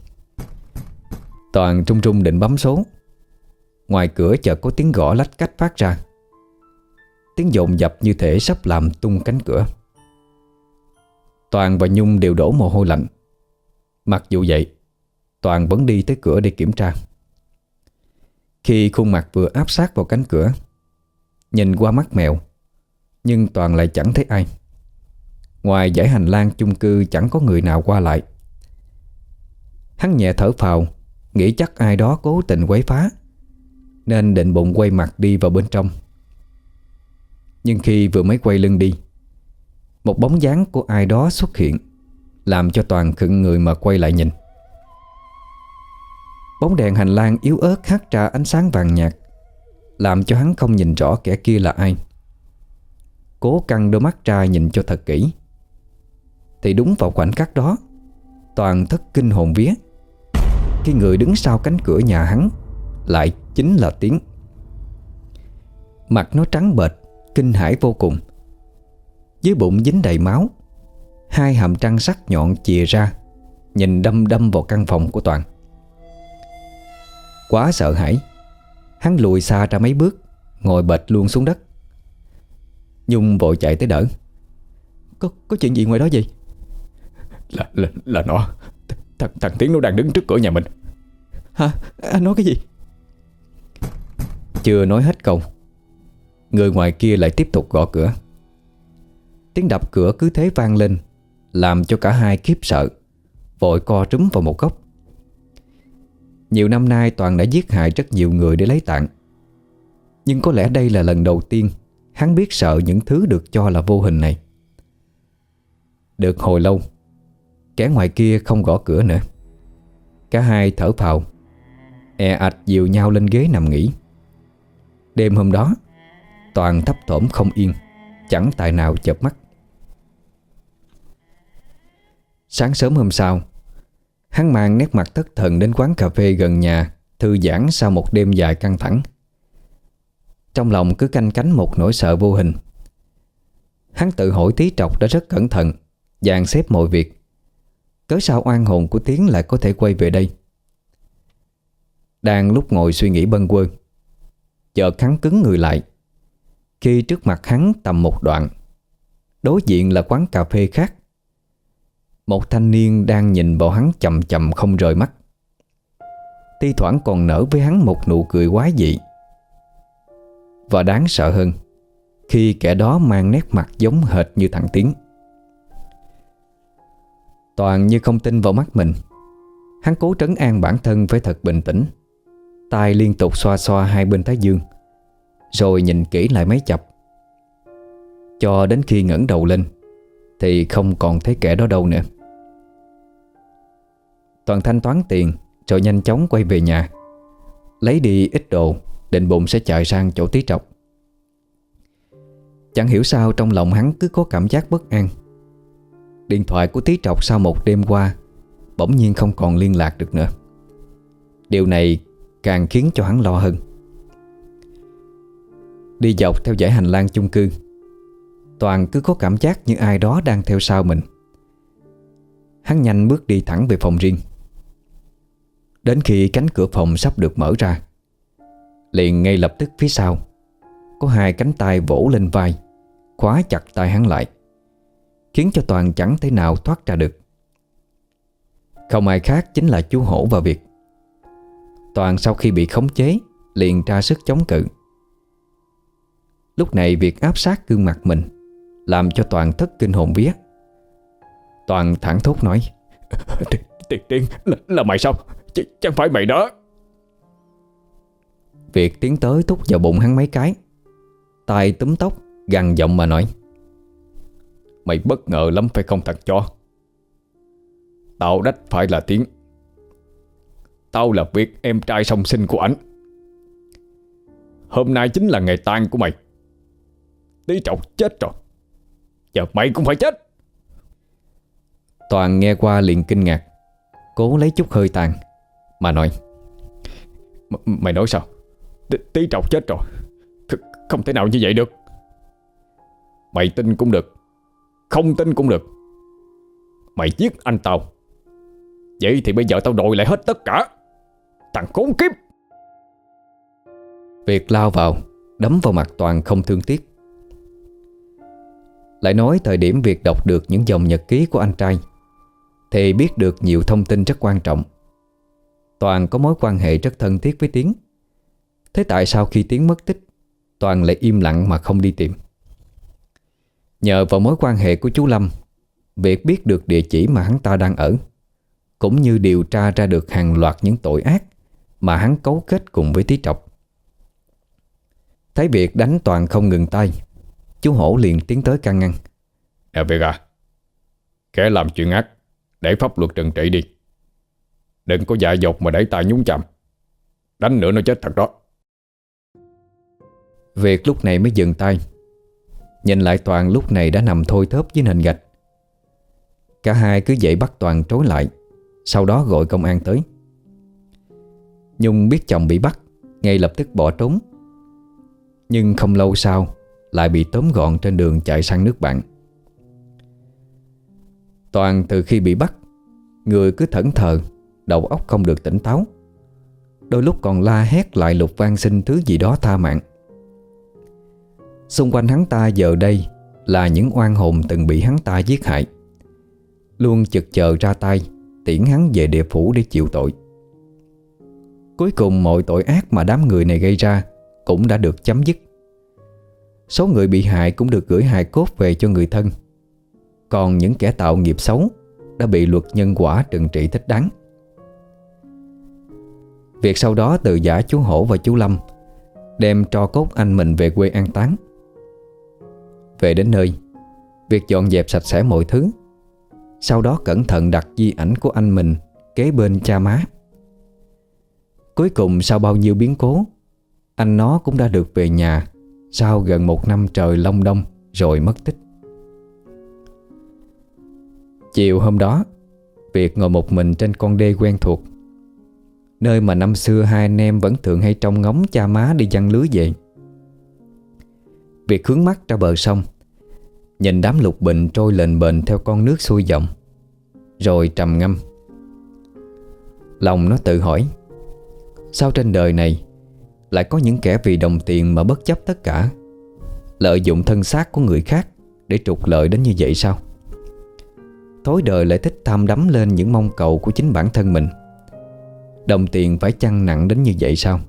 Toàn trung trung định bấm số. Ngoài cửa chợt có tiếng gõ lách cách phát ra. Tiếng dồn dập như thể sắp làm tung cánh cửa. Toàn và Nhung đều đổ mồ hôi lạnh. Mặc dù vậy, Toàn vẫn đi tới cửa để kiểm tra. Khi khuôn mặt vừa áp sát vào cánh cửa, nhìn qua mắt mèo, nhưng Toàn lại chẳng thấy ai. Ngoài dãy hành lang chung cư chẳng có người nào qua lại. Hắn nhẹ thở phào, nghĩ chắc ai đó cố tình quấy phá, nên định bụng quay mặt đi vào bên trong. Nhưng khi vừa mới quay lưng đi, một bóng dáng của ai đó xuất hiện, làm cho Toàn khựng người mà quay lại nhìn. Bóng đèn hành lang yếu ớt hắt ra ánh sáng vàng nhạt, làm cho hắn không nhìn rõ kẻ kia là ai. Cố căng đôi mắt ra nhìn cho thật kỹ, thì đúng vào khoảnh khắc đó, Toàn thất kinh hồn vía khi người đứng sau cánh cửa nhà hắn lại chính là Tiến. Mặt nó trắng bệch, kinh hãi vô cùng. Dưới bụng dính đầy máu, hai hàm răng sắc nhọn chìa ra, nhìn đăm đăm vào căn phòng của Toàn. Quá sợ hãi, hắn lùi xa ra mấy bước, ngồi bệt luôn xuống đất. Nhung vội chạy tới đỡ. Có chuyện gì ngoài đó vậy?
Là nó. Thằng Tiến nó đang đứng trước cửa nhà mình.
Hả? Anh nói cái gì? Chưa nói hết câu, người ngoài kia lại tiếp tục gõ cửa. Tiếng đập cửa cứ thế vang lên, làm cho cả hai khiếp sợ, vội co trúm vào một góc. Nhiều năm nay Toàn đã giết hại rất nhiều người để lấy tạng, nhưng có lẽ đây là lần đầu tiên hắn biết sợ những thứ được cho là vô hình này. Được hồi lâu, kẻ ngoài kia không gõ cửa nữa. Cả hai thở phào, e ạch dìu nhau lên ghế nằm nghỉ. Đêm hôm đó, Toàn thấp thỏm không yên, chẳng tài nào chợp mắt. Sáng sớm hôm sau, hắn mang nét mặt thất thần đến quán cà phê gần nhà thư giãn sau một đêm dài căng thẳng. Trong lòng cứ canh cánh một nỗi sợ vô hình. Hắn tự hỏi Tí Trọc đã rất cẩn thận dàn xếp mọi việc, cớ sao oan hồn của Tiến lại có thể quay về đây. Đang lúc ngồi suy nghĩ bâng quơ, chợt hắn cứng người lại khi trước mặt hắn tầm một đoạn, đối diện là quán cà phê khác. Một thanh niên đang nhìn vào hắn chầm chầm không rời mắt, thi thoảng còn nở với hắn một nụ cười quái dị. Và đáng sợ hơn, khi kẻ đó mang nét mặt giống hệt như thằng Tiến. Toàn như không tin vào mắt mình. Hắn cố trấn an bản thân phải thật bình tĩnh, tay liên tục xoa xoa hai bên thái dương, rồi nhìn kỹ lại mấy chập. cho đến khi ngẩng đầu lên thì không còn thấy kẻ đó đâu nữa. Toàn thanh toán tiền rồi nhanh chóng quay về nhà, lấy đi ít đồ, định bụng sẽ chạy sang chỗ Tí Trọc. Chẳng hiểu sao trong lòng hắn cứ có cảm giác bất an. Điện thoại của Tí Trọc sau một đêm qua bỗng nhiên không còn liên lạc được nữa. Điều này càng khiến cho hắn lo hơn. Đi dọc theo dãy hành lang chung cư, Toàn cứ có cảm giác như ai đó đang theo sau mình. Hắn nhanh bước đi thẳng về phòng riêng. Đến khi cánh cửa phòng sắp được mở ra, liền ngay lập tức phía sau có hai cánh tay vỗ lên vai, khóa chặt tay hắn lại, khiến cho Toàn chẳng thể nào thoát ra được. Không ai khác chính là chú Hổ và Việt. Toàn sau khi bị khống chế liền ra sức chống cự. Lúc này Việt áp sát gương mặt mình, làm cho Toàn thất kinh hồn vía. Toàn thẳng thốt nói:
Tiên, là mày sao? Chẳng phải mày đó.
Việt tiến tới thúc vào bụng hắn mấy cái, tay túm tóc gằn giọng mà nói:
Mày bất ngờ lắm phải không thằng chó? Tao đách phải là Tiến. Tao là Việt, em trai song sinh của ảnh. Hôm nay chính là ngày tang của mày. Tí Trọc chết rồi, giờ mày cũng phải chết.
Toàn nghe qua liền kinh ngạc, cố lấy chút hơi tàn mà nói:
Mày nói sao? Tí Trọc chết rồi? Không thể nào như vậy được. Mày tin cũng được, không tin cũng được. Mày giết anh tao, vậy thì bây giờ tao đòi lại hết tất cả. Thằng khốn kiếp!
Việt lao vào đấm vào mặt Toàn không thương tiếc. Lại nói thời điểm Việt đọc được những dòng nhật ký của anh trai thì biết được nhiều thông tin rất quan trọng. Toàn có mối quan hệ rất thân thiết với Tiến. Thế tại sao khi Tiến mất tích, Toàn lại im lặng mà không đi tìm? Nhờ vào mối quan hệ của chú Lâm, Việt biết được địa chỉ mà hắn ta đang ở, cũng như điều tra ra được hàng loạt những tội ác mà hắn cấu kết cùng với Tí Trọc. Thấy Việt đánh Toàn không ngừng tay, chú Hổ liền tiến tới can ngăn:
Nè Việt à, kẻ làm chuyện ác để pháp luật trừng trị đi. Đừng có dại dột mà đẩy tay nhúng chạm. Đánh nữa nó chết thật đó.
Việt lúc này mới dừng tay, nhìn lại Toàn lúc này đã nằm thôi thóp dưới nền gạch. Cả hai cứ dậy bắt Toàn trối lại, sau đó gọi công an tới. Nhung biết chồng bị bắt, ngay lập tức bỏ trốn. Nhưng không lâu sau lại bị tóm gọn trên đường chạy sang nước bạn. Toàn từ khi bị bắt, người cứ thẫn thờ, đầu óc không được tỉnh táo, đôi lúc còn la hét lại lục van xin thứ gì đó tha mạng. Xung quanh hắn ta giờ đây là những oan hồn từng bị hắn ta giết hại, luôn chực chờ ra tay tiễn hắn về địa phủ để chịu tội. Cuối cùng mọi tội ác mà đám người này gây ra cũng đã được chấm dứt. Số người bị hại cũng được gửi hài cốt về cho người thân. Còn những kẻ tạo nghiệp xấu đã bị luật nhân quả trừng trị thích đáng. Việc sau đó từ giã chú Hổ và chú Lâm đem tro cốt anh mình về quê an táng. Về đến nơi, Việc dọn dẹp sạch sẽ mọi thứ, sau đó cẩn thận đặt di ảnh của anh mình kế bên cha má. Cuối cùng sau bao nhiêu biến cố, anh nó cũng đã được về nhà sau gần 1 năm trời long đong rồi mất tích. Chiều hôm đó, Việt ngồi một mình trên con đê quen thuộc, nơi mà năm xưa hai anh em vẫn thường hay trông ngóng cha má đi giăng lưới về. Việt hướng mắt ra bờ sông, nhìn đám lục bình trôi lềnh bềnh theo con nước xuôi dòng, rồi trầm ngâm. Lòng nó tự hỏi, sao trên đời này lại có những kẻ vì đồng tiền mà bất chấp tất cả, lợi dụng thân xác của người khác để trục lợi đến như vậy sao? Thói đời lại thích tham đắm lên những mong cầu của chính bản thân mình. Đồng tiền phải chăng nặng đến như vậy sao?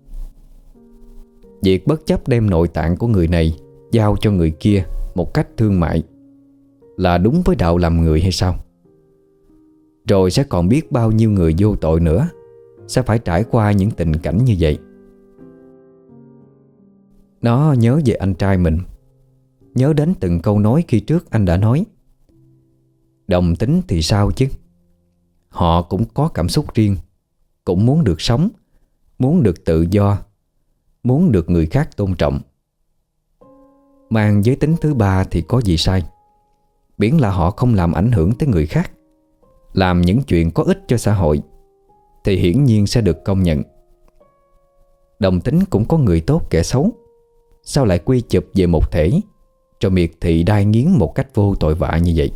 Việc bất chấp đem nội tạng của người này giao cho người kia một cách thương mại là đúng với đạo làm người hay sao? Rồi sẽ còn biết bao nhiêu người vô tội nữa sẽ phải trải qua những tình cảnh như vậy. Nó nhớ về anh trai mình, nhớ đến từng câu nói khi trước anh đã nói. Đồng tính thì sao chứ? Họ cũng có cảm xúc riêng, cũng muốn được sống, muốn được tự do, muốn được người khác tôn trọng. Mang giới tính thứ ba thì có gì sai, miễn là họ không làm ảnh hưởng tới người khác, làm những chuyện có ích cho xã hội, thì hiển nhiên sẽ được công nhận. Đồng tính cũng có người tốt kẻ xấu, sao lại quy chụp về một thể rồi miệt thị đai nghiến một cách vô tội vạ như vậy?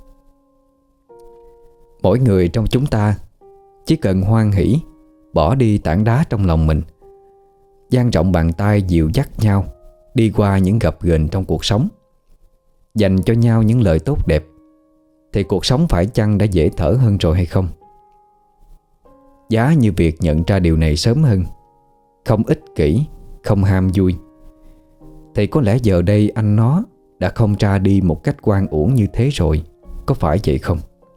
Mỗi người trong chúng ta chỉ cần hoan hỷ bỏ đi tảng đá trong lòng mình, dang rộng bàn tay dịu dắt nhau đi qua những gập ghềnh trong cuộc sống, dành cho nhau những lời tốt đẹp, thì cuộc sống phải chăng đã dễ thở hơn rồi hay không? Giá như việc nhận ra điều này sớm hơn, không ích kỷ, không ham vui, thì có lẽ giờ đây anh nó đã không ra đi một cách oan uổng như thế rồi, có phải vậy không?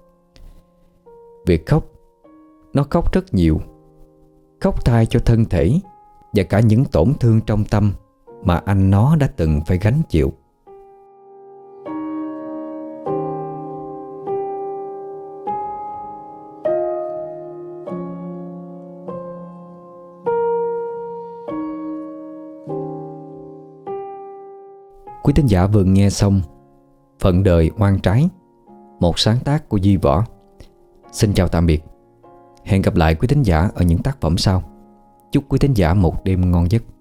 Việc khóc, nó khóc rất nhiều, khóc thay cho thân thể và cả những tổn thương trong tâm mà anh nó đã từng phải gánh chịu. Quý thính giả vừa nghe xong Phận đời oan trái, một sáng tác của Duy Võ. Xin chào tạm biệt. Hẹn gặp lại quý thính giả ở những tác phẩm sau. Chúc quý thính giả một đêm ngon giấc.